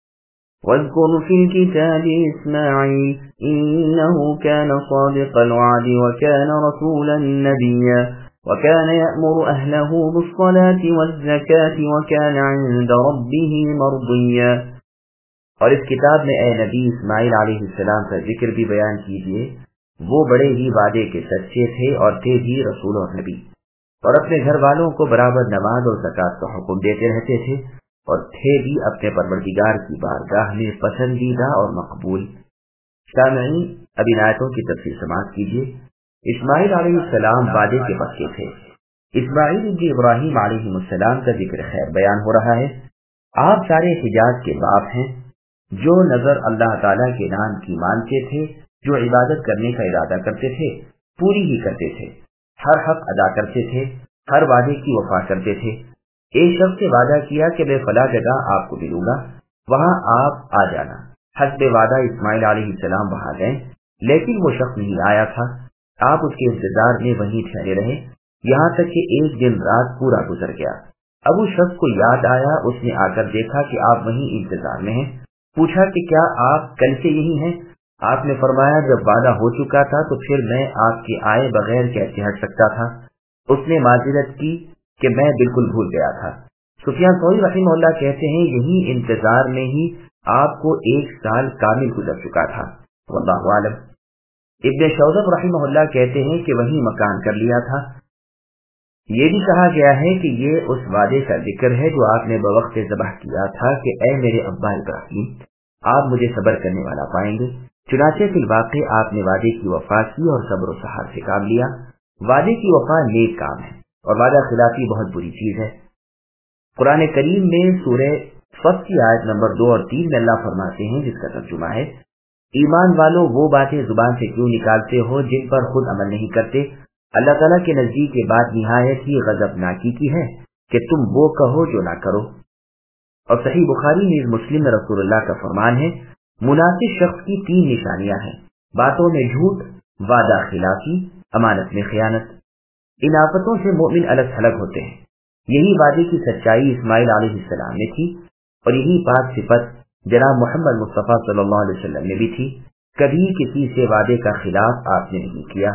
واذكر في الكتاب إسماعيل إنه كان صادق الوعد وكان رسولا نبيا وكان يأمر أهله بالصلاة والزكاة وكان عند ربه مرضيا۔ اور اس کتاب میں اے نبی اسماعیل علیہ السلام کا ذکر بھی بیان کیجیے، وہ بڑے ہی وعدے کے سچے تھے اور تھے بھی رسول اور نبی، اور اپنے گھر والوں کو برابر نماز اور زکوٰۃ کا حکم دیتے رہتے تھے، اور تھے بھی اپنے پروردگار کی بارگاہ میں پسندیدہ اور مقبول۔ سامعین اب ان آیتوں کی تفصیل سماعت کیجیے۔ اسماعیل علیہ السلام وعدے کے پکے تھے۔ اسماعیل ابن ابراہیم علیہ السلام کا ذکر خیر بیان ہو رہا ہے۔ آپ سارے حجاز کے باپ ہیں، جو نظر اللہ تعالیٰ کے نام کی مانتے تھے، جو عبادت کرنے کا ارادہ کرتے تھے پوری ہی کرتے تھے، ہر حق ادا کرتے تھے، ہر وعدے کی وفا کرتے تھے۔ ایک شخص سے وعدہ کیا کہ میں فلاں جگہ آپ کو ملوں گا، وہاں آپ آ جانا۔ حسب وعدہ اسماعیل علیہ السلام وہاں گئے، لیکن وہ شخص نہیں آیا تھا۔ آپ اس کے انتظار میں وہیں ٹھہرے رہے، یہاں تک کہ ایک دن رات پورا گزر گیا۔ اب اس شخص کو یاد آیا، اس نے آ کر دیکھا کہ آپ وہیں انتظار میں ہیں۔ پوچھا کہ کیا آپ کل سے یہی ہیں؟ آپ نے فرمایا جب وعدہ ہو چکا تھا تو پھر میں آپ کے آئے بغیر کیسے ہٹ سکتا تھا؟ اس نے معذرت کی کہ میں بالکل بھول گیا تھا۔ سفیان ثوری رحمہ اللہ کہتے ہیں یہی انتظار میں ہی آپ کو 1 साल कामिल गुजर चुका था। वल्लाहु आलम। इब्न शौज़ब रहमहुल्लाह कहते हैं कि वही मकान कर लिया था। ये भी कहा गया है कि ये उस वादे का जिक्र है जो आपने बवक्त ज़बह किया था कि ऐ मेरे अब्बा इब्राहिम, आप मुझे सब्र करने वाला पाएंगे। चुनाचे फिल वाक़े आपने वादे की वफा की और सब्र सहार से काम लिया। वादे की वफा नेक काम है और वादा खिलाफी बहुत बुरी चीज है। कुरान करीम में सूरह सफ़ की आयत नंबर 2 और 3 में अल्लाह फरमाते हैं, जिसका तर्जुमा है, ईमान वालों वो बातें जुबान से क्यों निकालते हो जिन पर खुद अमल नहीं करते। अल्लाह ताला के नजदीक ये बात निहायत ही गजबनाकी की है कि तुम वो कहो जो ना करो। और सही बुखारी नीज मुस्लिम में रसूलुल्लाह का फरमान है, मुनाफिक शख्स की 3 निशानियां हैं, बातों में झूठ, वादा खिलाफी, अमानत में खयानत। इन आफतों से मोमिन अलग थलग होते हैं। यही वादे की सच्चाई इस्माइल अलैहिस्सलाम में थी और यही पाक सिफत जनाब मोहम्मद मुस्तफा सल्लल्लाहु अलैहि वसल्लम में भी थी। कभी किसी से वादे का खिलाफ आपने नहीं किया।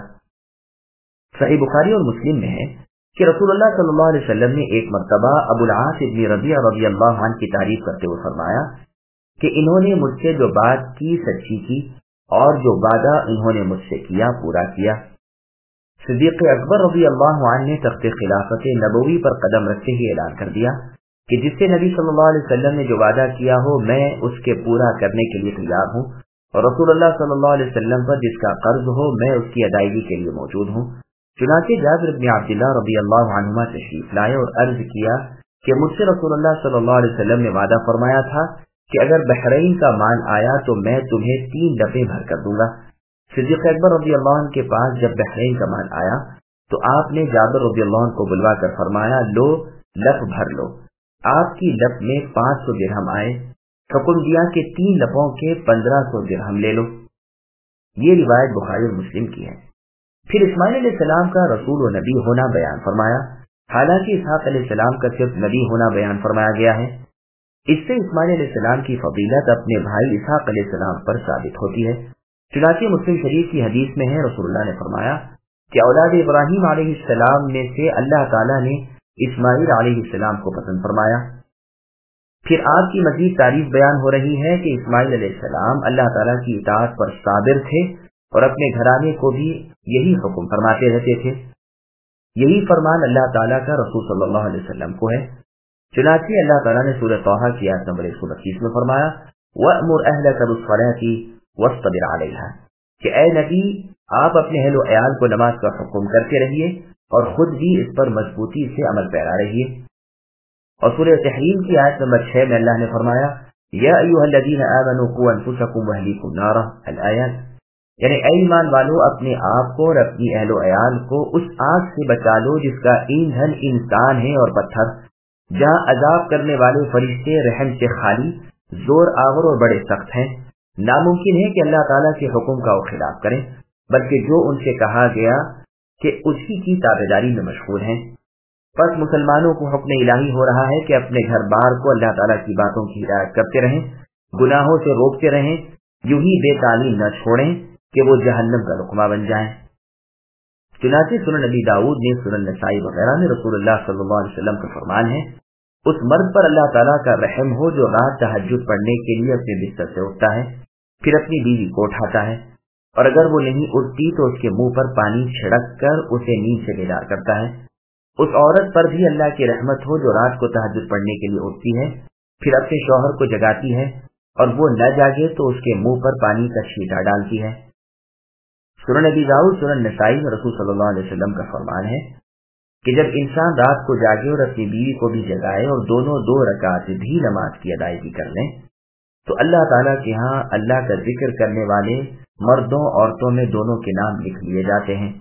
सही बुखारी और मुस्लिम में है कि रसूलुल्लाह सल्लल्लाहु अलैहि वसल्लम ने एक मर्तबा अबुल आस इब्न रबिया रज़ियल्लाहु अन्हु की तारीफ करते हुए फरमाया कि इन्होंने मुझसे जो बात की सच्ची की और जो वादा इन्होंने मुझसे किया पूरा किया। सिद्दीक़ अकबर रज़ियल्लाहु अन्हु ने तख्ते खिलाफत नबवी पर कदम रखते ही ऐलान कर दिया कि जिससे नबी सल्लल्लाहु अलैहि वसल्लम ने जो वादा किया हो मैं उसके पूरा करने के लिए तैयार हूँ और रसूलुल्लाह सल्लल्लाहु अलैहि वसल्लम पर जिसका कर्ज हो मैं उसकी अदायगी के लिए मौजूद हूँ। चुनांचे जाबिर इब्न अब्दुल्लाह रज़ियल्लाहु अन्हुमा तशरीफ लाए और अर्ज किया कि मुझसे रसूलुल्लाह सल्लल्लाहु अलैहि वसल्लम ने वादा फरमाया था कि अगर बहरैन का माल आया तो मैं तुम्हें 3 डब्बे भर कर दूंगा। सिद्दीक़ अकबर रज़ियल्लाहु अन्हु के पास जब बहरैन का माल आया तो आपने जाबिर रज़ियल्लाहु अन्हु को बुलवा कर फरमाया, लो लप भर लो। आपकी लप में 500 दिरहम आए। हुक्म दिया कि 3 लपों के 1500 दिरहम ले लो। ये रिवायत बुखारी और मुस्लिम की है। फिर इस्माइल अलैहिस्सलाम का रसूल व नबी होना बयान फरमाया। हालांकि इसहाक अलैहिस्सलाम का सिर्फ नबी होना बयान फरमाया गया है। इससे इस्माइल अलैहिस्सलाम की फजीलत अपने भाई इसहाक अलैहिस्सलाम पर साबित होती है। चुनांचे मुस्लिम शरीफ की हदीस में है, रसूलुल्लाह ने फरमाया कि औलाद इब्राहिम अलैहिस्सलाम में से अल्लाह ताला ने इस्माइल अलैहिस्सलाम को पसंद फरमाया। फिर आपकी मजीद तारीफ बयान हो रही है कि इस्माइल अलैहिस्सलाम अल्लाह ताला की इताअत पर साबिर थे और अपने घराने को भी यही हुक्म फरमाते रहते थे। यही फरमान अल्लाह ताला का रसूल सल्लल्लाहु अलैहि वसल्लम को है। चुनांचे अल्लाह ताला ने सूरह तौहा की आयत नंबर 125 में फरमाया, वअमुर अहलका बिस्सलाति वस्तबिर अलैहा, कि ऐ नबी आप अपने अहल व अयाल को नमाज का हुक्म करते रहिए और खुद भी इस पर मजबूती से अमल पैरा रहिए। और सूरह तहरीम की आयत नंबर 6 में अल्लाह ने फरमाया, या अय्युहल्लज़ीना आमनू क़ू अनफुसकुम व अहलीकुम नारा अल-आयत, यानी ऐ ईमान वालों अपने आप को और अपनी अहलो अयाल को उस आग से बचा लो जिसका ईंधन इंसान है और पत्थर, जहाँ अजाब करने वाले फरिश्ते रहम से खाली, जोर आवर और बड़े सख्त हैं। नामुमकिन है कि अल्लाह ताला के हुक्म का वो खिलाफ करें, बल्कि जो उनसे कहा गया कि उसी की ताबेदारी में मशगूल हैं। बस मुसलमानों को हुक्म इलाही हो रहा है कि अपने घर बार को अल्लाह ताला की बातों की हिदायत करते रहें, गुनाहों से रोकते रहें, यूं ही बेतालीम न छोड़ें कि वो जहन्नम का रुकमा बन जाएं। चुनांचे सुनन नबी दाऊद ने सुनन नसाई वगैरह में रसूलुल्लाह सल्लल्लाहु अलैहि वसल्लम का फरमान है, उस मर्द पर अल्लाह ताला का रहम हो जो रात तहज्जुद पढ़ने के लिए अपने बिस्तर से उठता है, फिर अपनी बीवी को उठाता है और अगर वो नहीं उठती तो उसके मुंह पर पानी छिड़क कर उसे नींद से बेदार करता है। उस औरत पर भी अल्लाह की रहमत हो जो रात को तहज्जुद पढ़ने के लिए उठती है, फिर अपने शौहर को जगाती है और वो न जागे तो उसके मुंह पर पानी का छींटा डालती है। सुनन नबी दाऊद सुनन नसाई में रसूल सल्लल्लाहु अलैहि वसल्लम का फरमान है कि जब इंसान रात को जागे और अपनी बीवी को भी जगाए और दोनों 2 रकात भी नमाज की अदायगी कर लें तो अल्लाह ताला के यहाँ अल्लाह का जिक्र करने वाले मर्दों औरतों में दोनों के नाम लिख लिए जाते हैं।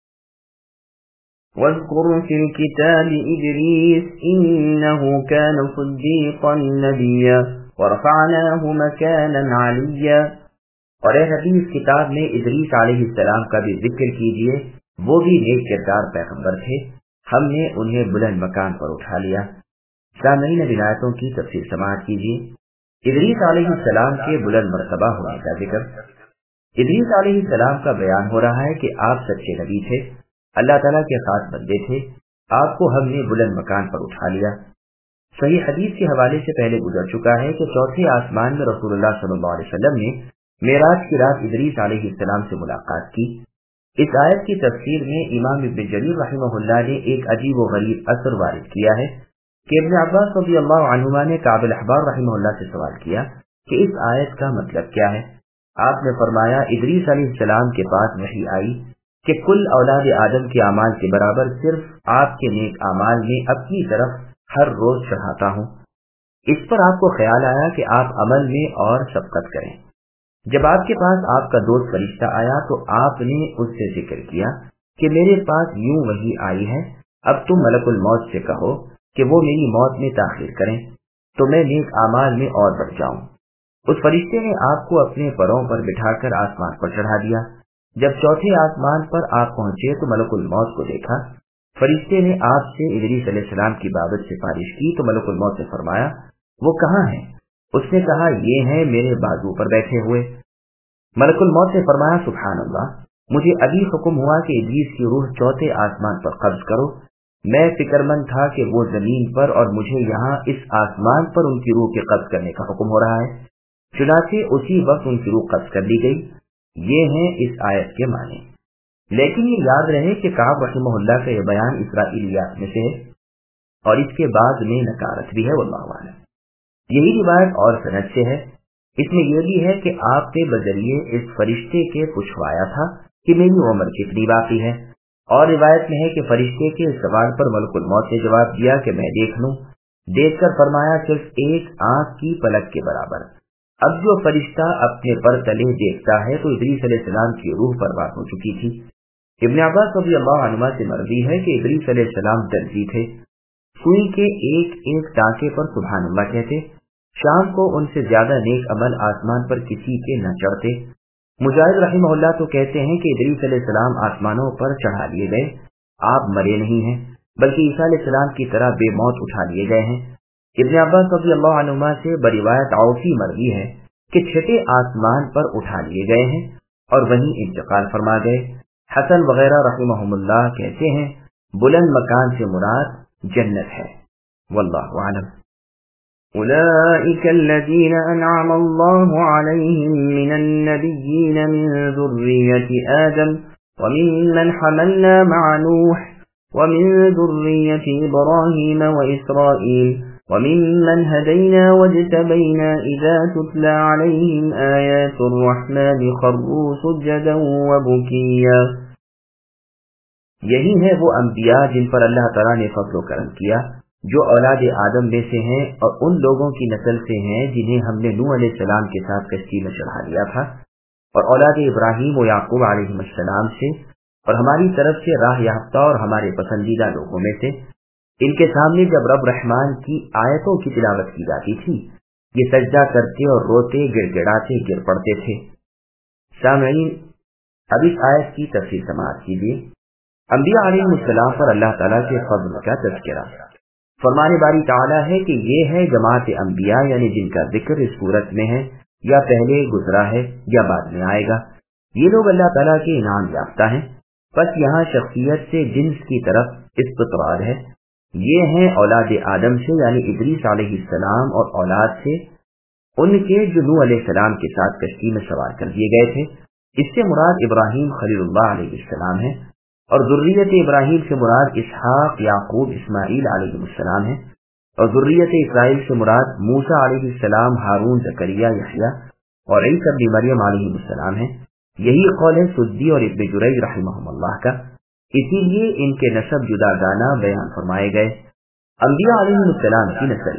वज़्कुर फ़िल किताबि इद्रीस इन्नहु कान सिद्दीक़न नबिय्या वरफ़अनाहु मकानन अलिय्या। और ए नबी इस किताब में इदरीस अलैहिस्सलाम का भी जिक्र कीजिए, वो भी नेक किरदार पैगंबर थे, हमने उन्हें बुलंद मकान पर उठा लिया। सामईन विलायतों की तफसीर समाअत कीजिए। इदरीस अलैहिस्सलाम के बुलंद मर्तबा होने का जिक्र। इदरीस अलैहिस्सलाम का बयान हो रहा है कि आप सच्चे नबी थे, अल्लाह ताला के खास बंदे थे, आपको हमने बुलंद मकान पर उठा लिया। صحیح حدیث کے حوالے سے پہلے گزر چکا ہے کہ چوتھے آسمان میں رسول اللہ صلی اللہ علیہ وسلم نے معراج کی رات ادریس علیہ السلام سے ملاقات کی۔ اس آیت کی تفسیر میں امام ابن جریر رحمہ اللہ نے ایک عجیب و غریب اثر وارد کیا ہے کہ ابن عباس رضی اللہ عنہما نے کعب الاحبار رحمہ اللہ سے سوال کیا کہ اس آیت کا مطلب کیا ہے۔ آپ نے فرمایا ادریس علیہ السلام کے پاس وحی آئی کہ کل اولاد آدم کے اعمال کے برابر صرف آپ کے نیک اعمال میں اپنی طرف ہر روز چڑھاتا ہوں۔ اس پر آپ کو خیال آیا کہ آپ عمل میں اور سبقت کریں۔ جب آپ کے پاس آپ کا دوست فرشتہ آیا تو آپ نے اس سے ذکر کیا کہ میرے پاس یوں وحی آئی ہے، اب تم ملک الموت سے کہو کہ وہ میری موت میں تاخیر کریں تو میں نیک اعمال میں اور بڑھ جاؤں۔ اس فرشتے نے آپ کو اپنے پروں پر بٹھا کر آسمان پر چڑھا دیا۔ جب چوتھے آسمان پر آپ پہنچے تو ملک الموت کو دیکھا۔ فرشتے نے آپ سے ادریس علیہ السلام کی بابت سفارش کی تو ملک الموت نے فرمایا وہ کہاں ہیں؟ اس نے کہا یہ ہیں میرے بازو پر بیٹھے ہوئے۔ ملک الموت نے فرمایا سبحان اللہ، مجھے ابھی حکم ہوا کہ ادریس کی روح چوتھے آسمان پر قبض کرو۔ میں فکر مند تھا کہ وہ زمین پر اور مجھے یہاں اس آسمان پر ان کی روح کے قبض کرنے کا حکم ہو رہا ہے۔ چنانچہ اسی وقت ان کی روح قبض کر لی گئی۔ یہ ہیں اس آیت کے معنی۔ لیکن یہ یاد رہے کہ کعب رحمہ اللہ کا یہ بیان اسرائیلیات میں سے ہے اور اس کے بعد میں نکارت بھی ہے، واللہ اعلم۔ یہی روایت اور سند سے ہے۔ اس میں یہ بھی ہے کہ آپ نے بذریعے اس فرشتے کے پوچھوایا تھا کہ میری عمر کتنی باقی ہے، اور روایت میں ہے کہ فرشتے کے سوال پر ملک الموت نے جواب دیا کہ میں دیکھ لوں۔ دیکھ کر فرمایا صرف ایک آنکھ کی پلک کے برابر۔ اب جو فرشتہ اپنے پر تلے دیکھتا ہے تو ادریس علیہ السلام کی روح برباد ہو چکی تھی۔ ابن عباس رضی اللہ عنہ سے مروی ہے کہ ادریس علیہ السلام درزی تھے، سوئی کے ایک ایک ٹانکے پر سبحان اللہ کہتے۔ شام کو ان سے زیادہ نیک عمل آسمان پر کسی کے نہ چڑھتے۔ مجاہد رحمہ اللہ تو کہتے ہیں کہ ادریس علیہ السلام آسمانوں پر چڑھا لیے گئے، آپ مرے نہیں ہیں بلکہ عیسیٰ علیہ السلام کی طرح بے موت اٹھا لیے گئے ہیں۔ ابن عباس رضی اللہ عنہما سے بروایت عوفی مروی ہے کہ چھٹے آسمان پر اٹھا لیے گئے ہیں اور وہیں انتقال فرما گئے۔ حسن وغیرہ رحمہم اللہ کہتے ہیں بلند مکان سے مراد جنت ہے، واللہ اعلم۔ أولئك الذين أنعم الله عليهم من النبيين من ذرية آدم وممن حملنا مع نوح ومن ذرية إبراهيم وإسرائيل وممن هدينا واجتبينا إذا تتلى عليهم آيات الرحمن خروا سجدا وبكيا۔ یہی ہے وہ انبیاء جن پر اللہ تعالیٰ نے فضل و کرم کیا، جو اولاد آدم میں سے ہیں اور ان لوگوں کی نسل سے ہیں جنہیں ہم نے نوح علیہ السلام کے ساتھ کشتی میں چڑھا لیا تھا، اور اولاد ابراہیم و یعقوب علیہ السلام سے، اور ہماری طرف سے راہ یافتہ اور ہمارے پسندیدہ لوگوں میں سے۔ ان کے سامنے جب رب رحمان کی آیتوں کی تلاوت کی جاتی تھی یہ سجدہ کرتے اور روتے گڑ گڑاتے گر پڑتے تھے۔ سامعین، اب اس آیت کی تفصیل سماعت کیجیے۔ انبیاء علیہ السلام پر اللہ تعالیٰ کے فضل کا تذکرہ۔ فرمان باری تعالیٰ ہے کہ یہ ہے جماعت انبیاء، یعنی جن کا ذکر اس صورت میں ہے یا پہلے گزرا ہے یا بعد میں آئے گا۔ یہ لوگ اللہ تعالیٰ کے انعام یافتہ ہیں، بس یہاں شخصیت سے جنس کی طرف استطراد ہے۔ یہ ہیں اولاد آدم سے، یعنی ادریس علیہ السلام اور اولاد سے ان کے جو نوح علیہ السلام کے ساتھ کشتی میں سوار کر دیے گئے تھے۔ اس سے مراد ابراہیم خلیل اللہ علیہ السلام ہے، اور ذریت ابراہیم سے مراد اسحاق، یعقوب، اسماعیل علیہ السلام ہے، اور ذریت اسرائیل سے مراد موسیٰ علیہ السلام، ہارون، زکریا، یحییٰ اور عیسیٰ ابن مریم علیہ السلام ہے۔ یہی قول ہے سدی اور ابن جریج رحمہم اللہ کا، اسی لیے ان کے نسب جدا گانا بیان فرمائے گئے۔ انبیاء علیہ السلام کی نسل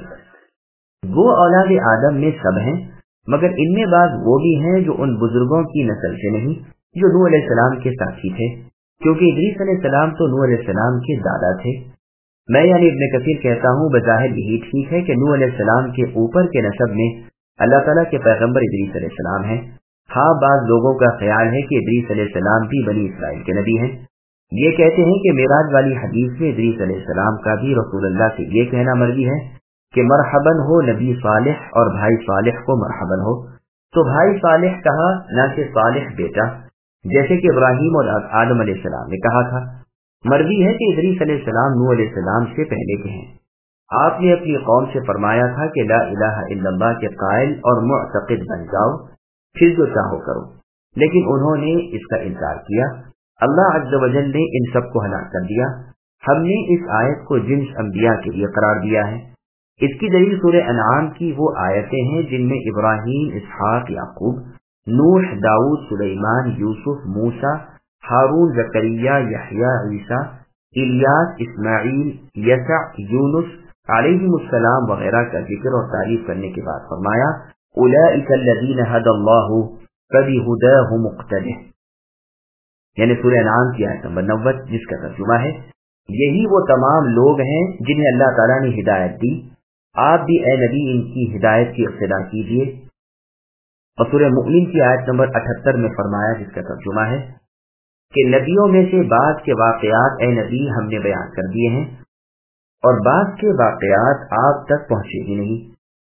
وہ اولاد آدم میں سب ہیں، مگر ان میں بعض وہ بھی ہیں جو ان بزرگوں کی نسل سے نہیں جو نوح علیہ السلام کے ساتھی تھے، کیونکہ ادریس علیہ السلام تو نوح علیہ السلام کے دادا تھے۔ میں یعنی ابن کثیر کہتا ہوں بظاہر یہی ٹھیک ہے کہ نوح علیہ السلام کے اوپر کے نسب میں اللہ تعالیٰ کے پیغمبر ادریس علیہ السلام ہیں۔ ہاں، بعض لوگوں کا خیال ہے کہ ادریس علیہ السلام بھی بنی اسرائیل کے نبی ہیں۔ یہ کہتے ہیں کہ معراج والی حدیث میں ادریس علیہ السلام کا بھی رسول اللہ سے یہ کہنا مروی ہے کہ مرحباً ہو نبی صالح اور بھائی صالح کو مرحباً ہو۔ تو بھائی صالح کہا، نہ کہ صالح بیٹا، جیسے کہ ابراہیم اور آدم علیہ السلام نے کہا تھا۔ مروی ہے کہ ادریس علیہ السلام نوح علیہ السلام سے پہلے کے ہیں۔ آپ نے اپنی قوم سے فرمایا تھا کہ لا الہ الا اللہ کے قائل اور معتقد بن جاؤ، پھر جو چاہو کرو، لیکن انہوں نے اس کا انکار کیا۔ اللہ عز و جل نے ان سب کو ہلاک کر دیا۔ ہم نے اس آیت کو جنس انبیاء کے لیے قرار دیا ہے۔ اس کی دلیل سورہ انعام کی وہ آیتیں ہیں جن میں ابراہیم، اسحاق، یعقوب، نوح، داؤد، سلیمان، یوسف، موسیٰ، ہارون، زکریا، یحییٰ، عیسیٰ، الیاس، اسماعیل، یسع، یونس علیہم السلام وغیرہ کا ذکر اور تعریف کرنے کے بعد فرمایا اولئک الذین ھدی اللہ فبہداہ مقتدہ، یعنی سورہ انعام کی آیت نمبر 90 جس کا ترجمہ ہے یہی وہ تمام لوگ ہیں جنہیں اللہ تعالیٰ نے ہدایت دی، آپ بھی اے نبی ان کی ہدایت کی اقتداء کیجیے۔ اور سورہ مؤمن کی آیت نمبر 78 میں فرمایا جس کا ترجمہ ہے کہ نبیوں میں سے بعض کے واقعات اے نبی ہم نے بیان کر دیے ہیں اور بعض کے واقعات آپ تک پہنچے ہی نہیں۔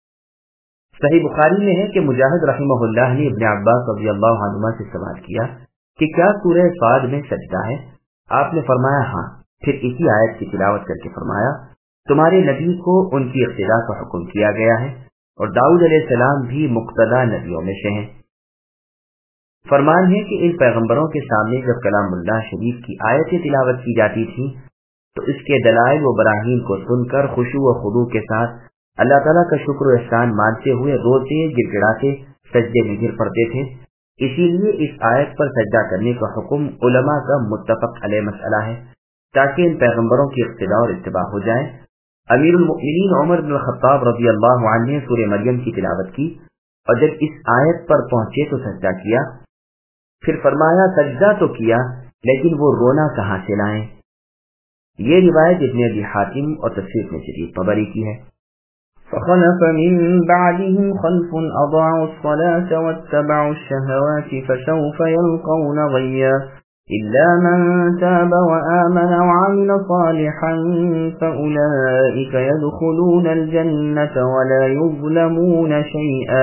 صحیح بخاری میں ہے کہ مجاہد رحمہ اللہ نے ابن عباس رضی اللہ عنہما سے سوال کیا کہ کیا سورہ صاد میں سجدہ ہے؟ آپ نے فرمایا ہاں۔ پھر اسی آیت کی تلاوت کر کے فرمایا تمہارے نبی کو ان کی اقتداء کا حکم کیا گیا ہے اور داؤد علیہ السلام بھی مقتدی نبیوں میں سے ہیں۔ فرمان ہے کہ ان پیغمبروں کے سامنے جب کلام اللہ شریف کی آیتیں تلاوت کی جاتی تھی تو اس کے دلائل و براہین کو سن کر خشوع و خضوع کے ساتھ اللہ تعالیٰ کا شکر و احسان مانتے ہوئے روتے گر گڑاتے سجدے میں گر پڑتے تھے۔ اسی لیے اس آیت پر سجدہ کرنے کا حکم علماء کا متفق علیہ مسئلہ ہے تاکہ ان پیغمبروں کی اقتداء اور اتباع ہو جائے۔ امیر المؤمنین عمر بن الخطاب رضی اللہ عنہ نے سورہ مریم کی تلاوت کی اور جب اس آیت پر پہنچے تو سجدہ کیا، پھر فرمایا سجدہ تو کیا لیکن وہ رونا کہاں سے لائیں؟ یہ روایت ابن ابی حاتم اور تفسیر میں جریر طبری کی ہے۔ فخلف من بعدهم خلف اضاعوا الصلاة واتبعوا الشهوات فسوف يلقون غيا إلا من تاب وآمن وعمل صالحا فأولئك يدخلون الجنة ولا يظلمون شيئا۔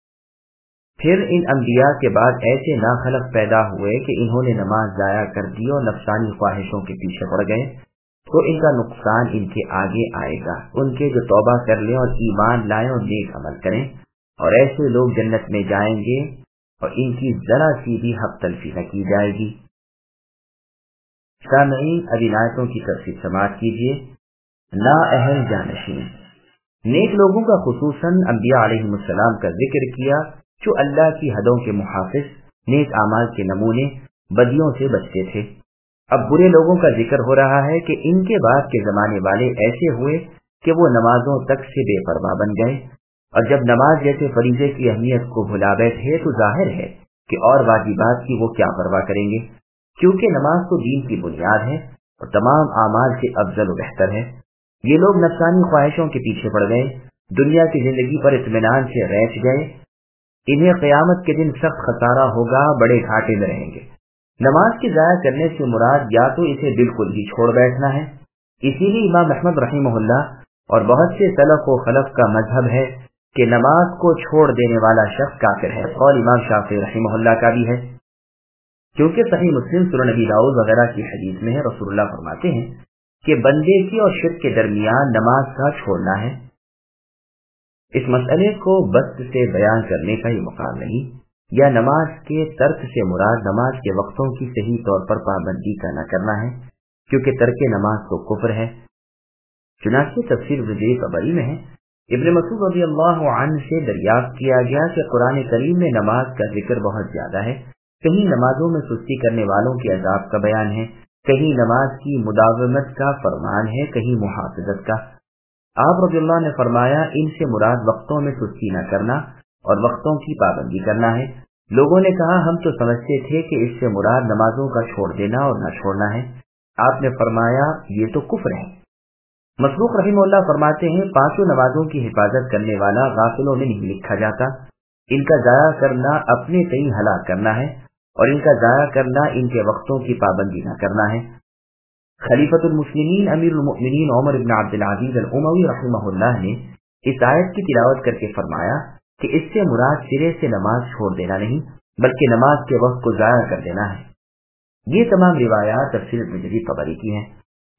پھر ان انبیاء کے بعد ایسے ناخلق پیدا ہوئے کہ انہوں نے نماز ضائع کر دی اور نفسانی خواہشوں کے پیچھے پڑ گئے تو ان کا نقصان ان کے آگے آئے گا۔ ان کے جو توبہ کر لیں اور ایمان لائیں اور نیک عمل کریں، اور ایسے لوگ جنت میں جائیں گے اور ان کی ذرا سی بھی حق تلفی نہ کی جائے گی۔ سامعین اب ان آیتوں کی تفسیر سماعت کیجیے۔ نا اہل جانشین، نیک لوگوں کا خصوصاً انبیاء علیہم السلام کا ذکر کیا جو اللہ کی حدوں کے محافظ، نیک اعمال کے نمونے، بدیوں سے بچتے تھے۔ اب برے لوگوں کا ذکر ہو رہا ہے کہ ان کے بعد کے زمانے والے ایسے ہوئے کہ وہ نمازوں تک سے بے پرواہ بن گئے، اور جب نماز جیسے فریضے کی اہمیت کو بھلا بیٹھے تو ظاہر ہے کہ اور واجبات کی وہ کیا پرواہ کریں گے، کیونکہ نماز تو دین کی بنیاد ہے اور تمام اعمال سے افضل و بہتر ہے۔ یہ لوگ نفسانی خواہشوں کے پیچھے پڑ گئے، دنیا کی زندگی پر اطمینان سے رہچ گئے، انہیں قیامت کے دن سخت خسارہ ہوگا، بڑے گھاٹے میں رہیں گے۔ نماز کی ضائع کرنے سے مراد یا تو اسے بالکل ہی چھوڑ بیٹھنا ہے، اسی لیے امام احمد رحمہ اللہ اور بہت سے سلف و خلف کا مذہب ہے کہ نماز کو چھوڑ دینے والا شخص کافر ہے، اور امام شافعی رحمہ اللہ کا بھی ہے، کیونکہ صحیح مسلم، سنن نبی داؤد وغیرہ کی حدیث میں ہے، رسول اللہ فرماتے ہیں کہ بندے کی اور شرک کے درمیان نماز کا چھوڑنا ہے۔ اس مسئلے کو بسط سے بیان کرنے کا یہ مقام نہیں، یا نماز کے ترک سے مراد نماز کے وقتوں کی صحیح طور پر پابندی کا نہ کرنا ہے، کیونکہ ترک نماز تو کفر ہے۔ چنانچہ تفسیر جریر طبری میں ہے، ابن مسعود رضی اللہ عنہ سے دریافت کیا گیا کہ قرآن کریم میں نماز کا ذکر بہت زیادہ ہے، کہیں نمازوں میں سستی کرنے والوں کے عذاب کا بیان ہے، کہیں نماز کی مداومت کا فرمان ہے، کہیں محافظت کا۔ آپ رضی اللہ نے فرمایا ان سے مراد وقتوں میں سستی نہ کرنا اور وقتوں کی پابندی کرنا ہے۔ لوگوں نے کہا ہم تو سمجھتے تھے کہ اس سے مراد نمازوں کا چھوڑ دینا اور نہ چھوڑنا ہے۔ آپ نے فرمایا یہ تو کفر ہے۔ مسروق رحمہ اللہ فرماتے ہیں پانچوں نمازوں کی حفاظت کرنے والا غافلوں میں نہیں لکھا جاتا، ان کا ضائع کرنا اپنے تئیں ہلاک کرنا ہے، اور ان کا ضائع کرنا ان کے وقتوں کی پابندی نہ کرنا ہے۔ خلیفۃ المسلمین امیر المؤمنین عمر بن عبد العزیز الاموی رحمہ اللہ نے اس آیت کی تلاوت کر کے فرمایا کہ اس سے مراد سرے سے نماز چھوڑ دینا نہیں بلکہ نماز کے وقت کو ضائع کر دینا ہے۔ یہ تمام روایات تفسیر ابن جریر طبری کی ہیں۔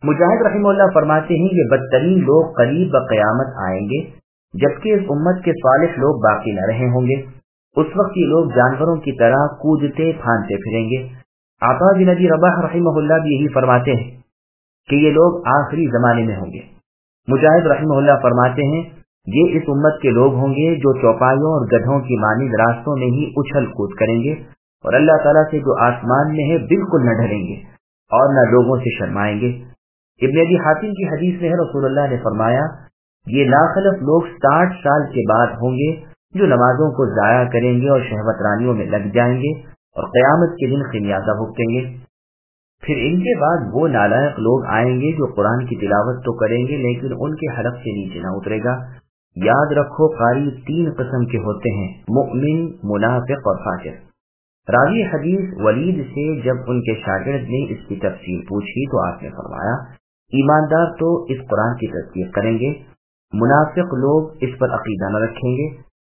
मुजाहिद रहमहुल्लाह फरमाते हैं ये बदतरीन लोग करीब क़यामत आएंगे जबकि इस उम्मत के सालिह लोग बाकी न रहे होंगे। उस वक्त ये लोग जानवरों की तरह कूदते फांदते फिरेंगे। आता बिन अबी रबाह रहमहुल्लाह भी यही फरमाते हैं कि ये लोग आखिरी जमाने में होंगे। मुजाहिद रहमहुल्लाह फरमाते हैं ये इस उम्मत के लोग होंगे जो चौपाइयों और गधों की मानिंद रास्तों में ही उछल कूद करेंगे और अल्लाह ताला से जो आसमान में है बिल्कुल न डरेंगे और न लोगों से शर्माएंगे। इब्न अबी हातिम की हदीस में है रसूलुल्लाह ने फरमाया ये नाखलफ लोग 60 साल के बाद होंगे जो नमाजों को जाया करेंगे और शहवतरानियों में लग जाएंगे और क़यामत के दिन खिमियाजा भुगतेंगे। फिर इनके बाद वो नालायक लोग आएंगे जो कुरान की तिलावत तो करेंगे लेकिन उनके हलक से नीचे न उतरेगा। याद रखो कारी 3 किस्म के होते हैं, मुमिन, मुनाफिक और फाजिर। रावी हदीस वलीद से जब उनके शागिर्द ने इसकी तफसील पूछी तो आपने फरमाया ईमानदार तो इस कुरान की तस्दीक करेंगे, मुनाफिक लोग इस पर अकीदा न रखेंगे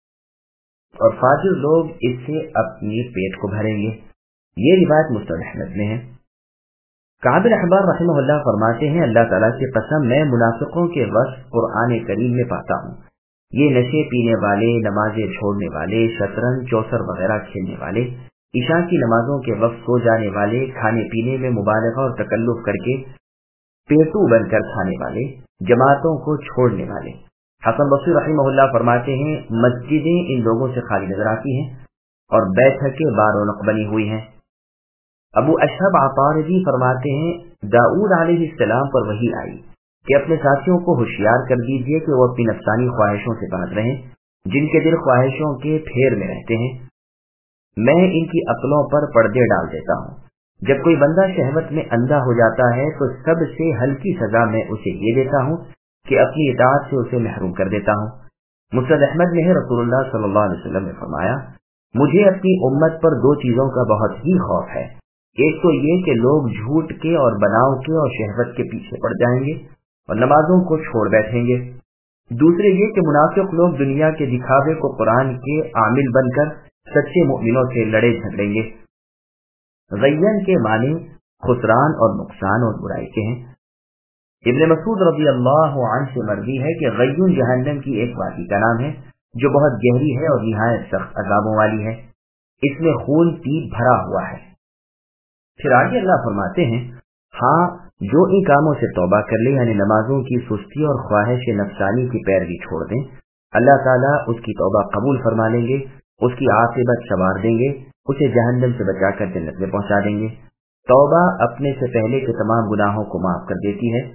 और फाजिर लोग इससे अपनी पेट को भरेंगे। ये रिवायत मुस्नद अहमद में है। काब बिन अहबार रहमहुल्लाह फरमाते हैं अल्लाह ताला की कसम मैं मुनाफिकों के वस्फ कुरान करीम में पाता हूँ। ये नशे पीने वाले, नमाजें छोड़ने वाले, शतरंज, चौसर वगैरह खेलने वाले, ईशा की नमाजों के वक्त सो जाने वाले, खाने पीने में मुबालगा और तकल्लुफ करके पेटू बनकर खाने वाले, जमातों को छोड़ने वाले। हसन बसरी रहमहुल्लाह फरमाते हैं मस्जिदें इन लोगों से खाली नजर आती हैं और बैठकें बारौनक बनी हुई हैं। अबू अशहब आतारदी फरमाते हैं दाऊद अलैहिस्सलाम पर वही आई कि अपने साथियों को होशियार कर दीजिए कि वो अपनी नफ्सानी ख्वाहिशों से बाज रहें जिनके दिल ख्वाहिशों के फेर में रहते हैं। मैं इनकी अक्लों पर पर्दे डाल देता हूँ। जब कोई बंदा शहवत में अंधा हो जाता है तो सबसे हल्की सजा मैं उसे ये देता हूँ कि अपनी इताअत से उसे महरूम कर देता हूँ। मुस्नद अहमद में है रसूलुल्लाह सल्लल्लाहु अलैहि वसल्लम ने फरमाया मुझे अपनी उम्मत पर 2 चीजों का बहुत ही खौफ है। एक तो ये कि लोग झूठ के और बनाव के और शहवत के पीछे पड़ जाएंगे और नमाजों को छोड़ बैठेंगे। दूसरे ये कि मुनाफिक लोग दुनिया के दिखावे को कुरान के आमिल बनकर सच्चे मुमिनों से लड़े झगड़ेंगे। गय्यन के माने खुसरान और नुकसान और बुराई के हैं। इब्न मसूद रज़ी अल्लाह अन्हु से मरवी है कि गय्युन जहन्नम की एक वादी का नाम है जो बहुत गहरी है और निहायत सख्त अज़ाबों वाली है। इसमें खून पीप भरा हुआ है। फिर आगे अल्लाह फरमाते हैं हाँ जो इन कामों से तौबा कर ले यानी नमाजों की सुस्ती और ख्वाहिश नफ्सानी की पैरवी छोड़ दें अल्लाह ताला उसकी तौबा कबूल फरमा लेंगे, उसकी आक़िबत संवार देंगे, उसे जहन्नम से बचाकर जन्नत में पहुंचा देंगे। तौबा अपने से पहले के तमाम गुनाहों को माफ कर देती है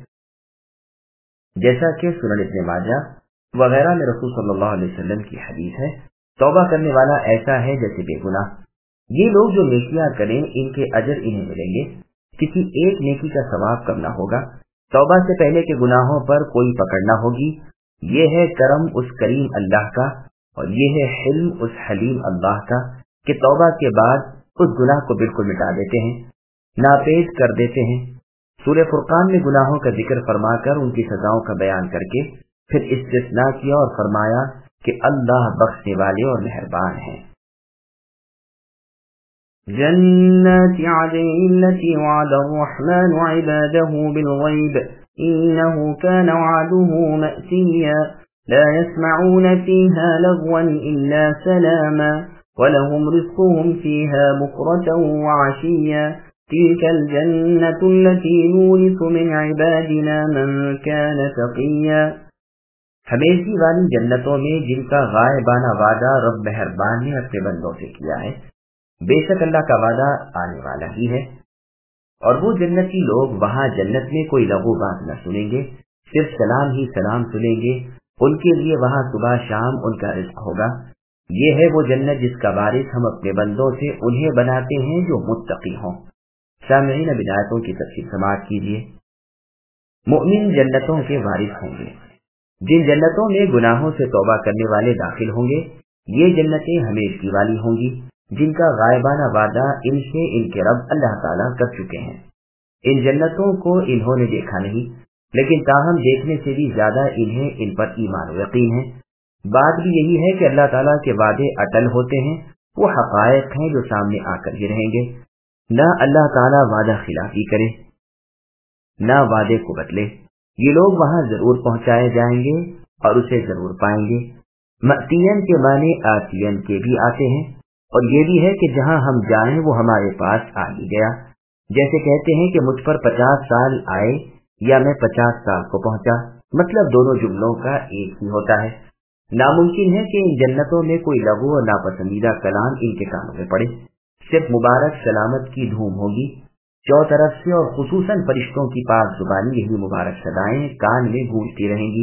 जैसा कि सुनन इब्न माजा वगैरह में रसूल सल्लल्लाहु अलैहि वसल्लम की हदीस है तौबा करने वाला ऐसा है जैसे बेगुनाह। ये लोग जो नेकियां करें इनके अजर इन्हें मिलेंगे, किसी एक नेकी का सवाब कम न होगा। तौबा से पहले के गुनाहों पर कोई पकड़ न होगी। ये है करम उस करीम अल्लाह का और ये है हिल्म उस हलीम अल्लाह का कि तौबा के बाद उस गुनाह को बिल्कुल मिटा देते हैं, नापेद कर देते हैं। सूरह फुरकान में गुनाहों का जिक्र फरमाकर उनकी सजाओं का बयान करके फिर इस्तिस्ना किया और फरमाया कि अल्लाह बख्शने वाले और मेहरबान है। जन्नत अदन लती वअद अर्रहमान इबादहु बिलगैब इन्नहु कान वअदुहु मअतिया ला यस्मऊन फीहा लगवन इल्ला सलामा वलहुम रिज़्क़ुहुम फीहा बुक्रतन वअशिय्या तिल्कल जन्नतु लती नूरिसु मिन इबादिना मन कान तक़िया। हमेशा वाली जन्नतों में जिनका गायबाना वादा रब मेहरबान ने अपने बंदों से किया है, बेशक अल्लाह का वादा आने वाला ही है और वो जन्नती लोग वहाँ जन्नत में कोई लघु बात न सुनेंगे, सिर्फ सलाम ही सलाम सुनेंगे। उनके लिए वहाँ सुबह शाम उनका रिज़्क़ होगा। ये है वो जन्नत जिसका वारिस हम अपने बंदों से उन्हें बनाते हैं जो मुत्तकी हों। सामईन बिदायतों की तफसील समाअत कीजिए। मुमिन जन्नतों के वारिस होंगे। जिन जन्नतों में गुनाहों से तौबा करने वाले दाखिल होंगे ये जन्नतें हमेशगी वाली होंगी जिनका गायबाना वादा इनसे इनके रब अल्लाह ताला कर चुके हैं। इन जन्नतों को इन्होंने देखा नहीं लेकिन ताहम देखने से भी ज्यादा इन्हें इन पर ईमान और यकीन है। बात भी यही है कि अल्लाह ताला के वादे अटल होते हैं, वो हक़ाइक़ हैं जो सामने आकर ही रहेंगे। न अल्लाह ताला वादा खिलाफी करे। ना वादे को बदले। ये लोग वहां जरूर पहुंचाए जाएंगे और उसे जरूर पाएंगे। मतीयन के माने आतियन के भी आते हैं, और ये भी है कि जहां हम जाएं वो हमारे पास आ ही गया। जैसे कहते हैं कि मुझ पर 50 साल आए या मैं 50 साल को पहुंचा, मतलब दोनों जुमलों का एक ही होता है। नामुमकिन है कि इन जन्नतों में कोई लघु और नापसंदीदा कलाम इनके कानों में पड़े। सिर्फ मुबारक सलामत की धूम होगी चौतरफ से, और खुसूसन फरिश्तों की पाक जुबानी यही मुबारक सदाएं कान में गूंजती रहेंगी।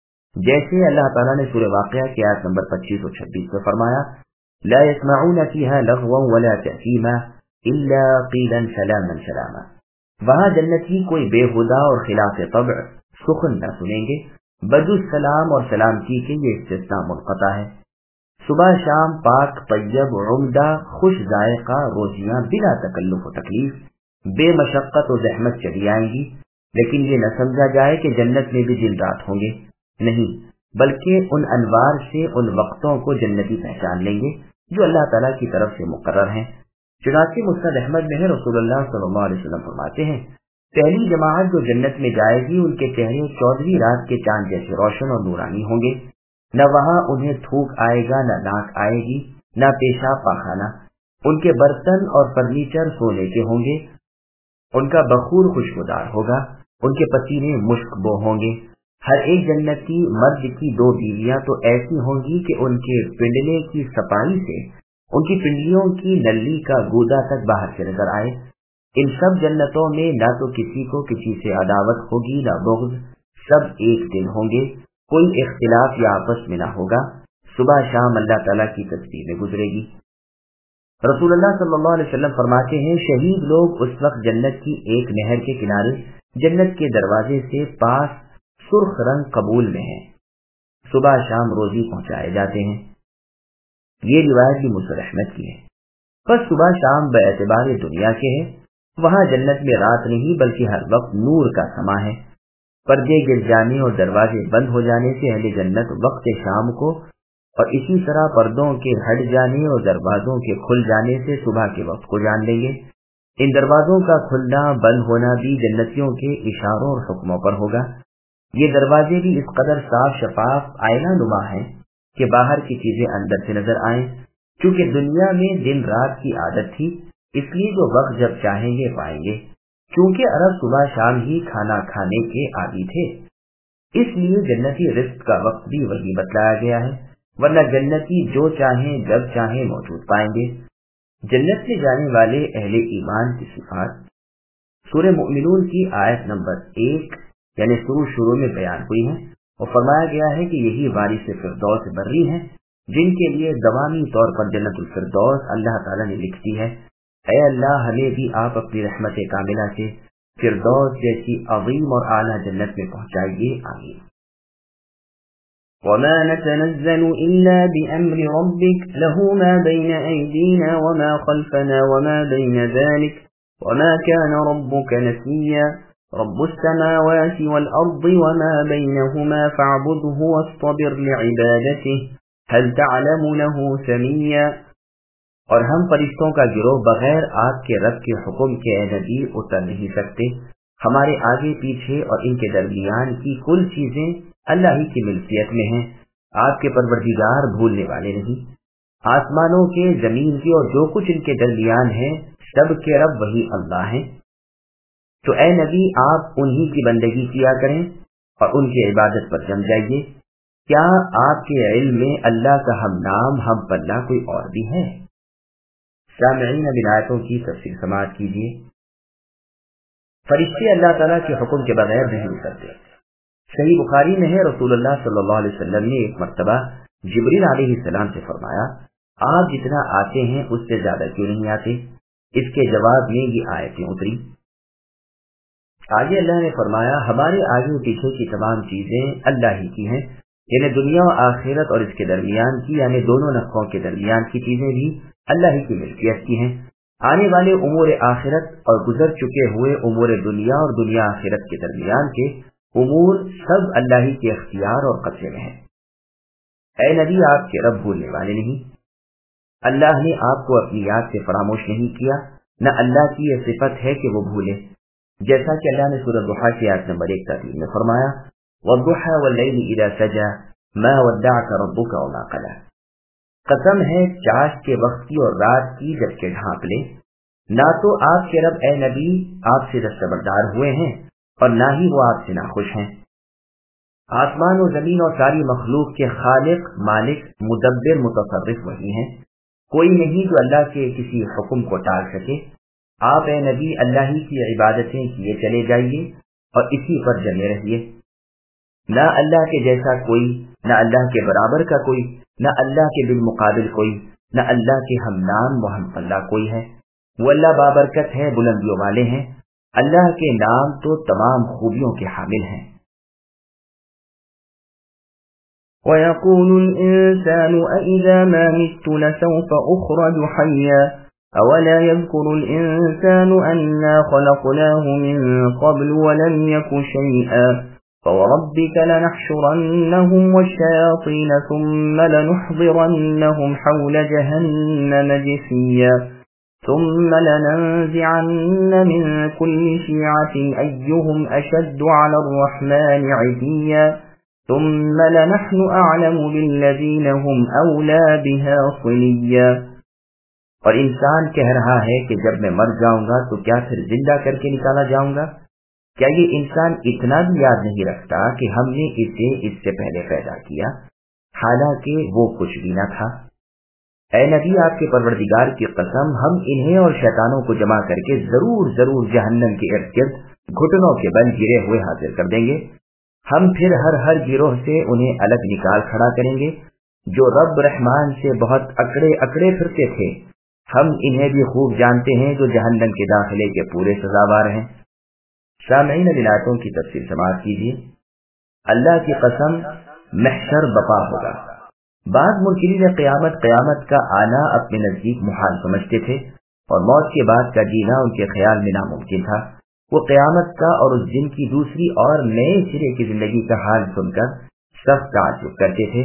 जैसे अल्लाह ताला ने सूरह वाक़िया की आयत नंबर 25 और 26 में फरमाया, ला यस्मऊन फीहा लग़वन वला तअसीमा इल्ला क़ीलन सलामन सलामा। वहां जन्नती कोई बेहुदा और खिलाफ तब्अ सुखन न सुनेंगे, बजुज सलाम और सलामती के ये इस्तिस्ना मुनक़ता है। सुबह शाम पाक तय्यब उम्दा खुश जायका रोजियां बिला तकल्लुफ व तकलीफ बेमशक्कत और ज़हमत चली आएंगी। लेकिन ये न समझा जाए कि जन्नत में भी दिन रात होंगे, नहीं, बल्कि उन अनवार से उन वक्तों को जन्नती पहचान लेंगे जो अल्लाह ताला की तरफ से मुकर्रर हैं। चुनांचे मुस्नद अहमद में रसूलुल्लाह सल्लल्लाहु अलैहि वसल्लम फरमाते हैं, पहली जमात जो जन्नत में जाएगी उनके चेहरे 14वीं रात के चांद जैसे रोशन और नूरानी होंगे। न वहां उन्हें थूक आएगा, न नाक आएगी, न पेशाब पाखाना। उनके बर्तन और फर्नीचर सोने के होंगे, उनका बखूर खुशबूदार होगा, उनके पसीने मुश्कबो होंगे। हर एक जन्नती मर्द की 2 बीवियां तो ऐसी होंगी कि उनके पिंडले की सफाई से उनकी पिंडलियों की नली का गूदा तक बाहर से नजर आए। इन सब जन्नतों में न तो किसी को किसी से अदावत होगी, न बुग़्ज़, सब एक दिल होंगे, कोई इख्तिलाफ या आपस में न होगा। सुबह शाम अल्लाह ताला की तस्बीह में गुजरेगी। रसूलुल्लाह सल्लल्लाहु अलैहि वसल्लम फरमाते हैं, शहीद लोग उस वक्त जन्नत की एक नहर के किनारे जन्नत के दरवाजे से पास सुर्ख रंग कबूल में हैं। सुबह शाम रोजी पहुंचाए जाते हैं। ये रिवायत भी मुस्नद अहमद की है। बस सुबह शाम बेअतबार दुनिया के है। वहां जन्नत में रात नहीं बल्कि हर वक्त नूर का समा है। पर्दे गिर जाने और दरवाजे बंद हो जाने से अहले जन्नत वक्त शाम को, और इसी तरह पर्दों के हट जाने और दरवाजों के खुल जाने से सुबह के वक्त को जान लेंगे। इन दरवाजों का खुलना बंद होना भी जन्नतियों के इशारों और हुक्मों पर होगा। ये दरवाजे भी इस कदर साफ शफाफ आईना नुमा है कि बाहर की चीजें अंदर से नजर आए। क्योंकि दुनिया में दिन रात की आदत थी, इसलिए जो वक्त जब चाहेंगे पाएंगे। क्योंकि अरब सुबह शाम ही खाना खाने के आदी थे, इसलिए जन्नती रिज़्क़ का वक्त भी वही बतलाया गया है, वरना जन्नती जो चाहें जब चाहें मौजूद पाएंगे। जन्नत में जाने वाले अहले ईमान की सिफात सूरह मुमिनून की आयत नंबर 1 यानी शुरू में बयान हुई है, और फरमाया गया है कि यही वारिस फिरदौस बर्री हैं जिनके लिए दवामी तौर पर जन्नतुल फिरदौस अल्लाह ताला ने लिख दी है। ऐ अल्लाह, हमें भी आप अपनी रहमत कामिला से फिरदौस जैसी अज़ीम और आला जन्नत में पहुंचाइए, आमीन। वमा नतनज़्ज़लु इल्ला बिअम्रि रब्बिक लहू मा बैन अयदीना वमा खल्फना वमा बैन ज़ालिक वमा कान रब्बुक नसिय्या रब्बुस समावाति वल अर्दि वमा बैनहुमा फअब्दुहु वस्तबिर लिइबादतिहि हल तअलमु लहू समिय्या। और हम फरिश्तों का गिरोह बगैर आपके रब के हुक्म के नबी उतर नहीं सकते। हमारे आगे पीछे और इनके दरमियान की कुल चीजें अल्लाह ही की मिल्कियत में हैं। आपके परवरदिगार भूलने वाले नहीं। आसमानों के, जमीन के और जो कुछ इनके दरमियान है, सब के रब वही अल्लाह है। तो ऐ नबी, आप उन्हीं की बंदगी किया करें और उनकी इबादत पर जम जाइए। क्या आपके इल्म में अल्लाह का हम नाम हम पल्ला कोई और भी है? सामईन बिन आयतों की तफसीर समाअत कीजिए। फरिश्ते अल्लाह ताला के हुक्म के बगैर नहीं उतरते। सही बुखारी में है, रसूलुल्लाह सल्लल्लाहु अलैहि वसल्लम ने एक मर्तबा जिब्रील अलैहिस्सलाम से फरमाया, आप जितना आते हैं उससे ज्यादा क्यों नहीं आते? इसके जवाब में ये आयतें उतरी। आगे अल्लाह ने फरमाया, हमारे आगे पीछे की तमाम चीजें अल्लाह ही की हैं, यानी दुनिया और आखिरत और इसके दरमियान की, यानी दोनों नफ़ों के दरमियान की चीजें भी अल्लाह ही की मिल्कियत की हैं। आने वाले उमूर आखिरत और गुजर चुके हुए उमूर दुनिया और दुनिया आखिरत के दरमियान के उमूर सब अल्लाह ही के इख्तियार और कब्जे में है। ऐ नबी, आपके रब भूलने वाले नहीं। अल्लाह ने आपको अपनी याद से फरामोश नहीं किया, न अल्लाह की यह सिफत है कि वो भूले। जैसा कि अल्लाह ने सूरह दुहा की आयत नंबर 1 में फरमाया, वद्दुहा वल्लैलि इज़ा सजा मा वद्दअका रब्बुका वमा क़ला। कसम है चाश के वक्त की और रात की जबकि ढांप ले, ना तो आपके रब ए नबी आपसे दस्तबरदार हुए हैं और ना ही वो आपसे नाखुश हैं। आसमान और जमीन और सारी मखलूक के खालिक, मालिक, मुदब्बिर, मुतसर्रिफ वही हैं। कोई नहीं जो अल्लाह के किसी हुक्म को टाल सके। आप ए नबी अल्लाह ही की इबादतें किए चले जाइए और इसी पर जमे रहिए। ना अल्लाह के जैसा कोई, ना अल्लाह के बराबर का कोई, ना अल्लाह के बिलमुकाबिल कोई, ना अल्लाह के हमनाम व हमपल्ला कोई है। वो अल्लाह बाबरकत है, बुलंदियों वाले हैं। अल्लाह के नाम तो तमाम खूबियों के हामिल हैं। ويقول الإنسان أإذا ما مت لسوف أخرج حيا أولا يذكر الإنسان أنا خلقناه من قبل ولم يك شيئا فوربك لنحشرنهم والشياطين ثم لنحضرنهم حول جهنم جثيا ثم لننزعن من كل شيعة أيهم أشد على الرحمن عتيا ثم لنحن أعلم بالذين هم أولى بها صليا۔ اور انسان کہہ رہا ہے کہ جب میں مر جاؤں گا تو کیا پھر زندہ کر کے نکالا جاؤں گا؟ کیا یہ انسان اتنا بھی یاد نہیں رکھتا کہ ہم نے اسے اس سے پہلے پیدا کیا، حالانکہ وہ کچھ بھی نہ تھا؟ اے نبی آپ کے پروردگار کی قسم، ہم انہیں اور شیطانوں کو جمع کر کے ضرور ضرور جہنم کے ارد گرد گھٹنوں کے بل گرے ہوئے حاضر کر دیں گے۔ ہم پھر ہر گروہ سے انہیں الگ نکال کھڑا کریں گے جو رب رحمان سے بہت اکڑے پھرتے تھے۔ ہم انہیں بھی خوب جانتے ہیں جو جہنم کے داخلے کے پورے سزاوار ہیں۔ سامعین، ان آیتوں کی تفسیر سماعت کیجیے۔ اللہ کی قسم، محشر بپا ہوگا۔ بعض منکرین قیامت کا آنا اپنے نزدیک محال سمجھتے تھے اور موت کے بعد کا جینا ان کے خیال میں ناممکن تھا۔ وہ قیامت کا اور اس دن کی دوسری اور نئے سرے کی زندگی کا حال سن کر سخت تعجب کرتے تھے۔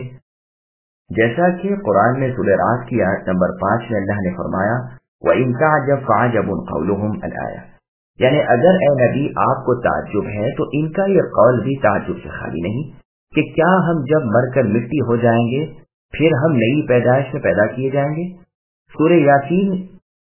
جیسا کہ قرآن میں سورہ رات کی آیت نمبر 5 میں اللہ نے فرمایا، وَإِن تَعْجَبْ فَعَجَبٌ قَوْلُهُمْ الْآيَةُ، یعنی اگر اے نبی آپ کو تعجب ہے تو ان کا یہ قول بھی تعجب سے خالی نہیں کہ کیا ہم جب مر کر مٹی ہو جائیں گے پھر ہم نئی پیدائش میں پیدا کیے جائیں گے۔ سورہ یاسین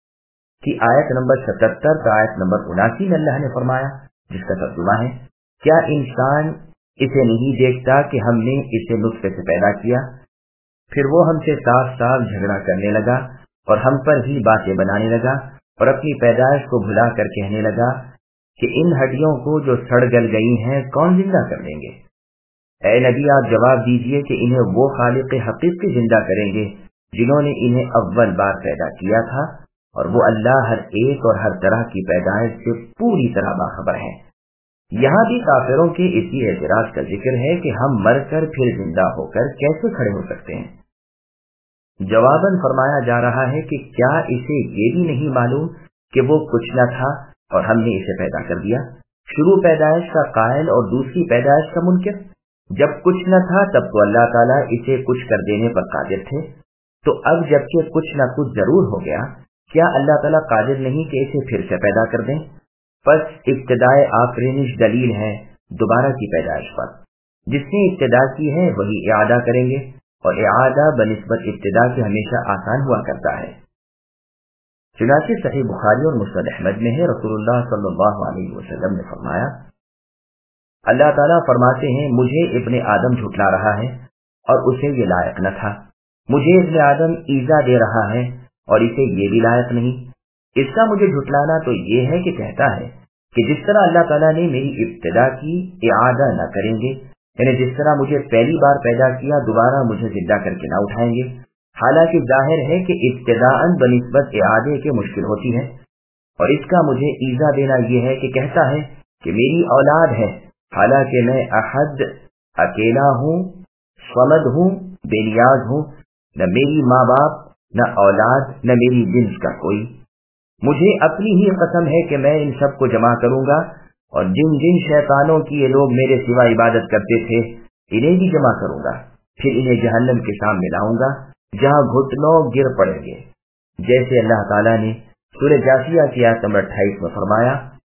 کی آیت نمبر 77 کا آیت نمبر 79 میں اللہ نے فرمایا، جس کا ترجمہ ہے، کیا انسان اسے نہیں دیکھتا کہ ہم نے اسے نطفے سے پیدا کیا، پھر وہ ہم سے صاف جھگڑا کرنے لگا اور ہم پر ہی باتیں بنانے لگا اور اپنی پیدائش کو بھلا کر کہنے لگا کہ ان ہڈیوں کو جو سڑ گل گئی ہیں کون زندہ کر دیں گے؟ اے نبی آپ جواب دیجئے کہ انہیں وہ خالق حقیقی زندہ کریں گے جنہوں نے انہیں اول بار پیدا کیا تھا، اور وہ اللہ ہر ایک اور ہر طرح کی پیدائش سے پوری طرح باخبر ہے۔ یہاں بھی کافروں کے اسی اعتراض کا ذکر ہے کہ ہم مر کر پھر زندہ ہو کر کیسے کھڑے ہو سکتے ہیں۔ جواباً فرمایا جا رہا ہے کہ کیا اسے یہ بھی نہیں معلوم کہ وہ کچھ نہ تھا اور ہم نے اسے پیدا کر دیا؟ شروع پیدائش کا قائل اور دوسری پیدائش کا منکر۔ جب کچھ نہ تھا تب تو اللہ تعالیٰ اسے کچھ کر دینے پر قادر تھے، تو اب جبکہ کچھ نہ کچھ ضرور ہو گیا، کیا اللہ تعالیٰ قادر نہیں کہ اسے پھر سے پیدا کر دیں؟ پس ابتدائے آفرینش دلیل ہے دوبارہ کی پیدائش پر۔ جس نے ابتدا کی ہے وہی اعادہ کریں گے، اور اعادہ بنسبت ابتدا کے ہمیشہ آسان ہوا کرتا ہے۔ چنانچہ صحیح بخاری اور مسند احمد میں ہے، رسول اللہ صلی اللہ علیہ وسلم نے فرمایا، اللہ تعالیٰ فرماتے ہیں، مجھے ابن آدم جھٹلا رہا ہے اور اسے یہ لائق نہ تھا، مجھے ابن آدم ایذا دے رہا ہے اور اسے یہ بھی لائق نہیں۔ اس کا مجھے جھٹلانا تو یہ ہے کہ کہتا ہے کہ جس طرح اللہ تعالیٰ نے میری ابتدا کی اعادہ نہ کریں گے، یعنی جس طرح مجھے پہلی بار پیدا کیا دوبارہ مجھے زندہ کر کے نہ اٹھائیں گے، حالانکہ ظاہر ہے کہ ابتداءً بنسبت اعادے کے مشکل ہوتی ہے، اور اس کا مجھے ایذا دینا یہ ہے کہ کہتا ہے کہ میری اولاد ہے، حالانکہ میں احد، اکیلا ہوں، صمد ہوں، بے نیاز ہوں، نہ میری ماں باپ، نہ اولاد، نہ میری جنس کا کوئی۔ مجھے اپنی ہی قسم ہے کہ میں ان سب کو جمع کروں گا، اور جن جن شیطانوں کی یہ لوگ میرے سوا عبادت کرتے تھے انہیں بھی جمع کروں گا، پھر انہیں جہنم کے سامنے لاؤں گا جہاں گھٹنوں گر پڑیں گے، جیسے اللہ تعالیٰ نے سورہ جاثیہ کی آیت نمبر 28 میں فرمایا،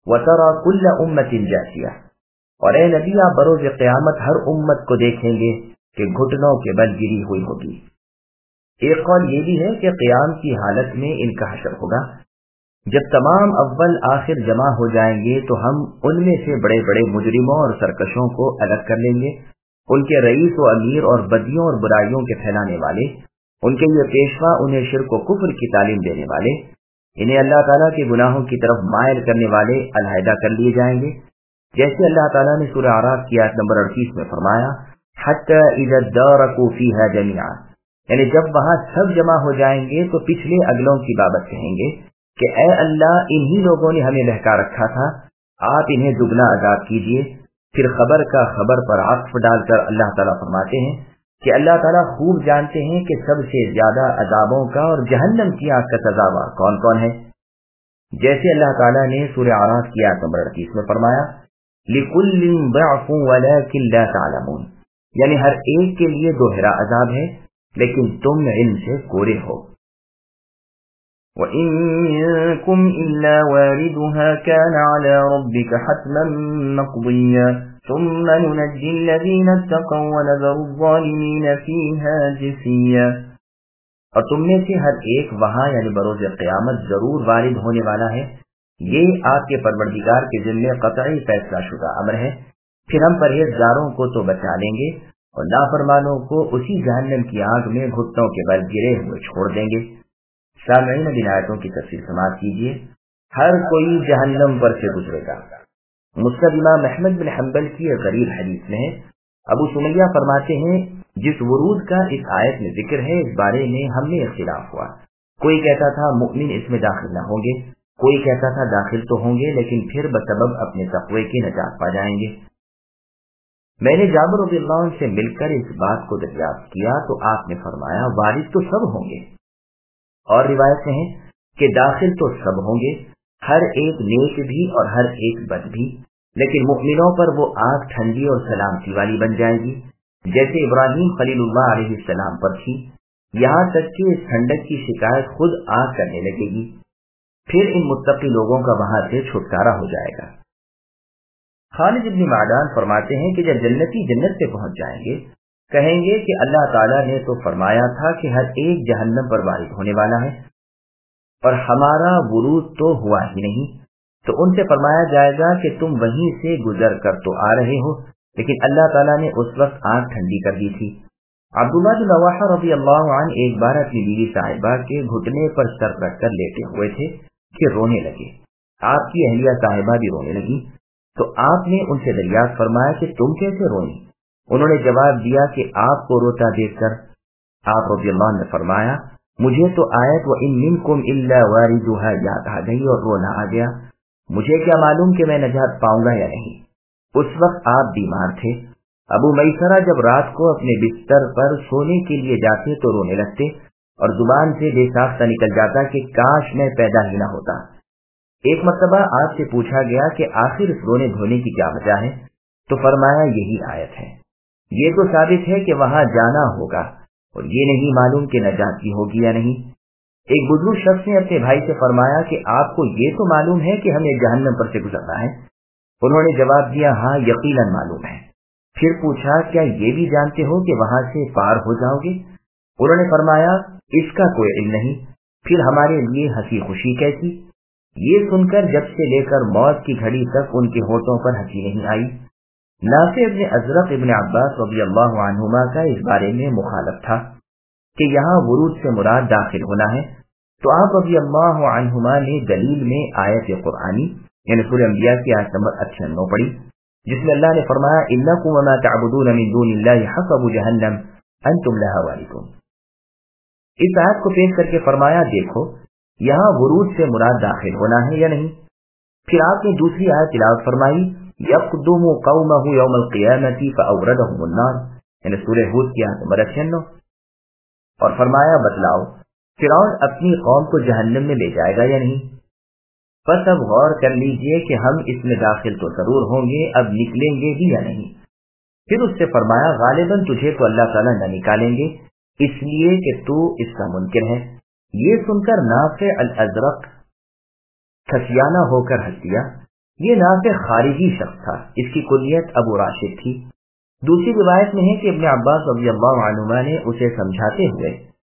وَتَرَى كُلَّ أُمَّةٍ جَاثِيَةً، اور اے نبی آپ بروز قیامت ہر امت کو دیکھیں گے کہ گھٹنوں کے بل گری ہوئی ہوگی۔ ایک قول یہ بھی ہے کہ قیام کی حالت میں ان کا حشر ہوگا۔ جب تمام اول آخر جمع ہو جائیں گے تو ہم ان میں سے بڑے بڑے مجرموں اور سرکشوں کو الگ کر لیں گے، ان کے رئیس و امیر اور بدیوں اور برائیوں کے پھیلانے والے، ان کے یہ پیشوا انہیں شرک و کفر کی تعلیم دینے والے، انہیں اللہ تعالیٰ کے گناہوں کی طرف مائل کرنے والے علیحدہ کر لیے جائیں گے، جیسے اللہ تعالیٰ نے سورہ اعراف کی آیت نمبر 38 میں فرمایا حتی اذا ادارکوا فیہا جمیعا، یعنی جب وہاں سب جمع ہو جائیں گے تو پچھلے اگلوں کی بابت کہیں گے کہ اے اللہ انہی لوگوں نے ہمیں بہکا رکھا تھا، آپ انہیں دگنا عذاب کیجیے۔ پھر خبر کا خبر پر عطف ڈال کر اللہ تعالیٰ فرماتے ہیں کہ اللہ تعالیٰ خوب جانتے ہیں کہ سب سے زیادہ عذابوں کا اور جہنم کی آگ کا سزاوار کون کون ہے، جیسے اللہ تعالیٰ نے سورہ اعراف کی آیت نمبر 38 میں فرمایا لِكُلٍّ ضِعْفٌ وَلَكِنْ لَا تَعْلَمُونَ، یعنی ہر ایک کے لیے دوہرا عذاب ہے لیکن تم علم سے کورے ہو۔ وَإِن مِّنكُمْ إِلَّا وَارِدُهَا كَانَ عَلَى رَبِّكَ حَتْمًا مَّقْضِيًّا ثُمَّ نُنَجِّي الَّذِينَ اتَّقَوْا وَنَذَرُ الظَّالِمِينَ فِيهَا جِثِيًّا، اور تم میں سے ہر ایک وہاں یعنی بروز قیامت ضرور وارد ہونے والا ہے، یہ آپ کے پروردگار کے ذمے قطعی فیصلہ شدہ امر ہے۔ پھر ہم پرہیزگاروں کو تو بچا لیں گے اور نافرمانوں کو اسی جہنم کی آگ میں گھٹنوں کے بل گرے ہوئے چھوڑ دیں گے۔ سامعین اب ان آیتوں کی تفسیر سماعت کیجیے۔ ہر کوئی جہنم پر سے گزرے گا۔ مسند امام احمد بن حنبل کی ایک غریب حدیث میں ہے، ابو سمیہ فرماتے ہیں جس ورود کا اس آیت میں ذکر ہے اس بارے میں ہم میں اختلاف ہوا، کوئی کہتا تھا مؤمن اس میں داخل نہ ہوں گے، کوئی کہتا تھا داخل تو ہوں گے لیکن پھر بسبب اپنے تقوی کی نجات پا جائیں گے۔ میں نے جابر رضی اللہ عنہ سے مل کر اس بات کو دریافت کیا تو آپ نے فرمایا وارث تو سب ہوں گے، اور روایت میں ہے کہ داخل تو سب ہوں گے، ہر ایک نیک بھی اور ہر ایک بد بھی، لیکن مؤمنوں پر وہ آگ ٹھنڈی اور سلامتی والی بن جائے گی جیسے ابراہیم خلیل اللہ علیہ السلام پر تھی، یہاں تک کہ اس ٹھنڈک کی شکایت خود آگ کرنے لگے گی، پھر ان متقی لوگوں کا وہاں سے چھٹکارا ہو جائے گا۔ خالد بن معدان فرماتے ہیں کہ جب جنتی جنت سے پہنچ جائیں گے کہیں گے کہ اللہ تعالیٰ نے تو فرمایا تھا کہ ہر ایک جہنم پر وارد ہونے والا ہے اور ہمارا ورود تو ہوا ہی نہیں، تو ان سے فرمایا جائے گا کہ تم وہیں سے گزر کر تو آ رہے ہو لیکن اللہ تعالیٰ نے اس وقت آگ ٹھنڈی کر دی تھی۔ عبداللہ بن رواحہ رضی اللہ عنہ ایک بار اپنی بیوی صاحبہ کے گھٹنے پر سر رکھ کر لیٹے ہوئے تھے کہ رونے لگے، آپ کی اہلیہ صاحبہ بھی رونے لگی، تو آپ نے ان سے دریافت فرمایا کہ تم کیسے روئیں؟ انہوں نے جواب دیا کہ آپ کو روتا دیکھ کر آپ رضی اللہ عنہ نے فرمایا مجھے تو آیت وَإِن مِّنكُمْ إِلَّا وَارِدُهَا یاد آ گئی اور رونا آ گیا، مجھے کیا معلوم کہ میں نجات پاؤں گا یا نہیں۔ اس وقت آپ بیمار تھے۔ ابو میسرہ جب رات کو اپنے بستر پر سونے کے لیے جاتے تو رونے لگتے اور زبان سے بے ساختہ نکل جاتا کہ کاش میں پیدا ہی نہ ہوتا۔ ایک مرتبہ آپ سے پوچھا گیا کہ آخر اس رونے دھونے کی کیا وجہ ہے، تو فرمایا یہی آیت ہے، یہ تو ثابت ہے کہ وہاں جانا ہوگا اور یہ نہیں معلوم کہ نجات ہوگی یا نہیں۔ ایک بزرگ شخص نے اپنے بھائی سے فرمایا کہ آپ کو یہ تو معلوم ہے کہ ہمیں جہنم پر سے گزرنا ہے؟ انہوں نے جواب دیا ہاں یقیناً معلوم ہے۔ پھر پوچھا کیا یہ بھی جانتے ہو کہ وہاں سے پار ہو جاؤ گے؟ انہوں نے فرمایا اس کا کوئی علم نہیں۔ پھر ہمارے لیے ہنسی خوشی کیسی؟ یہ سن کر جب سے لے کر موت کی گھڑی تک ان کے ہونٹوں پر ہنسی نہیں آئی۔ نافع ابن ازرق ابن عباس رضی اللہ عنہما کا اس بارے میں مخالف تھا کہ یہاں ورود سے مراد داخل ہونا ہے، تو آپ رضی اللہ عنہما نے دلیل میں آیت قرآنی یعنی سورہ انبیاء کی آیت نمبر 98 پڑھی جس میں اللہ نے فرمایا انکم وما تعبدون من دون اللہ حسب جہنم انتم لہا واردون۔ اس آیت کو پیش کر کے فرمایا دیکھو یہاں ورود سے مراد داخل ہونا ہے یا نہیں۔ پھر آپ نے دوسری آیت تلاوت فرمائی یقدم قومہ یوم القیامۃ فاوردہم النار یعنی سورہ ہود کی آیت نمبر 96، اور فرمایا بتلاؤ فرعون اپنی قوم کو جہنم میں لے جائے گا یا نہیں؟ بس اب غور کر لیجئے کہ ہم اس میں داخل تو ضرور ہوں گے، اب نکلیں گے بھی یا نہیں۔ پھر اس سے فرمایا غالباً تجھے تو اللہ تعالیٰ نہ نکالیں گے اس لیے کہ تو اس کا منکر ہے۔ یہ سن کر نافع الازرق کھسیانہ ہو کر ہنس دیا یہ नाफिक खारिजी शख्स था, इसकी कुलियत अबू राशिद थी। दूसरी रिवायत में है कि इब्न अब्बास रज़ियल्लाहु अन्हुमा ने उसे समझाते हुए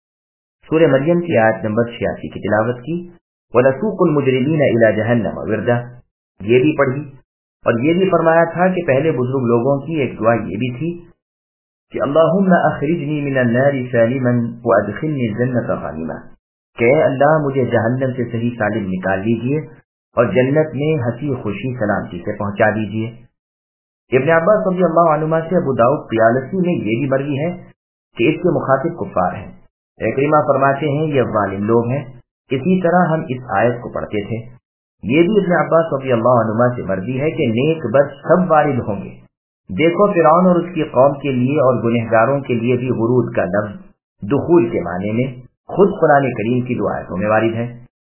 सूरह मरियम की आयत नंबर 86 की तिलावत की, वनसूकुल मुजरिमीना इला जहन्नम विरदा, ये भी पढ़ी। और ये भी फरमाया था कि पहले बुजुर्ग लोगों की एक दुआ ये भी थी कि अल्लाहुम्मा अखरिजनी मिनन नारि सालिमन व अदखिलनी जन्नत गानिमा, कि अल्लाह मुझे जहन्नम से सही सालिम निकाल लीजिए और जन्नत में हंसी खुशी सलामती से पहुंचा दीजिए। इब्न अब्बास रज़ियल्लाहु अन्हुमा से अबू दाऊद तियालसी में ये भी मरवी है कि इसके मुखातिब कुफ्फार हैं। इकरीमा फरमाते हैं ये जालिम लोग हैं। इसी तरह हम इस आयत को पढ़ते थे। ये भी इब्न अब्बास रज़ियल्लाहु अन्हुमा से मरवी है कि नेक बद सब वारिद होंगे। देखो फिरौन और उसकी कौम के लिए और गुनहगारों के लिए भी गुरूद का लफ्ज दुखूल के माने में खुद कुरान करीम की दो आयतों में वारिद है।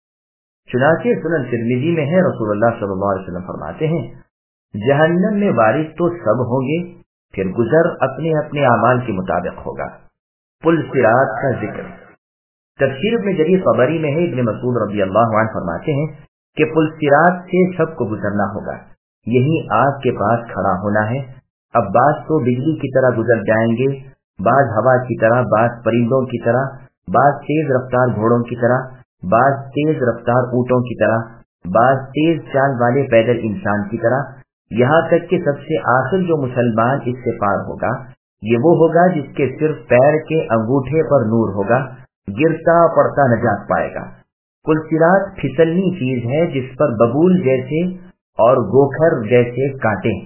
चुनांचे सुनन तिरमिज़ी में है, रसूलुल्लाह सल्लल्लाहु अलैहि वसल्लम फरमाते हैं जहन्नम में वारिद तो सब होंगे, फिर गुजर अपने अपने अमाल के मुताबिक होगा। पुल सिरात का जिक्र तफसीर में जरीर ख़बरी में है, इब्न मसूद रज़ियल्लाहु अन्हु फरमाते हैं कि पुल सिरात से सबको गुजरना होगा, यही आग के पास खड़ा होना है। अब बाज तो बिजली की तरह गुजर जाएंगे, बाज हवा की तरह, बाज परिंदों की तरह, बाज तेज रफ्तार घोड़ों की तरह, बाज तेज रफ्तार ऊँटों की तरह, बाज तेज चाल वाले पैदल इंसान की तरह, यहाँ तक कि सबसे आखिर जो मुसलमान इससे पार होगा ये वो होगा जिसके सिर्फ पैर के अंगूठे पर नूर होगा, गिरता पड़ता नजात पाएगा। पुल सिरात फिसलनी चीज है जिस पर बबूल जैसे और गोखर जैसे कांटे,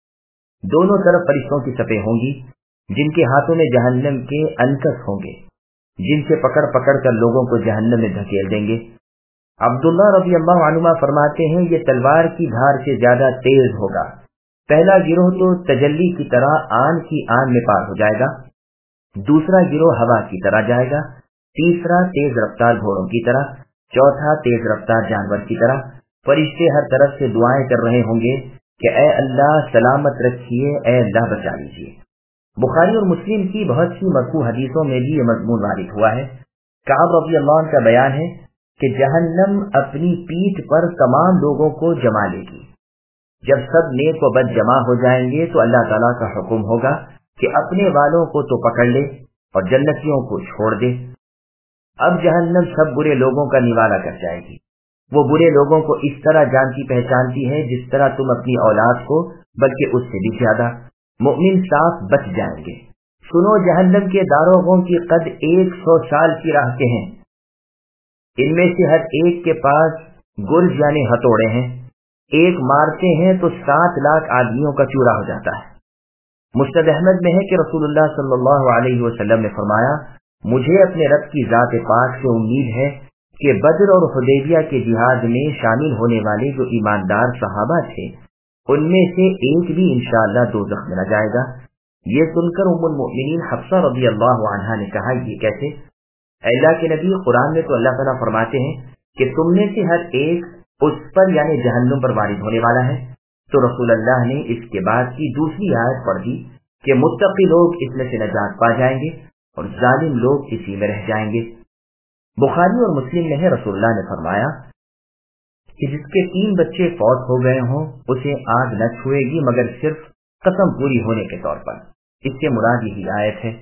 दोनों तरफ फरिश्तों की सफ़ें होंगी जिनके हाथों में जहन्नम के अनकस होंगे, जिनसे पकड़ पकड़ कर लोगों को जहन्नम में धकेल देंगे। अब्दुल्लाह रज़ियल्लाहु अन्हुमा फरमाते हैं ये तलवार की धार से ज्यादा तेज होगा। पहला गिरोह तो तजल्ली की तरह आन की आन में पार हो जाएगा, दूसरा गिरोह हवा की तरह जाएगा, तीसरा तेज रफ्तार घोड़ों की तरह, चौथा तेज रफ्तार जानवर की तरह। फरिश्ते हर तरफ से दुआएं कर रहे होंगे कि ए अल्लाह सलामत रखिए, ए अल्लाह बचा लीजिए। बुखारी और मुस्लिम की बहुत सी मरफू हदीसों में भी ये मजमून वारिद हुआ है। काब रज़ियल्लाहु अन्हु का बयान है कि जहन्नम अपनी पीठ पर तमाम लोगों को जमा लेगी। जब सब नेक व बद जमा हो जाएंगे तो अल्लाह ताला का हुक्म होगा कि अपने वालों को तो पकड़ ले और जन्नतियों को छोड़ दे। अब जहन्नम सब बुरे लोगों का निवाला कर जाएगी। वो बुरे लोगों को इस तरह जानती पहचानती है जिस तरह तुम अपनी औलाद को, बल्कि उससे भी ज्यादा। मुमिन साफ बच जाएंगे। सुनो, जहन्नम के दारोगों की कद 100 साल की राह के हैं। इनमें से हर एक के पास गुर्ज यानी हथौड़े हैं। एक मारते हैं तो 7 लाख आदमियों का चूरा हो जाता है। मुस्नद अहमद में है कि रसूलुल्लाह सल्लल्लाहु अलैहि वसल्लम ने फरमाया मुझे अपने रब की जात पाक से उम्मीद है कि बद्र और हुदैबिया के जिहाद में शामिल होने वाले जो ईमानदार सहाबा थे उनमें से एक भी इंशाअल्लाह दोज़ख में न जाएगा। ये सुनकर उम्मुल मोमिनीन हफ्सा रज़ियल्लाहु अन्हा ने कहा ये कैसे? अल्लाह के नबी, कुरान में तो अल्लाह ताला फरमाते हैं कि तुमने से हर एक उस पर यानी जहन्नुम पर वारिद होने वाला है। तो रसूलुल्लाह ने इसके बाद की दूसरी आयत पढ़ दी कि मुत्तकी लोग इसमें से नजात पा जाएंगे और जालिम लोग इसी में रह जाएंगे। बुखारी और मुस्लिम में है, रसूलुल्लाह ने फरमाया कि जिसके 3 बच्चे फौत हो गए हों उसे आग न छुएगी मगर सिर्फ कसम पूरी होने के तौर पर। इससे मुराद यही आयत है।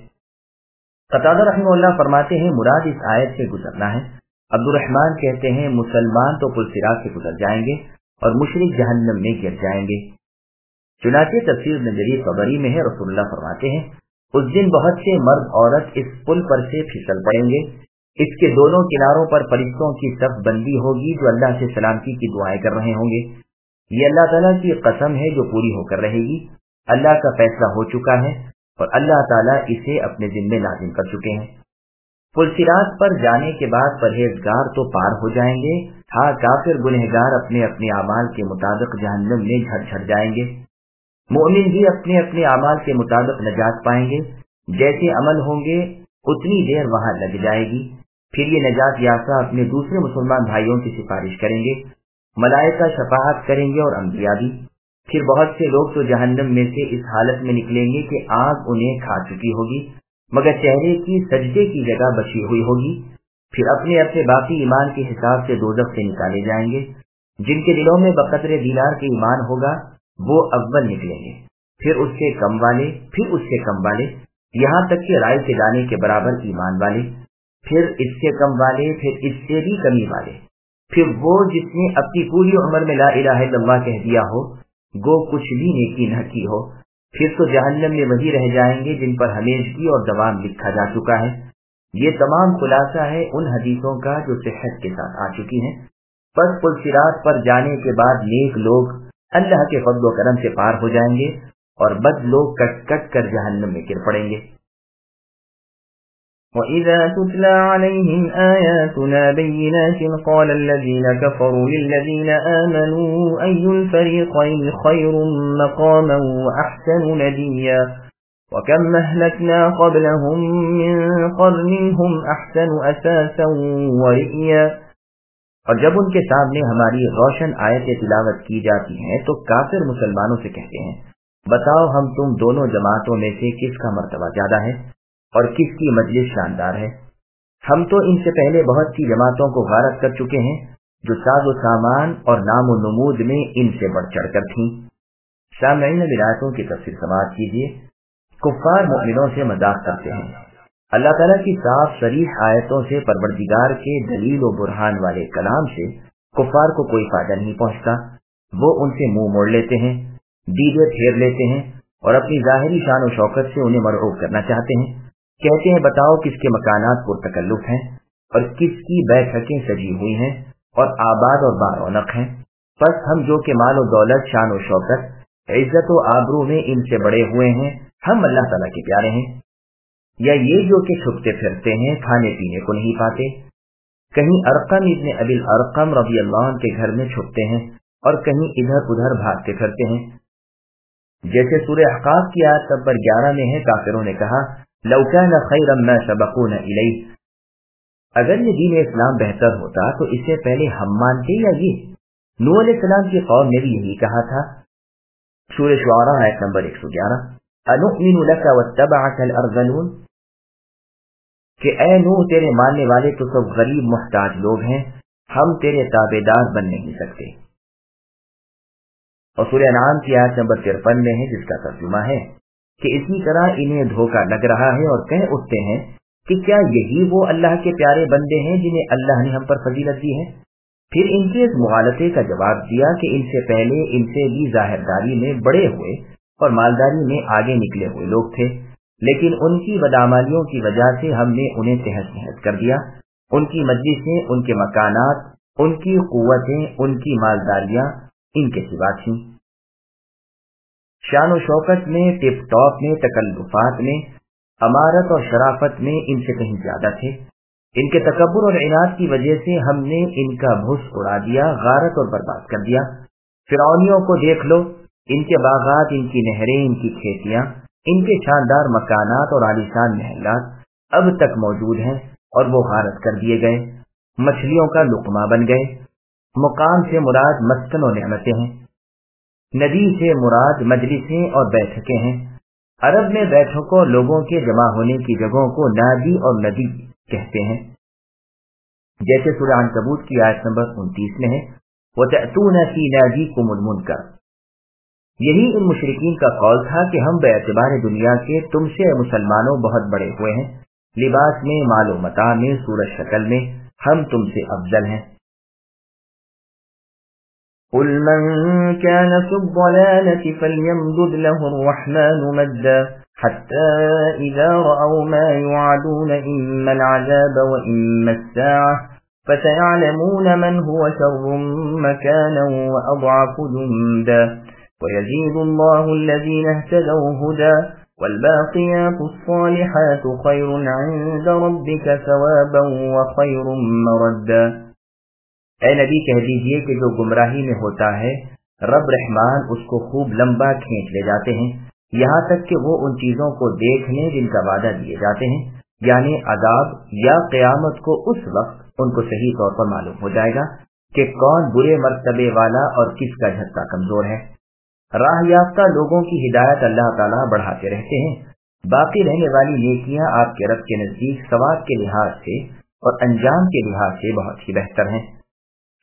कतादा रहमतुल्लाह फरमाते हैं मुराद इस आयत से गुजरना है। अब्दुर्रहमान कहते हैं मुसलमान तो पुल सिरात से गुजर जाएंगे और मुशरिक जहन्नम में गिर जाएंगे। चुनांचे तफसीर इब्न जरीर ख़बरी में है, रसूलुल्लाह फरमाते हैं उस दिन बहुत से मर्द औरत इस पुल पर से फिसल पड़ेंगे। इसके दोनों किनारों पर फरिश्तों की सफ बंदी होगी जो अल्लाह से सलामती की दुआएं कर रहे होंगे। ये अल्लाह ताला की कसम है जो पूरी होकर रहेगी। अल्लाह का फैसला हो चुका है और अल्लाह ताला इसे अपने जिम्मे लाजिम कर चुके हैं। पुल सिरात पर जाने के बाद परहेजगार तो पार हो जाएंगे, हाँ काफिर गुनहगार अपने अपने अमाल के मुताबिक जहन्नम में झट जाएंगे। मोमिन भी अपने अपने अमाल के मुताबिक नजात पाएंगे। जैसे अमल होंगे उतनी देर वहां लग जाएगी। फिर ये नजात याफ्ता अपने दूसरे मुसलमान भाइयों की सिफारिश करेंगे, मलाइका शफाअत करेंगे और अंबिया भी। फिर बहुत से लोग तो जहन्नम में से इस हालत में निकलेंगे कि आग उन्हें खा चुकी होगी मगर चेहरे की सजदे की जगह बची हुई होगी। फिर अपने अपने बाकी ईमान के हिसाब से दोज़ख से निकाले जाएंगे। جن کے دلوں میں بقدر دینار کے ایمان ہوگا وہ اول نکلیں گے، پھر اس سے کم والے، پھر اس سے کم والے، یہاں تک کہ رائے کے دانے کے برابر ایمان والے، پھر اس سے کم والے، پھر اس سے بھی کمی والے، پھر وہ جس نے اپنی پوری عمر میں لا الہ الا اللہ کہہ دیا ہو گو کچھ بھی نیکی نہ کی ہو، پھر تو جہنم میں وہی رہ جائیں گے جن پر ہمیشگی اور دوام لکھا جا چکا ہے۔ یہ تمام خلاصہ ہے ان حدیثوں کا جو صحت کے ساتھ آ چکی ہیں۔ پس پل صراط پر جانے کے بعد نیک لوگ اللہ کے فضل و کرم سے پار ہو جائیں گے اور بد لوگ کٹ کٹ کر جہنم میں گر پڑیں گے۔ وَإِذَا تُتْلَى عَلَيْهِمْ آيَاتُنَا بَيِّنَاتٍ قَالَ الَّذِينَ كَفَرُوا لِلَّذِينَ آمَنُوا أَيُّ الْفَرِيقَيْنِ خَيْرٌ مَقَامًا وَأَحْسَنُ نَدِيًّا وَكَمْ أَهْلَكْنَا قَبْلَهُمْ مِنْ قَرْنٍ هُمْ أَحْسَنُ أَثَاثًا وَرِئْيًا۔ اور جب ان کے سامنے ہماری روشن آیتیں تلاوت کی جاتی ہیں تو کافر مسلمانوں سے کہتے ہیں، بتاؤ ہم تم دونوں جماعتوں میں سے کس کا مرتبہ زیادہ ہے اور کس کی مجلس شاندار ہے؟ ہم تو ان سے پہلے بہت سی جماعتوں کو غارت کر چکے ہیں جو ساز و سامان اور نام و نمود میں ان سے بڑھ چڑھ کر تھیں۔ سامعین ولایتوں کی تفسیر سماعت کیجیے۔ کفار مؤمنوں سے مذاق کرتے ہیں۔ اللہ تعالیٰ کی صاف صریح آیتوں سے پروردگار کے دلیل و برہان والے کلام سے کفار کو کوئی فائدہ نہیں پہنچتا۔ وہ ان سے منہ موڑ لیتے ہیں، دیدے پھیر لیتے ہیں اور اپنی ظاہری شان و شوکت سے انہیں مرعوب کرنا چاہتے ہیں۔ کہتے ہیں بتاؤ کس کے مکانات پرتکلف ہیں اور کس کی بیٹھکیں سجی ہوئی ہیں اور آباد اور بارونق ہیں۔ پس ہم جو کہ مال و دولت، شان و شوکت، عزت و آبرو میں ان سے بڑے ہوئے ہیں، ہم اللہ تعالیٰ کے پیارے ہیں، یا یہ جو کہ چھپتے پھرتے ہیں، کھانے پینے کو نہیں پاتے؟ کہیں ارقم ابن ابی الارقم رضی اللہ عنہ کے گھر میں چھپتے ہیں اور کہیں ادھر ادھر بھاگتے پھرتے ہیں۔ جیسے سورہ احقاف کی آیت نمبر 11 میں ہے، کافروں نے کہا لو كان خيرا ما سبقونا الیہ، اگر یہ دین اسلام بہتر ہوتا تو اس سے پہلے ہم مانتے یا یہ؟ نوح علیہ السلام کی قوم نے بھی یہی کہا تھا۔ سورہ شعراء آیت نمبر 111، انؤمن لك واتبعك الارذلون، کہ اے نوح تیرے ماننے والے تو سب غریب محتاج لوگ ہیں، ہم تیرے تابع دار بن نہیں سکتے۔ اور سورہ انعام کی آیت نمبر 53 میں ہے، جس کا ترجمہ ہے کہ اسی طرح انہیں دھوکہ لگ رہا ہے اور کہہ اٹھتے ہیں کہ کیا یہی وہ اللہ کے پیارے بندے ہیں جنہیں اللہ نے ہم پر فضیلت دی ہے؟ پھر ان کے اس مغالطے کا جواب دیا کہ ان سے پہلے ان سے بھی ظاہرداری میں بڑے ہوئے اور مالداری میں آگے نکلے ہوئے لوگ تھے، لیکن ان کی بدعمالیوں کی وجہ سے ہم نے انہیں تہس نہس کر دیا۔ ان کی مجلسیں، ان کے مکانات، ان کی قوتیں، ان کی مالداریاں ان کے سوا تھیں۔ شان و شوکت میں، ٹپ ٹاپ میں، تکلفات میں، امارت اور شرافت میں ان سے کہیں زیادہ تھے۔ ان کے تکبر اور عناد کی وجہ سے ہم نے ان کا بھس اڑا دیا، غارت اور برباد کر دیا۔ فرعونیوں کو دیکھ لو، ان کے باغات، ان کی نہریں، ان کی کھیتیاں، ان کے شاندار مکانات اور عالیشان محلات اب تک موجود ہیں اور وہ غارت کر دیے گئے، مچھلیوں کا لقمہ بن گئے۔ مقام سے مراد مسکن و نعمتیں ہیں، ندی سے مراد مجلسیں اور بیٹھکیں ہیں۔ عرب میں بیٹھکوں لوگوں کے جمع ہونے کی جگہوں کو نادی اور ندی کہتے ہیں، جیسے سورہ عنکبوت کی آیت نمبر 29 میں ہے، وَتَأْتُونَ فِي نَادِيكُمُ الْمُنْكَرَ۔ یہی ان مشرکین کا قول تھا کہ ہم بے اعتبار دنیا کے تم سے مسلمانوں بہت بڑے ہوئے ہیں، لباس میں، مال و متاع میں، صورت شکل میں ہم تم سے افضل ہیں۔ قل من كان في الضلالة فليمدد له الرحمن مدا حتى إذا رأوا ما يوعدون إما العذاب وإما الساعة فسيعلمون من هو شر مكانا وأضعف جندا ويزيد الله الذين اهتدوا هدى والباقيات الصالحات خير عند ربك ثوابا وخير مردا۔ اے نبی کہہ دیجئے کہ جو گمراہی میں ہوتا ہے رب رحمان اس کو خوب لمبا کھینچ لے جاتے ہیں، یہاں تک کہ وہ ان چیزوں کو دیکھ لیں جن کا وعدہ دیے جاتے ہیں، یعنی عذاب یا قیامت کو۔ اس وقت ان کو صحیح طور پر معلوم ہو جائے گا کہ کون برے مرتبے والا اور کس کا جھٹکا کمزور ہے۔ راہ یافتہ لوگوں کی ہدایت اللہ تعالیٰ بڑھاتے رہتے ہیں۔ باقی رہنے والی نیکیاں آپ کے رب کے نزدیک ثواب کے لحاظ سے اور انجام کے لحاظ سے بہت ہی بہتر ہیں۔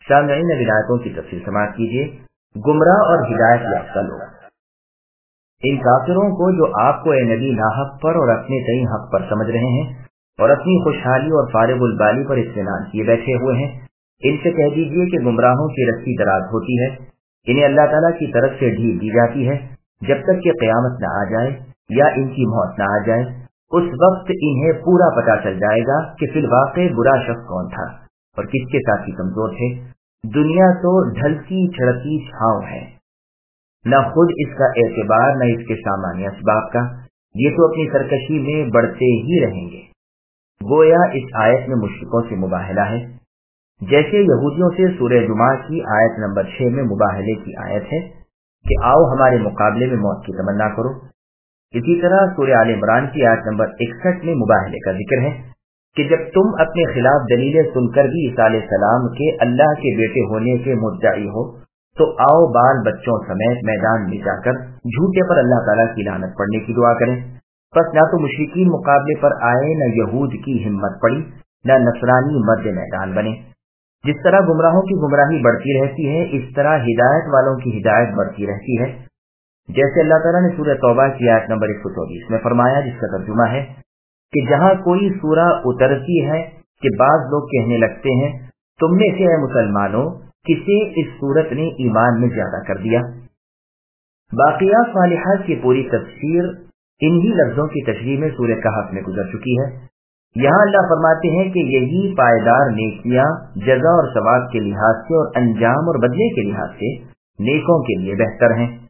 سامعین ولایتوں کی تفصیل سماعت کیجیے۔ گمراہ اور ہدایت یافتہ لوگ، ان کافروں کو جو آپ کو اے نبی ناحق پر اور اپنے تئیں حق پر سمجھ رہے ہیں اور اپنی خوشحالی اور فارغ البالی پر اطمینان کیے بیٹھے ہوئے ہیں، ان سے کہہ دیجیے کہ گمراہوں کی رسی دراز ہوتی ہے، انہیں اللہ تعالیٰ کی طرف سے ڈھیل دی جاتی ہے جب تک کہ قیامت نہ آ جائے یا ان کی موت نہ آ جائے۔ اس وقت انہیں پورا پتہ چل جائے گا کہ فی الواقع برا شخص کون تھا اور کس کے ساتھی کمزور تھے۔ دنیا تو ڈھلتی چڑھتی چھاؤں ہے، نہ خود اس کا اعتبار نہ اس کے سامان اسباب کا، یہ تو اپنی سرکشی میں بڑھتے ہی رہیں گے۔ گویا اس آیت میں مشرکوں سے مباہلہ ہے، جیسے یہودیوں سے سورہ جمعہ کی آیت نمبر 6 میں مباہلے کی آیت ہے کہ آؤ ہمارے مقابلے میں موت کی تمنا کرو۔ اسی طرح سورہ آل عمران کی آیت نمبر 61 میں مباہلے کا ذکر ہے کہ جب تم اپنے خلاف دلیلیں سن کر بھی عیسیٰ علیہ السلام کے اللہ کے بیٹے ہونے کے مدعی ہو تو آؤ بال بچوں سمیت میدان میں جا کر جھوٹے پر اللہ تعالیٰ کی لعنت پڑھنے کی دعا کریں۔ بس نہ تو مشرکین مقابلے پر آئے، نہ یہود کی ہمت پڑی، نہ نصرانی مرد میدان بنے۔ جس طرح گمراہوں کی گمراہی بڑھتی رہتی ہے، اس طرح ہدایت والوں کی ہدایت بڑھتی رہتی ہے، جیسے اللہ تعالیٰ نے سورہ توبہ کی آیت نمبر 124 میں فرمایا، جس کا ترجمہ ہے کہ جہاں کوئی سورہ اترتی ہے کہ بعض لوگ کہنے لگتے ہیں تم میں سے اے مسلمانوں کسے اس صورت نے ایمان میں زیادہ کر دیا۔ باقیات صالحات کی پوری تفسیر انہی لفظوں کی تشریح میں سورہ کہف میں گزر چکی ہے۔ یہاں اللہ فرماتے ہیں کہ یہی پائیدار نیکیاں جزا اور ثواب کے لحاظ سے اور انجام اور بدلے کے لحاظ سے نیکوں کے لیے بہتر ہیں۔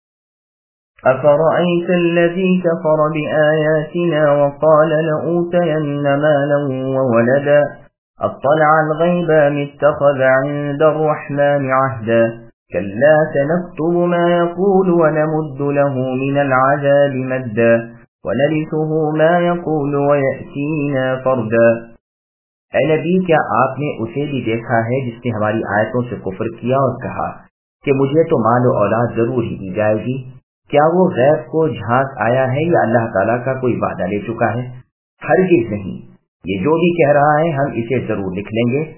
أفرأيت الذي كفر بآياتنا وقال لأوتين مالا وولدا اطلع الغيب ام اتخذ عند الرحمن عهدا كلا سنكتب ما يقول ونمد له من العذاب مدا ونرثه ما يقول ويأتينا فردا۔ اے نبی، کیا آپ نے اسے بھی دیکھا ہے جس نے ہماری آیتوں سے کفر کیا اور کہا کہ مجھے تو مال و اولاد ضرور ہی دی جائے گی؟ کیا وہ غیب کو جھانک آیا ہے یا اللہ تعالیٰ کا کوئی وعدہ لے چکا ہے؟ ہرگز نہیں، یہ جو بھی کہہ رہا ہے ہم اسے ضرور لکھ لیں گے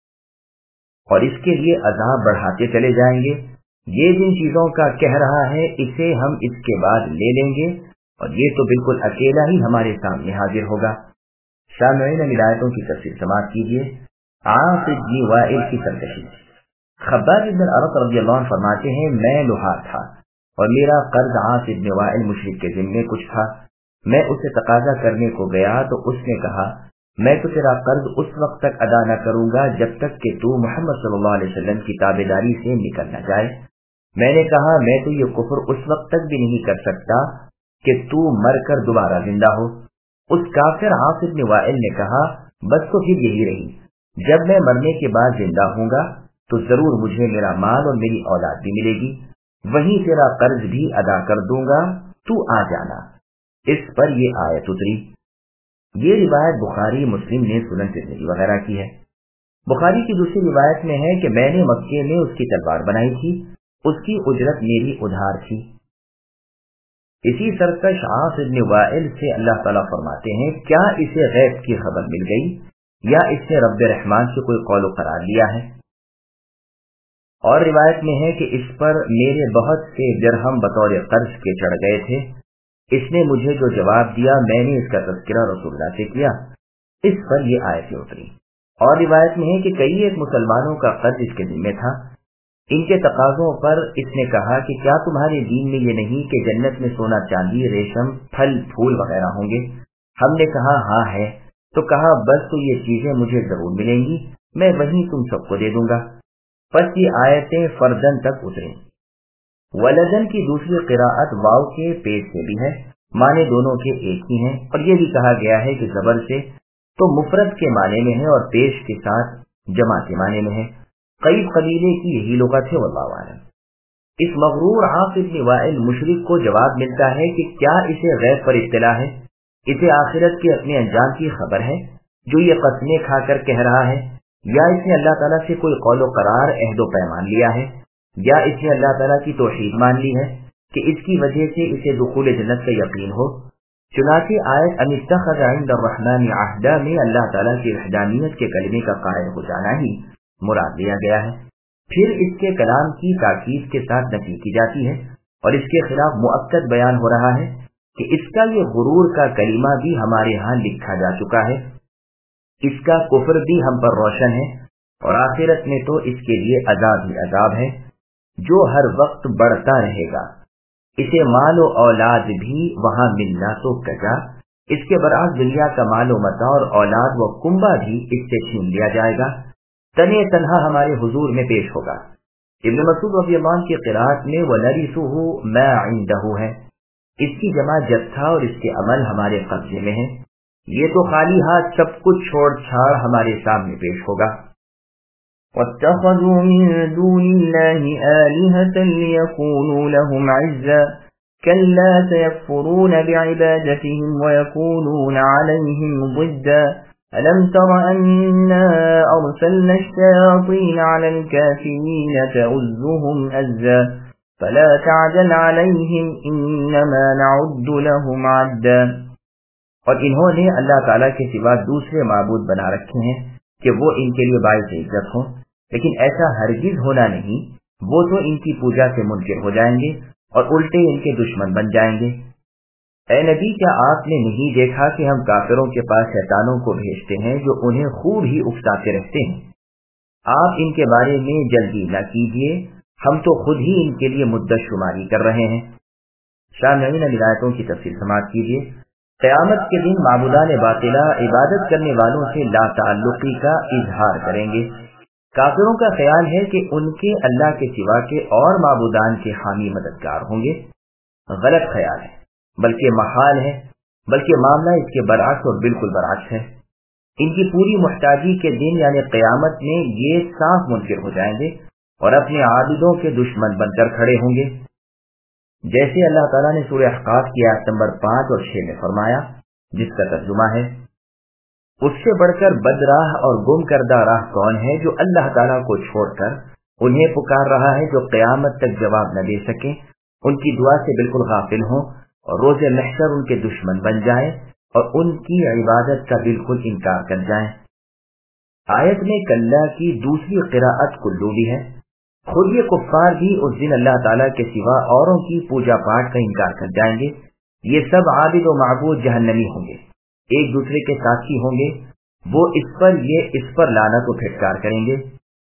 اور اس کے لیے عذاب بڑھاتے چلے جائیں گے۔ یہ جن چیزوں کا کہہ رہا ہے اسے ہم اس کے بعد لے لیں گے اور یہ تو بالکل اکیلا ہی ہمارے سامنے حاضر ہوگا۔ سامعین ولایتوں کی تفصیل سماعت کیجیے۔ عاص بن وائل کی سرکشی۔ خباب بن الارت رضی اللہ عنہ فرماتے ہیں، میں لوہار تھا اور میرا قرض عاص بن وائل مشرک کے ذمے کچھ تھا۔ میں اسے تقاضا کرنے کو گیا تو اس نے کہا، میں تو تیرا قرض اس وقت تک ادا نہ کروں گا جب تک کہ تو محمد صلی اللہ علیہ وسلم کی تابعداری سے نکل نہ جائے۔ میں نے کہا، میں تو یہ کفر اس وقت تک بھی نہیں کر سکتا کہ تو مر کر دوبارہ زندہ ہو۔ اس کافر عاص بن وائل نے کہا، بس تو پھر یہی رہی، جب میں مرنے کے بعد زندہ ہوں گا تو ضرور مجھے میرا مال اور میری اولاد بھی ملے گی، وہیں تیرا قرض بھی ادا کر دوں گا، تو آ جانا۔ اس پر یہ آیت اتری۔ یہ روایت بخاری، مسلم نے سنن ترمذی وغیرہ کی ہے۔ بخاری کی دوسری روایت میں ہے کہ میں نے مکے میں اس کی تلوار بنائی تھی، اس کی اجرت میری ادھار تھی۔ اسی سرکش عاص بن وائل سے اللہ تعالیٰ فرماتے ہیں، کیا اسے غیب کی خبر مل گئی یا اس نے رب رحمان سے کوئی قول و قرار لیا ہے؟ اور روایت میں ہے کہ اس پر میرے بہت سے درہم بطور قرض کے چڑھ گئے تھے، اس نے مجھے جو جواب دیا میں نے اس کا تذکرہ رسول اللہ سے کیا۔ اس پر یہ آیت اتری۔ اور روایت میں ہے کہ کئی ایک مسلمانوں کا قرض اس کے ذمہ تھا، ان کے تقاضوں پر اس نے کہا کہ کیا تمہارے دین میں یہ نہیں کہ جنت میں سونا چاندی، ریشم، پھل پھول وغیرہ ہوں گے؟ ہم نے کہا ہاں ہے۔ تو کہا بس تو یہ چیزیں مجھے ضرور ملیں گی، میں وہیں تم سب کو دے دوں گا۔ پس یہ آیتیں فردن تک اتریں۔ ولدن کی دوسری قراءت واو کے پیش سے بھی ہے، معنی دونوں کے ایک ہی ہیں، اور یہ بھی کہا گیا ہے کہ زبر سے تو مفرد کے معنی میں ہے اور پیش کے ساتھ جمع کے معنی میں ہے۔ قیب قبیلے کی یہی لغت ہے، واللہ اعلم۔ اس مغرور عاص بن وائل مشرک کو جواب ملتا ہے کہ کیا اسے غیب پر اطلاع ہے، اسے آخرت کے اپنے انجام کی خبر ہے جو یہ قسمیں کھا کر کہہ رہا ہے، یا اس نے اللہ تعالیٰ سے کوئی قول و قرار، عہد و پیمان لیا ہے، یا اس نے اللہ تعالیٰ کی توحید مان لی ہے کہ اس کی وجہ سے اسے دخول جنت کا یقین ہو۔ چنانچہ آیت ان اتخذ عند الرحمن عہدا میں اللہ تعالیٰ کی وحدانیت کے کلمے کا قائل ہو جانا ہی مراد लिया गया है। फिर इसके कलाम की ताकीद के साथ नफी की जाती है और इसके खिलाफ मुअक्कद बयान हो रहा है कि इसका ये गुरूर का कलीमा भी हमारे यहाँ लिखा जा चुका है, इसका कुफ्र भी हम पर रोशन है और आखिरत में तो इसके लिए अजाब ही अजाब है जो हर वक्त बढ़ता रहेगा। इसे मालो औलाद भी वहाँ मिलना तो कजा, इसके बराबर दुनिया का मालो मता और औलाद व कुंबा भी इससे छीन लिया जाएगा, तने तन्हा हमारे हुजूर में पेश होगा। इब्न मसूद रज़ियल्लाहु अन्हु की क़िराअत में वनरिसुहु मा इंदहु है, इसकी जमा जत्था और इसके अमल हमारे कब्जे में है, ये तो खाली हाथ सब कुछ छोड़ छाड़ हमारे सामने पेश होगा। واتخذوا من دون الله آلهة ليكونوا لهم عزا كلا سيكفرون بعبادتهم ويكونون عليهم ضدا ألم تر أنا أرسلنا الشياطين على الكافرين تؤزهم أزا فلا تعجل عليهم إنما نعد لهم عدا۔ اور انہوں نے اللہ تعالیٰ کے سوا دوسرے معبود بنا رکھے ہیں کہ وہ ان کے لیے باعث عزت ہوں، لیکن ایسا ہرگز ہونا نہیں، وہ تو ان کی پوجا سے منکر ہو جائیں گے اور الٹے ان کے دشمن بن جائیں گے۔ اے نبی، کیا آپ نے نہیں دیکھا کہ ہم کافروں کے پاس شیطانوں کو بھیجتے ہیں جو انہیں خوب ہی اکساتے رہتے ہیں؟ آپ ان کے بارے میں جلدی نہ کیجیے، ہم تو خود ہی ان کے لیے مدت شماری کر رہے ہیں۔ سامعین، روایتوں کی تفصیل سماعت کیجیے۔ قیامت کے دن معبودان باطلہ عبادت کرنے والوں سے لا تعلقی کا اظہار کریں گے۔ کافروں کا خیال ہے کہ ان کے اللہ کے سوا کے اور معبودان کے حامی مددگار ہوں گے۔ غلط خیال ہے، بلکہ محال ہے، بلکہ معاملہ اس کے برعکس اور بالکل برعکس ہے۔ ان کی پوری محتاجی کے دن یعنی قیامت میں یہ صاف منکر ہو جائیں گے اور اپنے عابدوں کے دشمن بن کر کھڑے ہوں گے، جیسے اللہ تعالیٰ نے سورہ احقاف کی آیت نمبر 5 اور 6 میں فرمایا، جس کا ترجمہ ہے، اس سے بڑھ کر بد راہ اور گم کردہ راہ کون ہے جو اللہ تعالیٰ کو چھوڑ کر انہیں پکار رہا ہے جو قیامت تک جواب نہ دے سکیں، ان کی دعا سے بالکل غافل ہوں اور روز محشر ان کے دشمن بن جائیں اور ان کی عبادت کا بالکل انکار کر جائیں۔ آیت میں کلّا کی دوسری قراءت کلو بھی ہے۔ خود یہ کفار بھی اس دن اللہ تعالیٰ کے سوا اوروں کی پوجا پاٹ کا انکار کر جائیں گے۔ یہ سب عابد و معبود جہنمی ہوں گے، ایک دوسرے کے ساتھی ہوں گے، وہ اس پر لعنت و پھٹکار کریں گے۔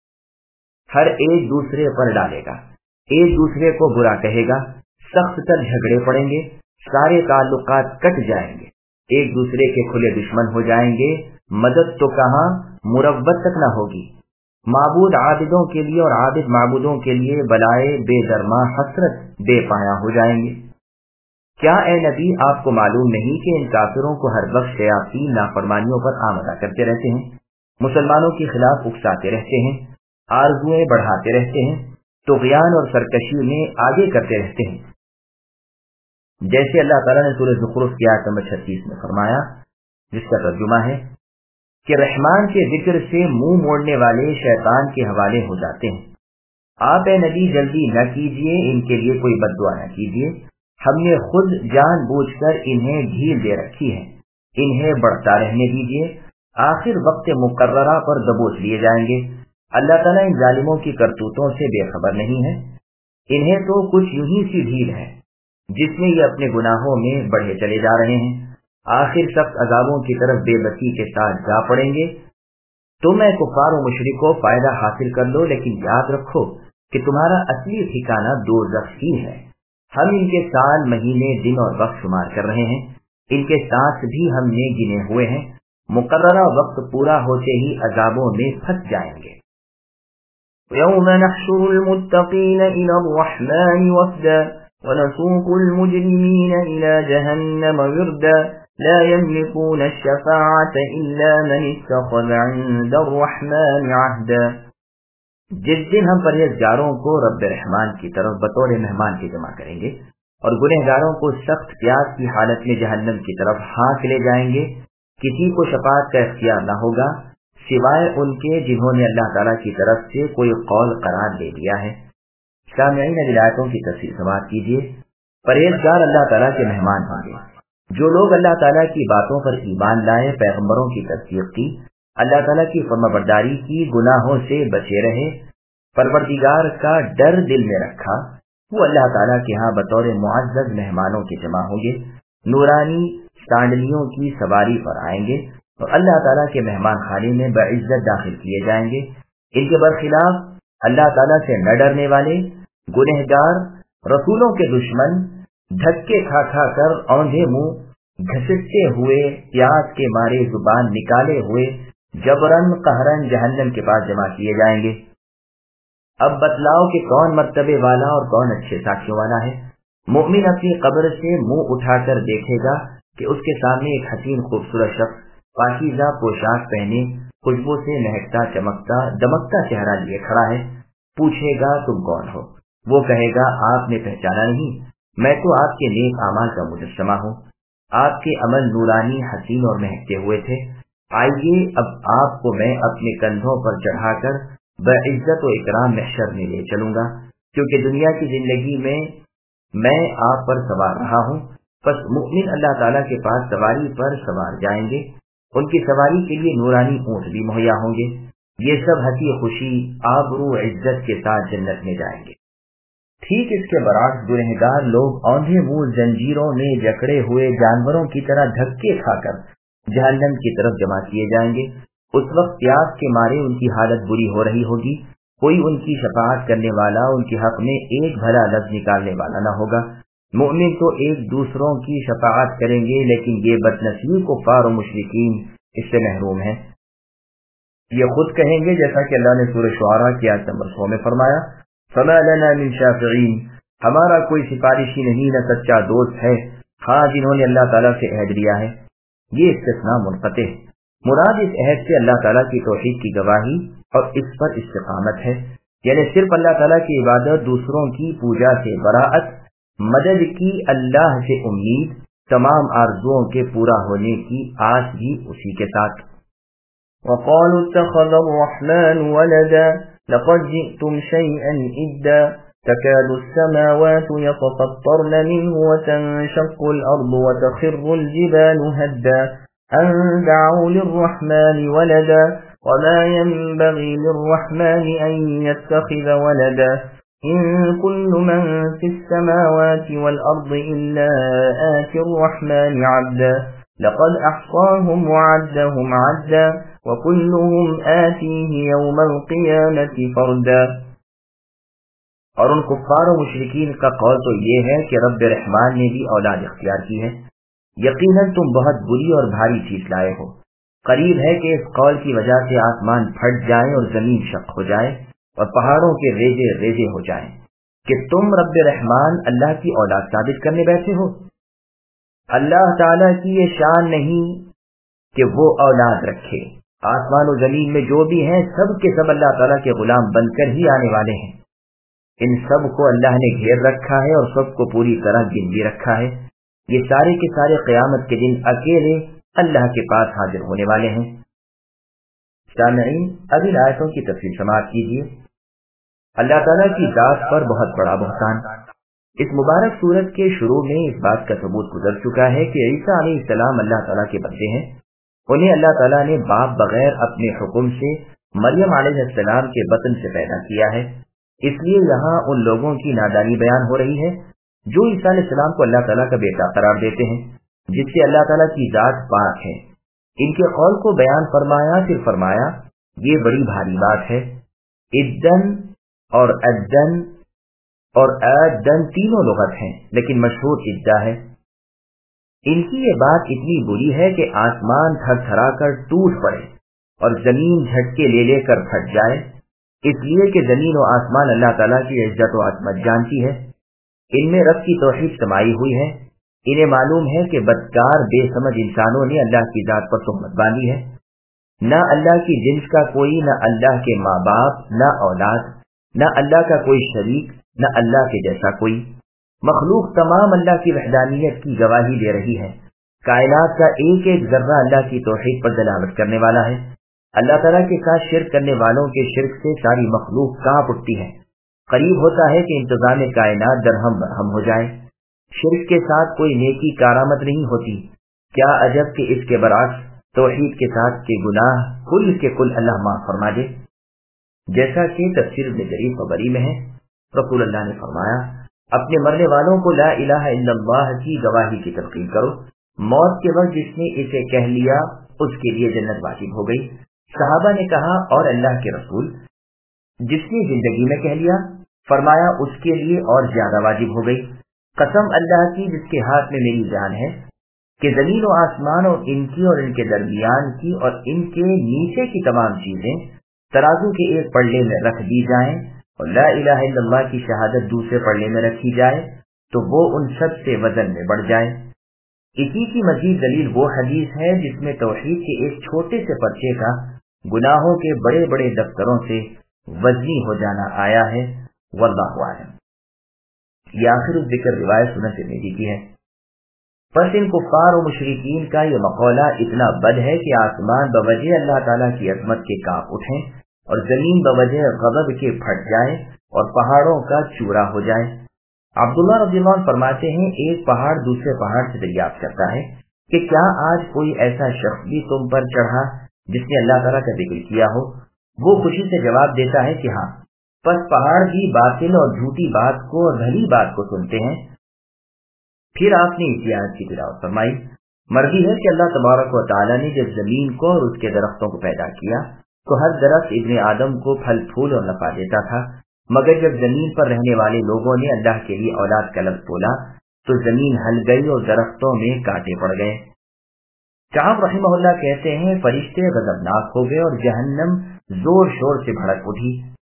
ہر ایک دوسرے پر ڈالے گا، ایک دوسرے کو برا کہے گا، سخت تر جھگڑے پڑیں گے، سارے تعلقات کٹ جائیں گے، ایک دوسرے کے کھلے دشمن ہو جائیں گے، مدد تو کہاں مربت تک نہ ہوگی۔ معبود عابدوں کے لیے اور عابد معبودوں کے لیے بلائے بے درما حسرت بے پایا ہو جائیں گے۔ کیا اے نبی آپ کو معلوم نہیں کہ ان کافروں کو ہر وقت شیاطین نافرمانیوں پر آمدہ کرتے رہتے ہیں، مسلمانوں کے خلاف اکساتے رہتے ہیں، آرزویں بڑھاتے رہتے ہیں، طغیان اور سرکشی میں آگے کرتے رہتے ہیں، جیسے اللہ تعالیٰ نے سورہ زخرف کی آیت نمبر 36 میں فرمایا، جس کا ترجمہ ہے کہ رحمان کے ذکر سے منہ موڑنے والے شیطان کے حوالے ہو جاتے ہیں۔ آپ اے نبی جلدی نہ کیجیے، ان کے لیے کوئی بد دعا نہ کیجیے، ہم نے خود جان بوجھ کر انہیں ڈھیل دے رکھی ہے، انہیں بڑھتا رہنے دیجیے، آخر وقت مقررہ پر دبوچ لیے جائیں گے۔ اللہ تعالیٰ ان ظالموں کی کرتوتوں سے بے خبر نہیں ہے، انہیں تو کچھ یوں ہی سی ڈھیل ہے جس میں یہ اپنے گناہوں میں بڑھے چلے جا رہے ہیں، آخر سخت عذابوں کی طرف بے بسی کے ساتھ جا پڑیں گے۔ تم اے کفار و مشرکو فائدہ حاصل کر لو، لیکن یاد رکھو کہ تمہارا اصلی ٹھکانہ دوزخ ہی ہے۔ ہم ان کے سال، مہینے، دن اور وقت شمار کر رہے ہیں، ان کے سانس بھی ہم نے گنے ہوئے ہیں، مقررہ وقت پورا ہوتے ہی عذابوں میں پھنس جائیں گے۔ يوم نحشر المتقين إلى الرحمن وفدا ونسوق المجرمين إلى جهنم وردا لا يملكون الشفاعة إلا من اتخذ عند الرحمن عهدا۔ جس دن ہم پرہیزگاروں کو رب رحمان کی طرف بطور مہمان کے جمع کریں گے اور گنہگاروں کو سخت پیاس کی حالت میں جہنم کی طرف ہانک لے جائیں گے، کسی کو شفاعت کا اختیار نہ ہوگا سوائے ان کے جنہوں نے اللہ تعالیٰ کی طرف سے کوئی قول قرار دے دیا ہے۔ سامعین، روایتوں کی تفصیل سماعت کیجیے۔ پرہیزگار اللہ تعالیٰ کے مہمان ہوں گے۔ جو لوگ اللہ تعالیٰ کی باتوں پر ایمان لائے، پیغمبروں کی تصدیق کی، اللہ ताला की फर्माबरदारी की, गुनाहों से बचे रहे, परवरदिगार का डर दिल में रखा, वो अल्लाह ताला के यहाँ बतौर मुअज़्ज़ज़ मेहमानों के जमा होंगे, नूरानी सांडलियों की सवारी पर आएंगे और अल्लाह ताला के मेहमान खाने में बइज्जत दाखिल किए जाएंगे। इनके बरखिलाफ अल्लाह ताला से न डरने वाले, गुनहगार, रसूलों के दुश्मन, धक्के खा खा कर औंधे मुंह घसीटते हुए, प्यास के मारे जुबान निकाले हुए जबरन कहरन जहन्नम के पास जमा किए जाएंगे। अब बतलाओ कि कौन मर्तबे वाला और कौन अच्छे साथियों वाला है। मुमिन अपनी कब्र से मुंह उठाकर देखेगा कि उसके सामने एक हसीन खूबसूरत शख्स पाकीज़ा पोशाक पहने, खुशबू से महकता चमकता दमकता चेहरा लिए खड़ा है। पूछेगा तुम कौन हो? वो कहेगा आपने पहचाना नहीं, मैं तो आपके नेक अमाल का मुजस्समा हूँ। आपके अमल नूरानी, हसीन और महकते हुए थे। आइए अब आपको मैं अपने कंधों पर चढ़ाकर बइज्जत और इकराम महशर में ले चलूंगा, क्योंकि दुनिया की जिंदगी में मैं आप पर सवार रहा हूँ। बस मुमिन अल्लाह ताला के पास सवारी पर सवार जाएंगे, उनकी सवारी के लिए नूरानी ऊंट भी मुहैया होंगे। ये सब हंसी खुशी आबरू इज्जत के साथ जन्नत में जाएंगे। ठीक इसके बरअक्स गुनहगार लोग औंधे मुंह जंजीरों में जकड़े हुए जानवरों की तरह धक्के खाकर जहन्नम की तरफ जमा किए जाएंगे। उस वक्त प्यास के मारे उनकी हालत बुरी हो रही होगी। कोई उनकी शफाअत करने वाला, उनके हक में एक भला लफ्ज निकालने वाला न होगा। मुमिन तो एक दूसरों की शफाअत करेंगे, लेकिन ये बदनसीब कुफ्फार और मुशरिकीन इससे महरूम है। ये खुद कहेंगे, जैसा कि अल्लाह ने सूरह शुआरा की आयत नंबर 100 में फरमाया, फमा लना मिन शाफिईन, हमारा कोई सिफारिशी नहीं, न सच्चा दोस्त है, हाँ जिन्होंने अल्लाह ताला से अहद लिया है। ये इस्तिस्ना मुनक़ते है। मुराद इस अहद से अल्लाह ताला की तौहीद की गवाही और इस पर इस्तिकामत है, यानी सिर्फ अल्लाह ताला की इबादत, दूसरों की पूजा से बराअत, मदद की अल्लाह से उम्मीद, तमाम आरजुओं के पूरा होने की आस भी उसी के साथ। وقالوا اتخذ الرحمن ولدا لقد جئتم شيئا إدا تكاد السماوات يتفطرن منه وتنشق الأرض وتخر الجبال هدا أن دعوا للرحمن ولدا وما ينبغي للرحمن أن يتخذ ولدا إن كل من في السماوات والأرض إلا آتي الرحمن عبدا لقد أحصاهم وعدهم عدا وكلهم آتيه يوم القيامة فردا۔ اور ان کفار و مشرکین کا قول تو یہ ہے کہ رب رحمان نے بھی اولاد اختیار کی ہے۔ یقیناً تم بہت بری اور بھاری چیز لائے ہو۔ قریب ہے کہ اس قول کی وجہ سے آسمان پھٹ جائیں اور زمین شق ہو جائے اور پہاڑوں کے ریزے ریزے ہو جائیں کہ تم رب رحمان اللہ کی اولاد ثابت کرنے بیٹھے ہو۔ اللہ تعالیٰ کی یہ شان نہیں کہ وہ اولاد رکھے۔ آسمان و زمین میں جو بھی ہیں سب کے سب اللہ تعالیٰ کے غلام بن کر ہی آنے والے ہیں۔ ان سب کو اللہ نے گھیر رکھا ہے اور سب کو پوری طرح گن بھی رکھا ہے۔ یہ سارے کے سارے قیامت کے دن اکیلے اللہ کے پاس حاضر ہونے والے ہیں۔ سامعین، اب ان آیتوں کی تفصیل سماعت کیجیے۔ اللہ تعالیٰ کی ذات پر بہت بڑا بہتان۔ اس مبارک سورت کے شروع میں اس بات کا ثبوت گزر چکا ہے کہ عیسیٰ علیہ السلام اللہ تعالیٰ کے بندے ہیں۔ انہیں اللہ تعالیٰ نے باپ بغیر اپنے حکم سے مریم علیہ السلام کے بطن سے پیدا کیا ہے۔ اس لیے یہاں ان لوگوں کی نادانی بیان ہو رہی ہے جو عیسیٰ علیہ السلام کو اللہ تعالیٰ کا بیٹا قرار دیتے ہیں، جس سے اللہ تعالیٰ کی ذات پاک ہے۔ ان کے قول کو بیان فرمایا، پھر فرمایا یہ بڑی بھاری بات ہے۔ ادن اور ادن اور ادن تینوں لغت ہیں، لیکن مشہور ادا ہے۔ ان کی یہ بات اتنی بری ہے کہ آسمان تھر تھرا کر ٹوٹ پڑے اور زمین جھٹکے لے لے کر پھٹ جائے، اس لیے کہ زمین و آسمان اللہ تعالیٰ کی عزت و عظمت جانتی ہے۔ ان میں رب کی توحید سمائی ہوئی ہے۔ انہیں معلوم ہے کہ بدکار بے سمجھ انسانوں نے اللہ کی ذات پر تہمت باندھی ہے۔ نہ اللہ کی جنس کا کوئی، نہ اللہ کے ماں باپ، نہ اولاد، نہ اللہ کا کوئی شریک، نہ اللہ کے جیسا کوئی۔ مخلوق تمام اللہ کی وحدانیت کی گواہی دے رہی ہے۔ کائنات کا ایک ایک ذرہ اللہ کی توحید پر دلالت کرنے والا ہے۔ اللہ تعالیٰ کے ساتھ شرک کرنے والوں کے شرک سے ساری مخلوق کانپ اٹھتی ہے۔ قریب ہوتا ہے کہ انتظام کائنات درہم برہم ہو جائے۔ شرک کے ساتھ کوئی نیکی کارآمد نہیں ہوتی۔ کیا عجب کہ اس کے برعکس توحید کے ساتھ کے گناہ کل کے کل اللہ معاف فرما دے. جیسا کہ تفسیر ابن جریر طبری میں ہے، رسول اللہ نے فرمایا اپنے مرنے والوں کو لا الہ الا اللہ کی گواہی کی تلقین کرو. موت کے وقت جس نے اسے کہہ لیا اس کے لیے جنت واجب ہو گئی. صحابہ نے کہا اور اللہ کے رسول جس نے زندگی میں کہہ لیا؟ فرمایا اس کے لیے اور زیادہ واجب ہو گئی. قسم اللہ کی جس کے ہاتھ میں میری جان ہے کہ زمین و آسمان اور ان کی اور ان کے درمیان کی اور ان کے نیچے کی تمام چیزیں ترازو کے ایک پلڑے میں رکھ دی جائیں اور لا الہ الا اللہ کی شہادت دوسرے پلڑے میں رکھی جائے تو وہ ان سب سے وزن میں بڑھ جائے. اسی کی مزید دلیل وہ حدیث ہے جس میں توحید کے ایک چھوٹے سے پرچے کا گناہوں کے بڑے بڑے دفتروں سے وزنی ہو جانا آیا ہے. واللہ اعلم. یہ آخر الذکر روایت سنن ترمذی کی ہے. پس ان کفار و مشرکین کا یہ مقولہ اتنا بد ہے کہ آسمان بوجہ اللہ تعالیٰ کی عظمت کے کانپ اٹھیں اور زمین بوجہ غضب کے پھٹ جائے اور پہاڑوں کا چورا ہو جائے. عبداللہ رضی اللہ عنہ فرماتے ہیں ایک پہاڑ دوسرے پہاڑ سے دریافت کرتا ہے کہ کیا آج کوئی ایسا شخص بھی تم پر چڑھا جس نے اللہ تعالیٰ کا ذکر کیا ہو؟ وہ خوشی سے جواب دیتا ہے کہ ہاں. پس پہاڑ بھی باطل اور جھوٹی بات کو اور بھلی بات کو سنتے ہیں. پھر آپ نے اسی آیت کی تلاوت فرمائی. مرضی ہے کہ اللہ تبارک و تعالیٰ نے جب زمین کو اور اس کے درختوں کو پیدا کیا تو ہر درخت ابن آدم کو پھل پھول اور نفع دیتا تھا، مگر جب زمین پر رہنے والے لوگوں نے اللہ کے لیے اولاد کا لفظ بولا تو زمین ہل گئی اور درختوں میں کانٹے پڑ گئے. کعب رحمہ اللہ کہتے ہیں فرشتے غضبناک ہو گئے اور جہنم زور شور سے بھڑک اٹھی.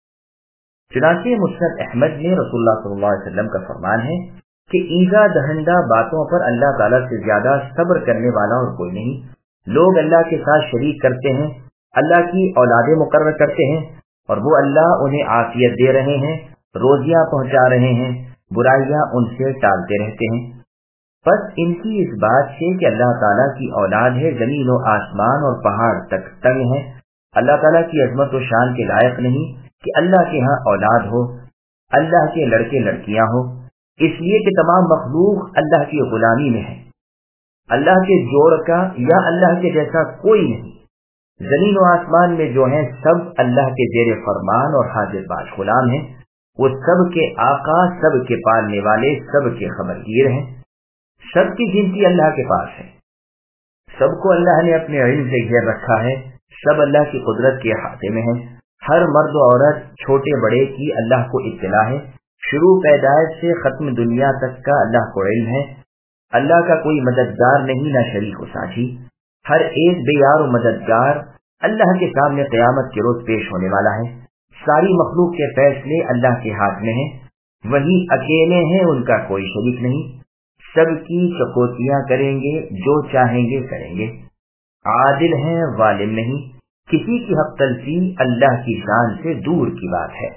چنانچہ مسند احمد میں رسول اللہ صلی اللہ علیہ وسلم کا فرمان ہے کہ ایذا دہندہ باتوں پر اللہ تعالیٰ سے زیادہ صبر کرنے والا اور کوئی نہیں. لوگ اللہ کے ساتھ شریک کرتے ہیں، اللہ کی اولادیں مقرر کرتے ہیں اور وہ اللہ انہیں عافیت دے رہے ہیں، روزیاں پہنچا رہے ہیں، برائیاں ان سے ٹالتے رہتے ہیں. بس ان کی اس بات سے کہ اللہ تعالیٰ کی اولاد ہے زمین و آسمان اور پہاڑ تک تنگ ہے. اللہ تعالیٰ کی عظمت و شان کے لائق نہیں کہ اللہ کے ہاں اولاد ہو، اللہ کے لڑکے لڑکیاں ہو، اس لیے کہ تمام مخلوق اللہ کی غلامی میں ہے. اللہ کے جوڑ کا یا اللہ کے جیسا کوئی نہیں. زمین و آسمان میں جو ہیں سب اللہ کے زیر فرمان اور حاضر باش غلام ہیں. وہ سب کے آقا، سب کے پالنے والے، سب کے خبرگیر ہیں. سب کی گنتی اللہ کے پاس ہے. سب کو اللہ نے اپنے علم سے گھیر رکھا ہے. سب اللہ کی قدرت کے احاطے میں ہیں. ہر مرد و عورت چھوٹے بڑے کی اللہ کو اطلاع ہے. شروع پیدائش سے ختم دنیا تک کا اللہ کو علم ہے. اللہ کا کوئی مددگار نہیں نہ شریک و ساتھی. ہر ایک بے یار و مددگار اللہ کے سامنے قیامت کے روز پیش ہونے والا ہے. ساری مخلوق کے فیصلے اللہ کے ہاتھ میں ہیں. وہی اکیلے ہیں، ان کا کوئی شریک نہیں. سب کی چکوتیاں کریں گے، جو چاہیں گے کریں گے. عادل ہیں، ظالم نہیں. کسی کی حق تلفی اللہ کی شان سے دور کی بات ہے.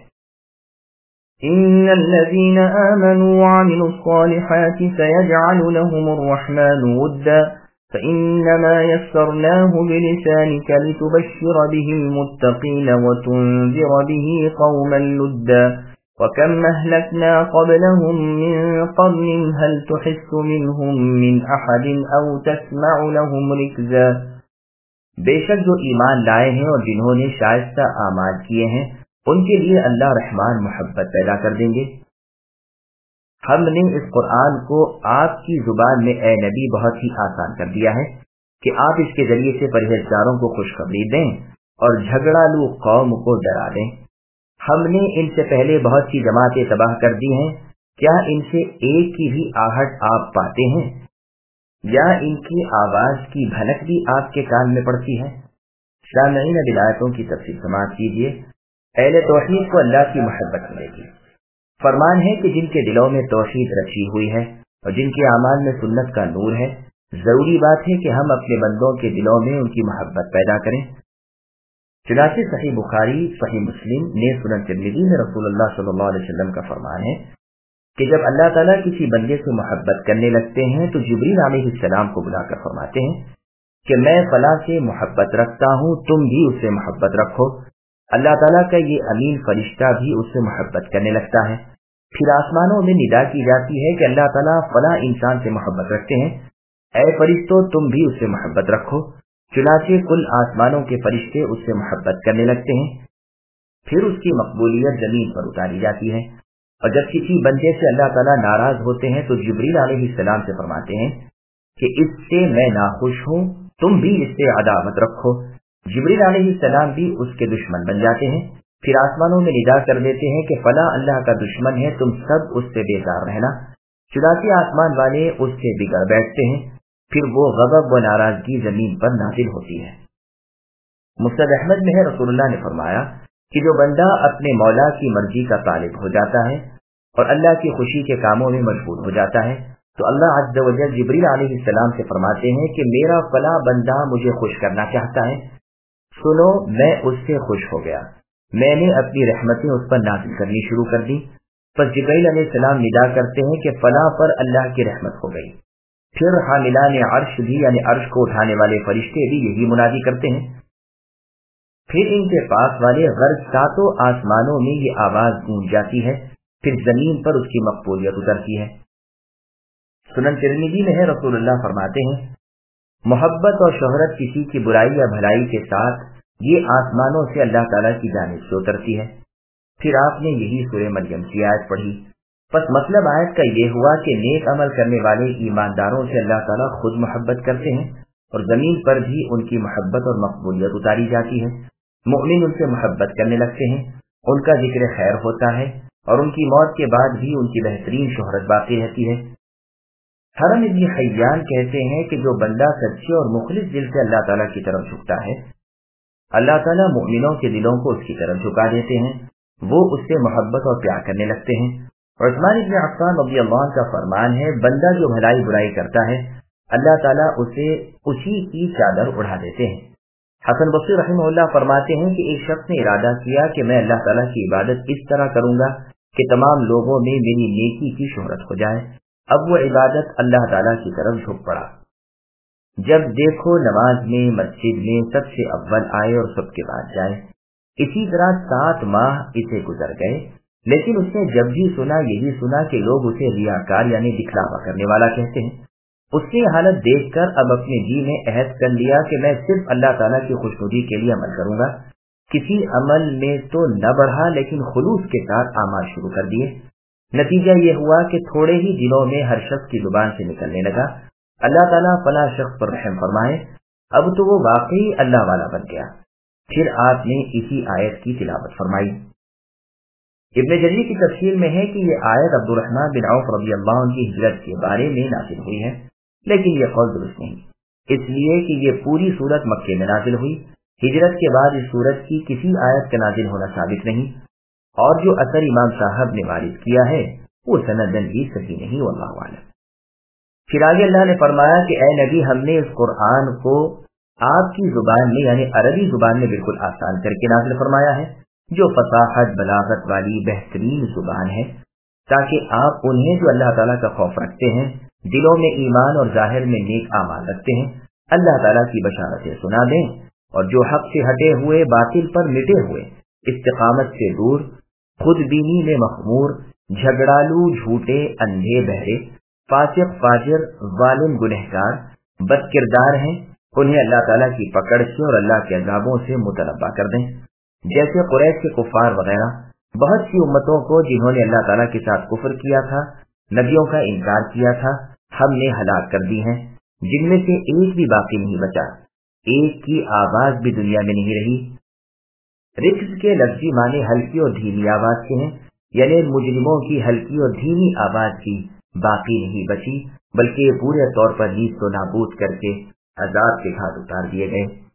ان الذين آمنوا وعملوا الصالحات سيجعل لهم الرحمن ودا فإنما يسرناه بلسانك لتبشر به المتقين وتنذر به قوما لدا وكم أهلكنا قبلهم من قرن هل تحس منهم من أحد أو تسمع لهم ركزا. بے شک جو ایمان لائے ہیں اور جنہوں نے شائستہ اعمال کیے ہیں ان کے لیے اللہ رحمان محبت پیدا کر دیں گے. ہم نے اس قرآن کو آپ کی زبان میں اے نبی بہت ہی آسان کر دیا ہے کہ آپ اس کے ذریعے سے پرہیزگاروں کو خوشخبری دیں اور جھگڑالو قوم کو ڈرا دیں. ہم نے ان سے پہلے بہت سی جماعتیں تباہ کر دی ہیں، کیا ان سے ایک کی بھی آہٹ آپ پاتے ہیں یا ان کی آواز کی بھنک بھی آپ کے کان میں پڑتی ہے؟ سامعین ولایتوں کی تفصیل سماعت کیجیے. اہل توحید کو اللہ کی محبت ملے گی. فرمان ہے کہ جن کے دلوں میں توحید رچی ہوئی ہے اور جن کے اعمال میں سنت کا نور ہے، ضروری بات ہے کہ ہم اپنے بندوں کے دلوں میں ان کی محبت پیدا کریں. چنانچہ صحیح بخاری، صحیح مسلم نے سنن ترمذی میں رسول اللہ صلی اللہ علیہ وسلم کا فرمان ہے کہ جب اللہ تعالیٰ کسی بندے سے محبت کرنے لگتے ہیں تو جبریل علیہ السلام کو بلا کر فرماتے ہیں کہ میں فلاں سے محبت رکھتا ہوں، تم بھی اس سے محبت رکھو. اللہ تعالیٰ کا یہ امین فرشتہ بھی اس سے محبت کرنے لگتا ہے. پھر آسمانوں میں ندا کی جاتی ہے کہ اللہ تعالیٰ فلاں انسان سے محبت رکھتے ہیں، اے فرشتوں تم بھی اس سے محبت رکھو. चुनाचे कुल आसमानों के फरिश्ते उससे मोहब्बत करने लगते हैं, फिर उसकी मकबूलियत जमीन पर उतारी जाती है। और जब किसी बंदे से अल्लाह ताला नाराज होते हैं तो जिब्रील अलैहिस्सलाम से फरमाते हैं कि इससे मैं नाखुश हूँ, तुम भी इससे अदावत रखो। जिब्रील अलैहिस्सलाम भी उसके दुश्मन बन जाते हैं। फिर आसमानों में निदा कर देते हैं कि फला अल्लाह का दुश्मन है, तुम सब उससे बेजार रहना। चुनाचे आसमान वाले उससे बिगड़ बैठते हैं, फिर वो गज़ब व नाराजगी जमीन पर नाजिल होती है। मुस्नद अहमद में है, रसूलुल्लाह ने फरमाया कि जो बंदा अपने मौला की मर्जी का तालिब हो जाता है और अल्लाह की खुशी के कामों में मशगूल हो जाता है तो अल्लाह अज़्ज़ व जल जिब्रील अलैहिस्सलाम से फरमाते हैं कि मेरा फला बंदा मुझे खुश करना चाहता है, सुनो मैं उससे खुश हो गया, मैंने अपनी रहमतें उस पर नाज़िल करनी शुरू कर दी। बस जिब्रील अलैहिस्सलाम निदा करते हैं कि फला पर अल्लाह की रहमत हो गई। फिर हामिलाने अर्श भी यानी अर्श को उठाने वाले फरिश्ते भी यही मुनादी करते हैं। फिर इनके पास वाले गर्ज सातों आसमानों में ये आवाज गूंज जाती है, फिर जमीन पर उसकी मकबूलियत उतरती है। सुनन तिरमिज़ी में है, रसूलुल्लाह फरमाते हैं मोहब्बत और शोहरत किसी की बुराई या भलाई के साथ ये आसमानों से अल्लाह ताला की जानिब से उतरती है। फिर आपने यही सूरह मरियम की आयत पढ़ी। बस मतलब आयत का ये हुआ कि नेक अमल करने वाले ईमानदारों से अल्लाह ताला खुद मोहब्बत करते हैं और जमीन पर भी उनकी मोहब्बत और मकबूलियत उतारी जाती है। मुमिन उनसे मोहब्बत करने लगते हैं, उनका जिक्र खैर होता है और उनकी मौत के बाद भी उनकी बेहतरीन शोहरत बाकी रहती है। हरम इब्न हय्यान कहते हैं कि जो बंदा सच्चे और मुखलिस दिल से अल्लाह ताला की तरफ झुकता है, अल्लाह ताला मुमिनों के दिलों को उसकी तरफ झुका देते हैं, वो उससे मोहब्बत और प्यार करने लगते हैं। और उस्मान इब्न अफ़्फ़ान रज़ियल्लाहु अन्हु का फरमान है, बंदा जो भलाई बुराई करता है अल्लाह ताला उसे उसी की चादर उड़ा देते हैं। हसन बसरी रहमहुल्लाह फरमाते हैं कि एक शख्स ने इरादा किया कि मैं अल्लाह ताला की इबादत इस तरह करूंगा कि तमाम लोगों में मेरी नेकी की शोहरत हो जाए। अब वो इबादत अल्लाह ताला की तरफ झुक पड़ा। जब देखो नमाज में, मस्जिद में सबसे अव्वल आए और सबके बाद जाए। इसी तरह 7 माह इसे गुजर गए, लेकिन उसने जब भी सुना यही सुना कि लोग उसे रियाकार यानी दिखलावा करने वाला कहते हैं। उसने हालत देखकर अब अपने जी में अहद कर लिया कि मैं सिर्फ अल्लाह ताला की खुशनुदी के लिए अमल करूंगा। किसी अमल में तो न बढ़ा, लेकिन खुलूस के साथ अमाल शुरू कर दिए। नतीजा ये हुआ कि थोड़े ही दिनों में हर शख्स की जुबान से निकलने लगा, अल्लाह ताला फला शख्स पर रहम फरमाए। अब तो वो वाकई अल्लाह वाला बन गया। फिर आपने इसी आयत की तिलावत फरमाई। इब्न जरीर की तफसीर में है कि ये आयत अब्दुर्रहमान बिन औफ रज़ियल्लाहु अन्हु की हिजरत के बारे में नाज़िल हुई है, लेकिन ये कौल दुरुस्त नहीं, इसलिए कि ये पूरी सूरत मक्के में नाज़िल हुई। हिजरत के बाद इस सूरत की किसी आयत का नाज़िल होना साबित नहीं, और जो असर इमाम साहब ने वारिद किया है वो सनदन भी सही नहीं, वल्लाहु आलम। फिर आगे अल्लाह ने फरमाया कि ए नबी, हमने इस कुरान को आपकी जुबान में यानी अरबी जुबान में बिल्कुल आसान करके नाज़िल फरमाया है, जो फसाहत बलागत वाली बेहतरीन जुबान है, ताकि आप उन्हें जो अल्लाह ताला का खौफ रखते हैं, दिलों में ईमान और जाहिर में नेक आमाल रखते हैं, अल्लाह ताला की बशारतें सुना दें, और जो हक से हटे हुए, बातिल पर मिटे हुए, इस्तिकामत से दूर, खुद बीनी में मखमूर, झगड़ालू, झूठे, अंधे, बहरे, फासिक, फाजिर, जालिम, गुनहगार, बदकिरदार हैं, उन्हें अल्लाह ताला की पकड़ से और अल्लाह के अज़ाबों से मुतनब्बा कर दें। जैसे कुरैश के कुफार वगैरह बहुत सी उम्मतों को जिन्होंने अल्लाह ताला के साथ कुफ्र किया था, नबियों का इनकार किया था, हमने हलाक कर दी हैं, जिनमें से एक भी बाकी नहीं बचा, एक की आवाज भी दुनिया में नहीं रही। रिक्स के लफ्जी माने हल्की और धीमी आवाज के हैं, यानी मुजरिमों की हल्की और धीमी आवाज की बाकी नहीं बची, बल्कि पूरे तौर पर नीस्त नाबूद करके अजाब के घाट उतार दिए गए।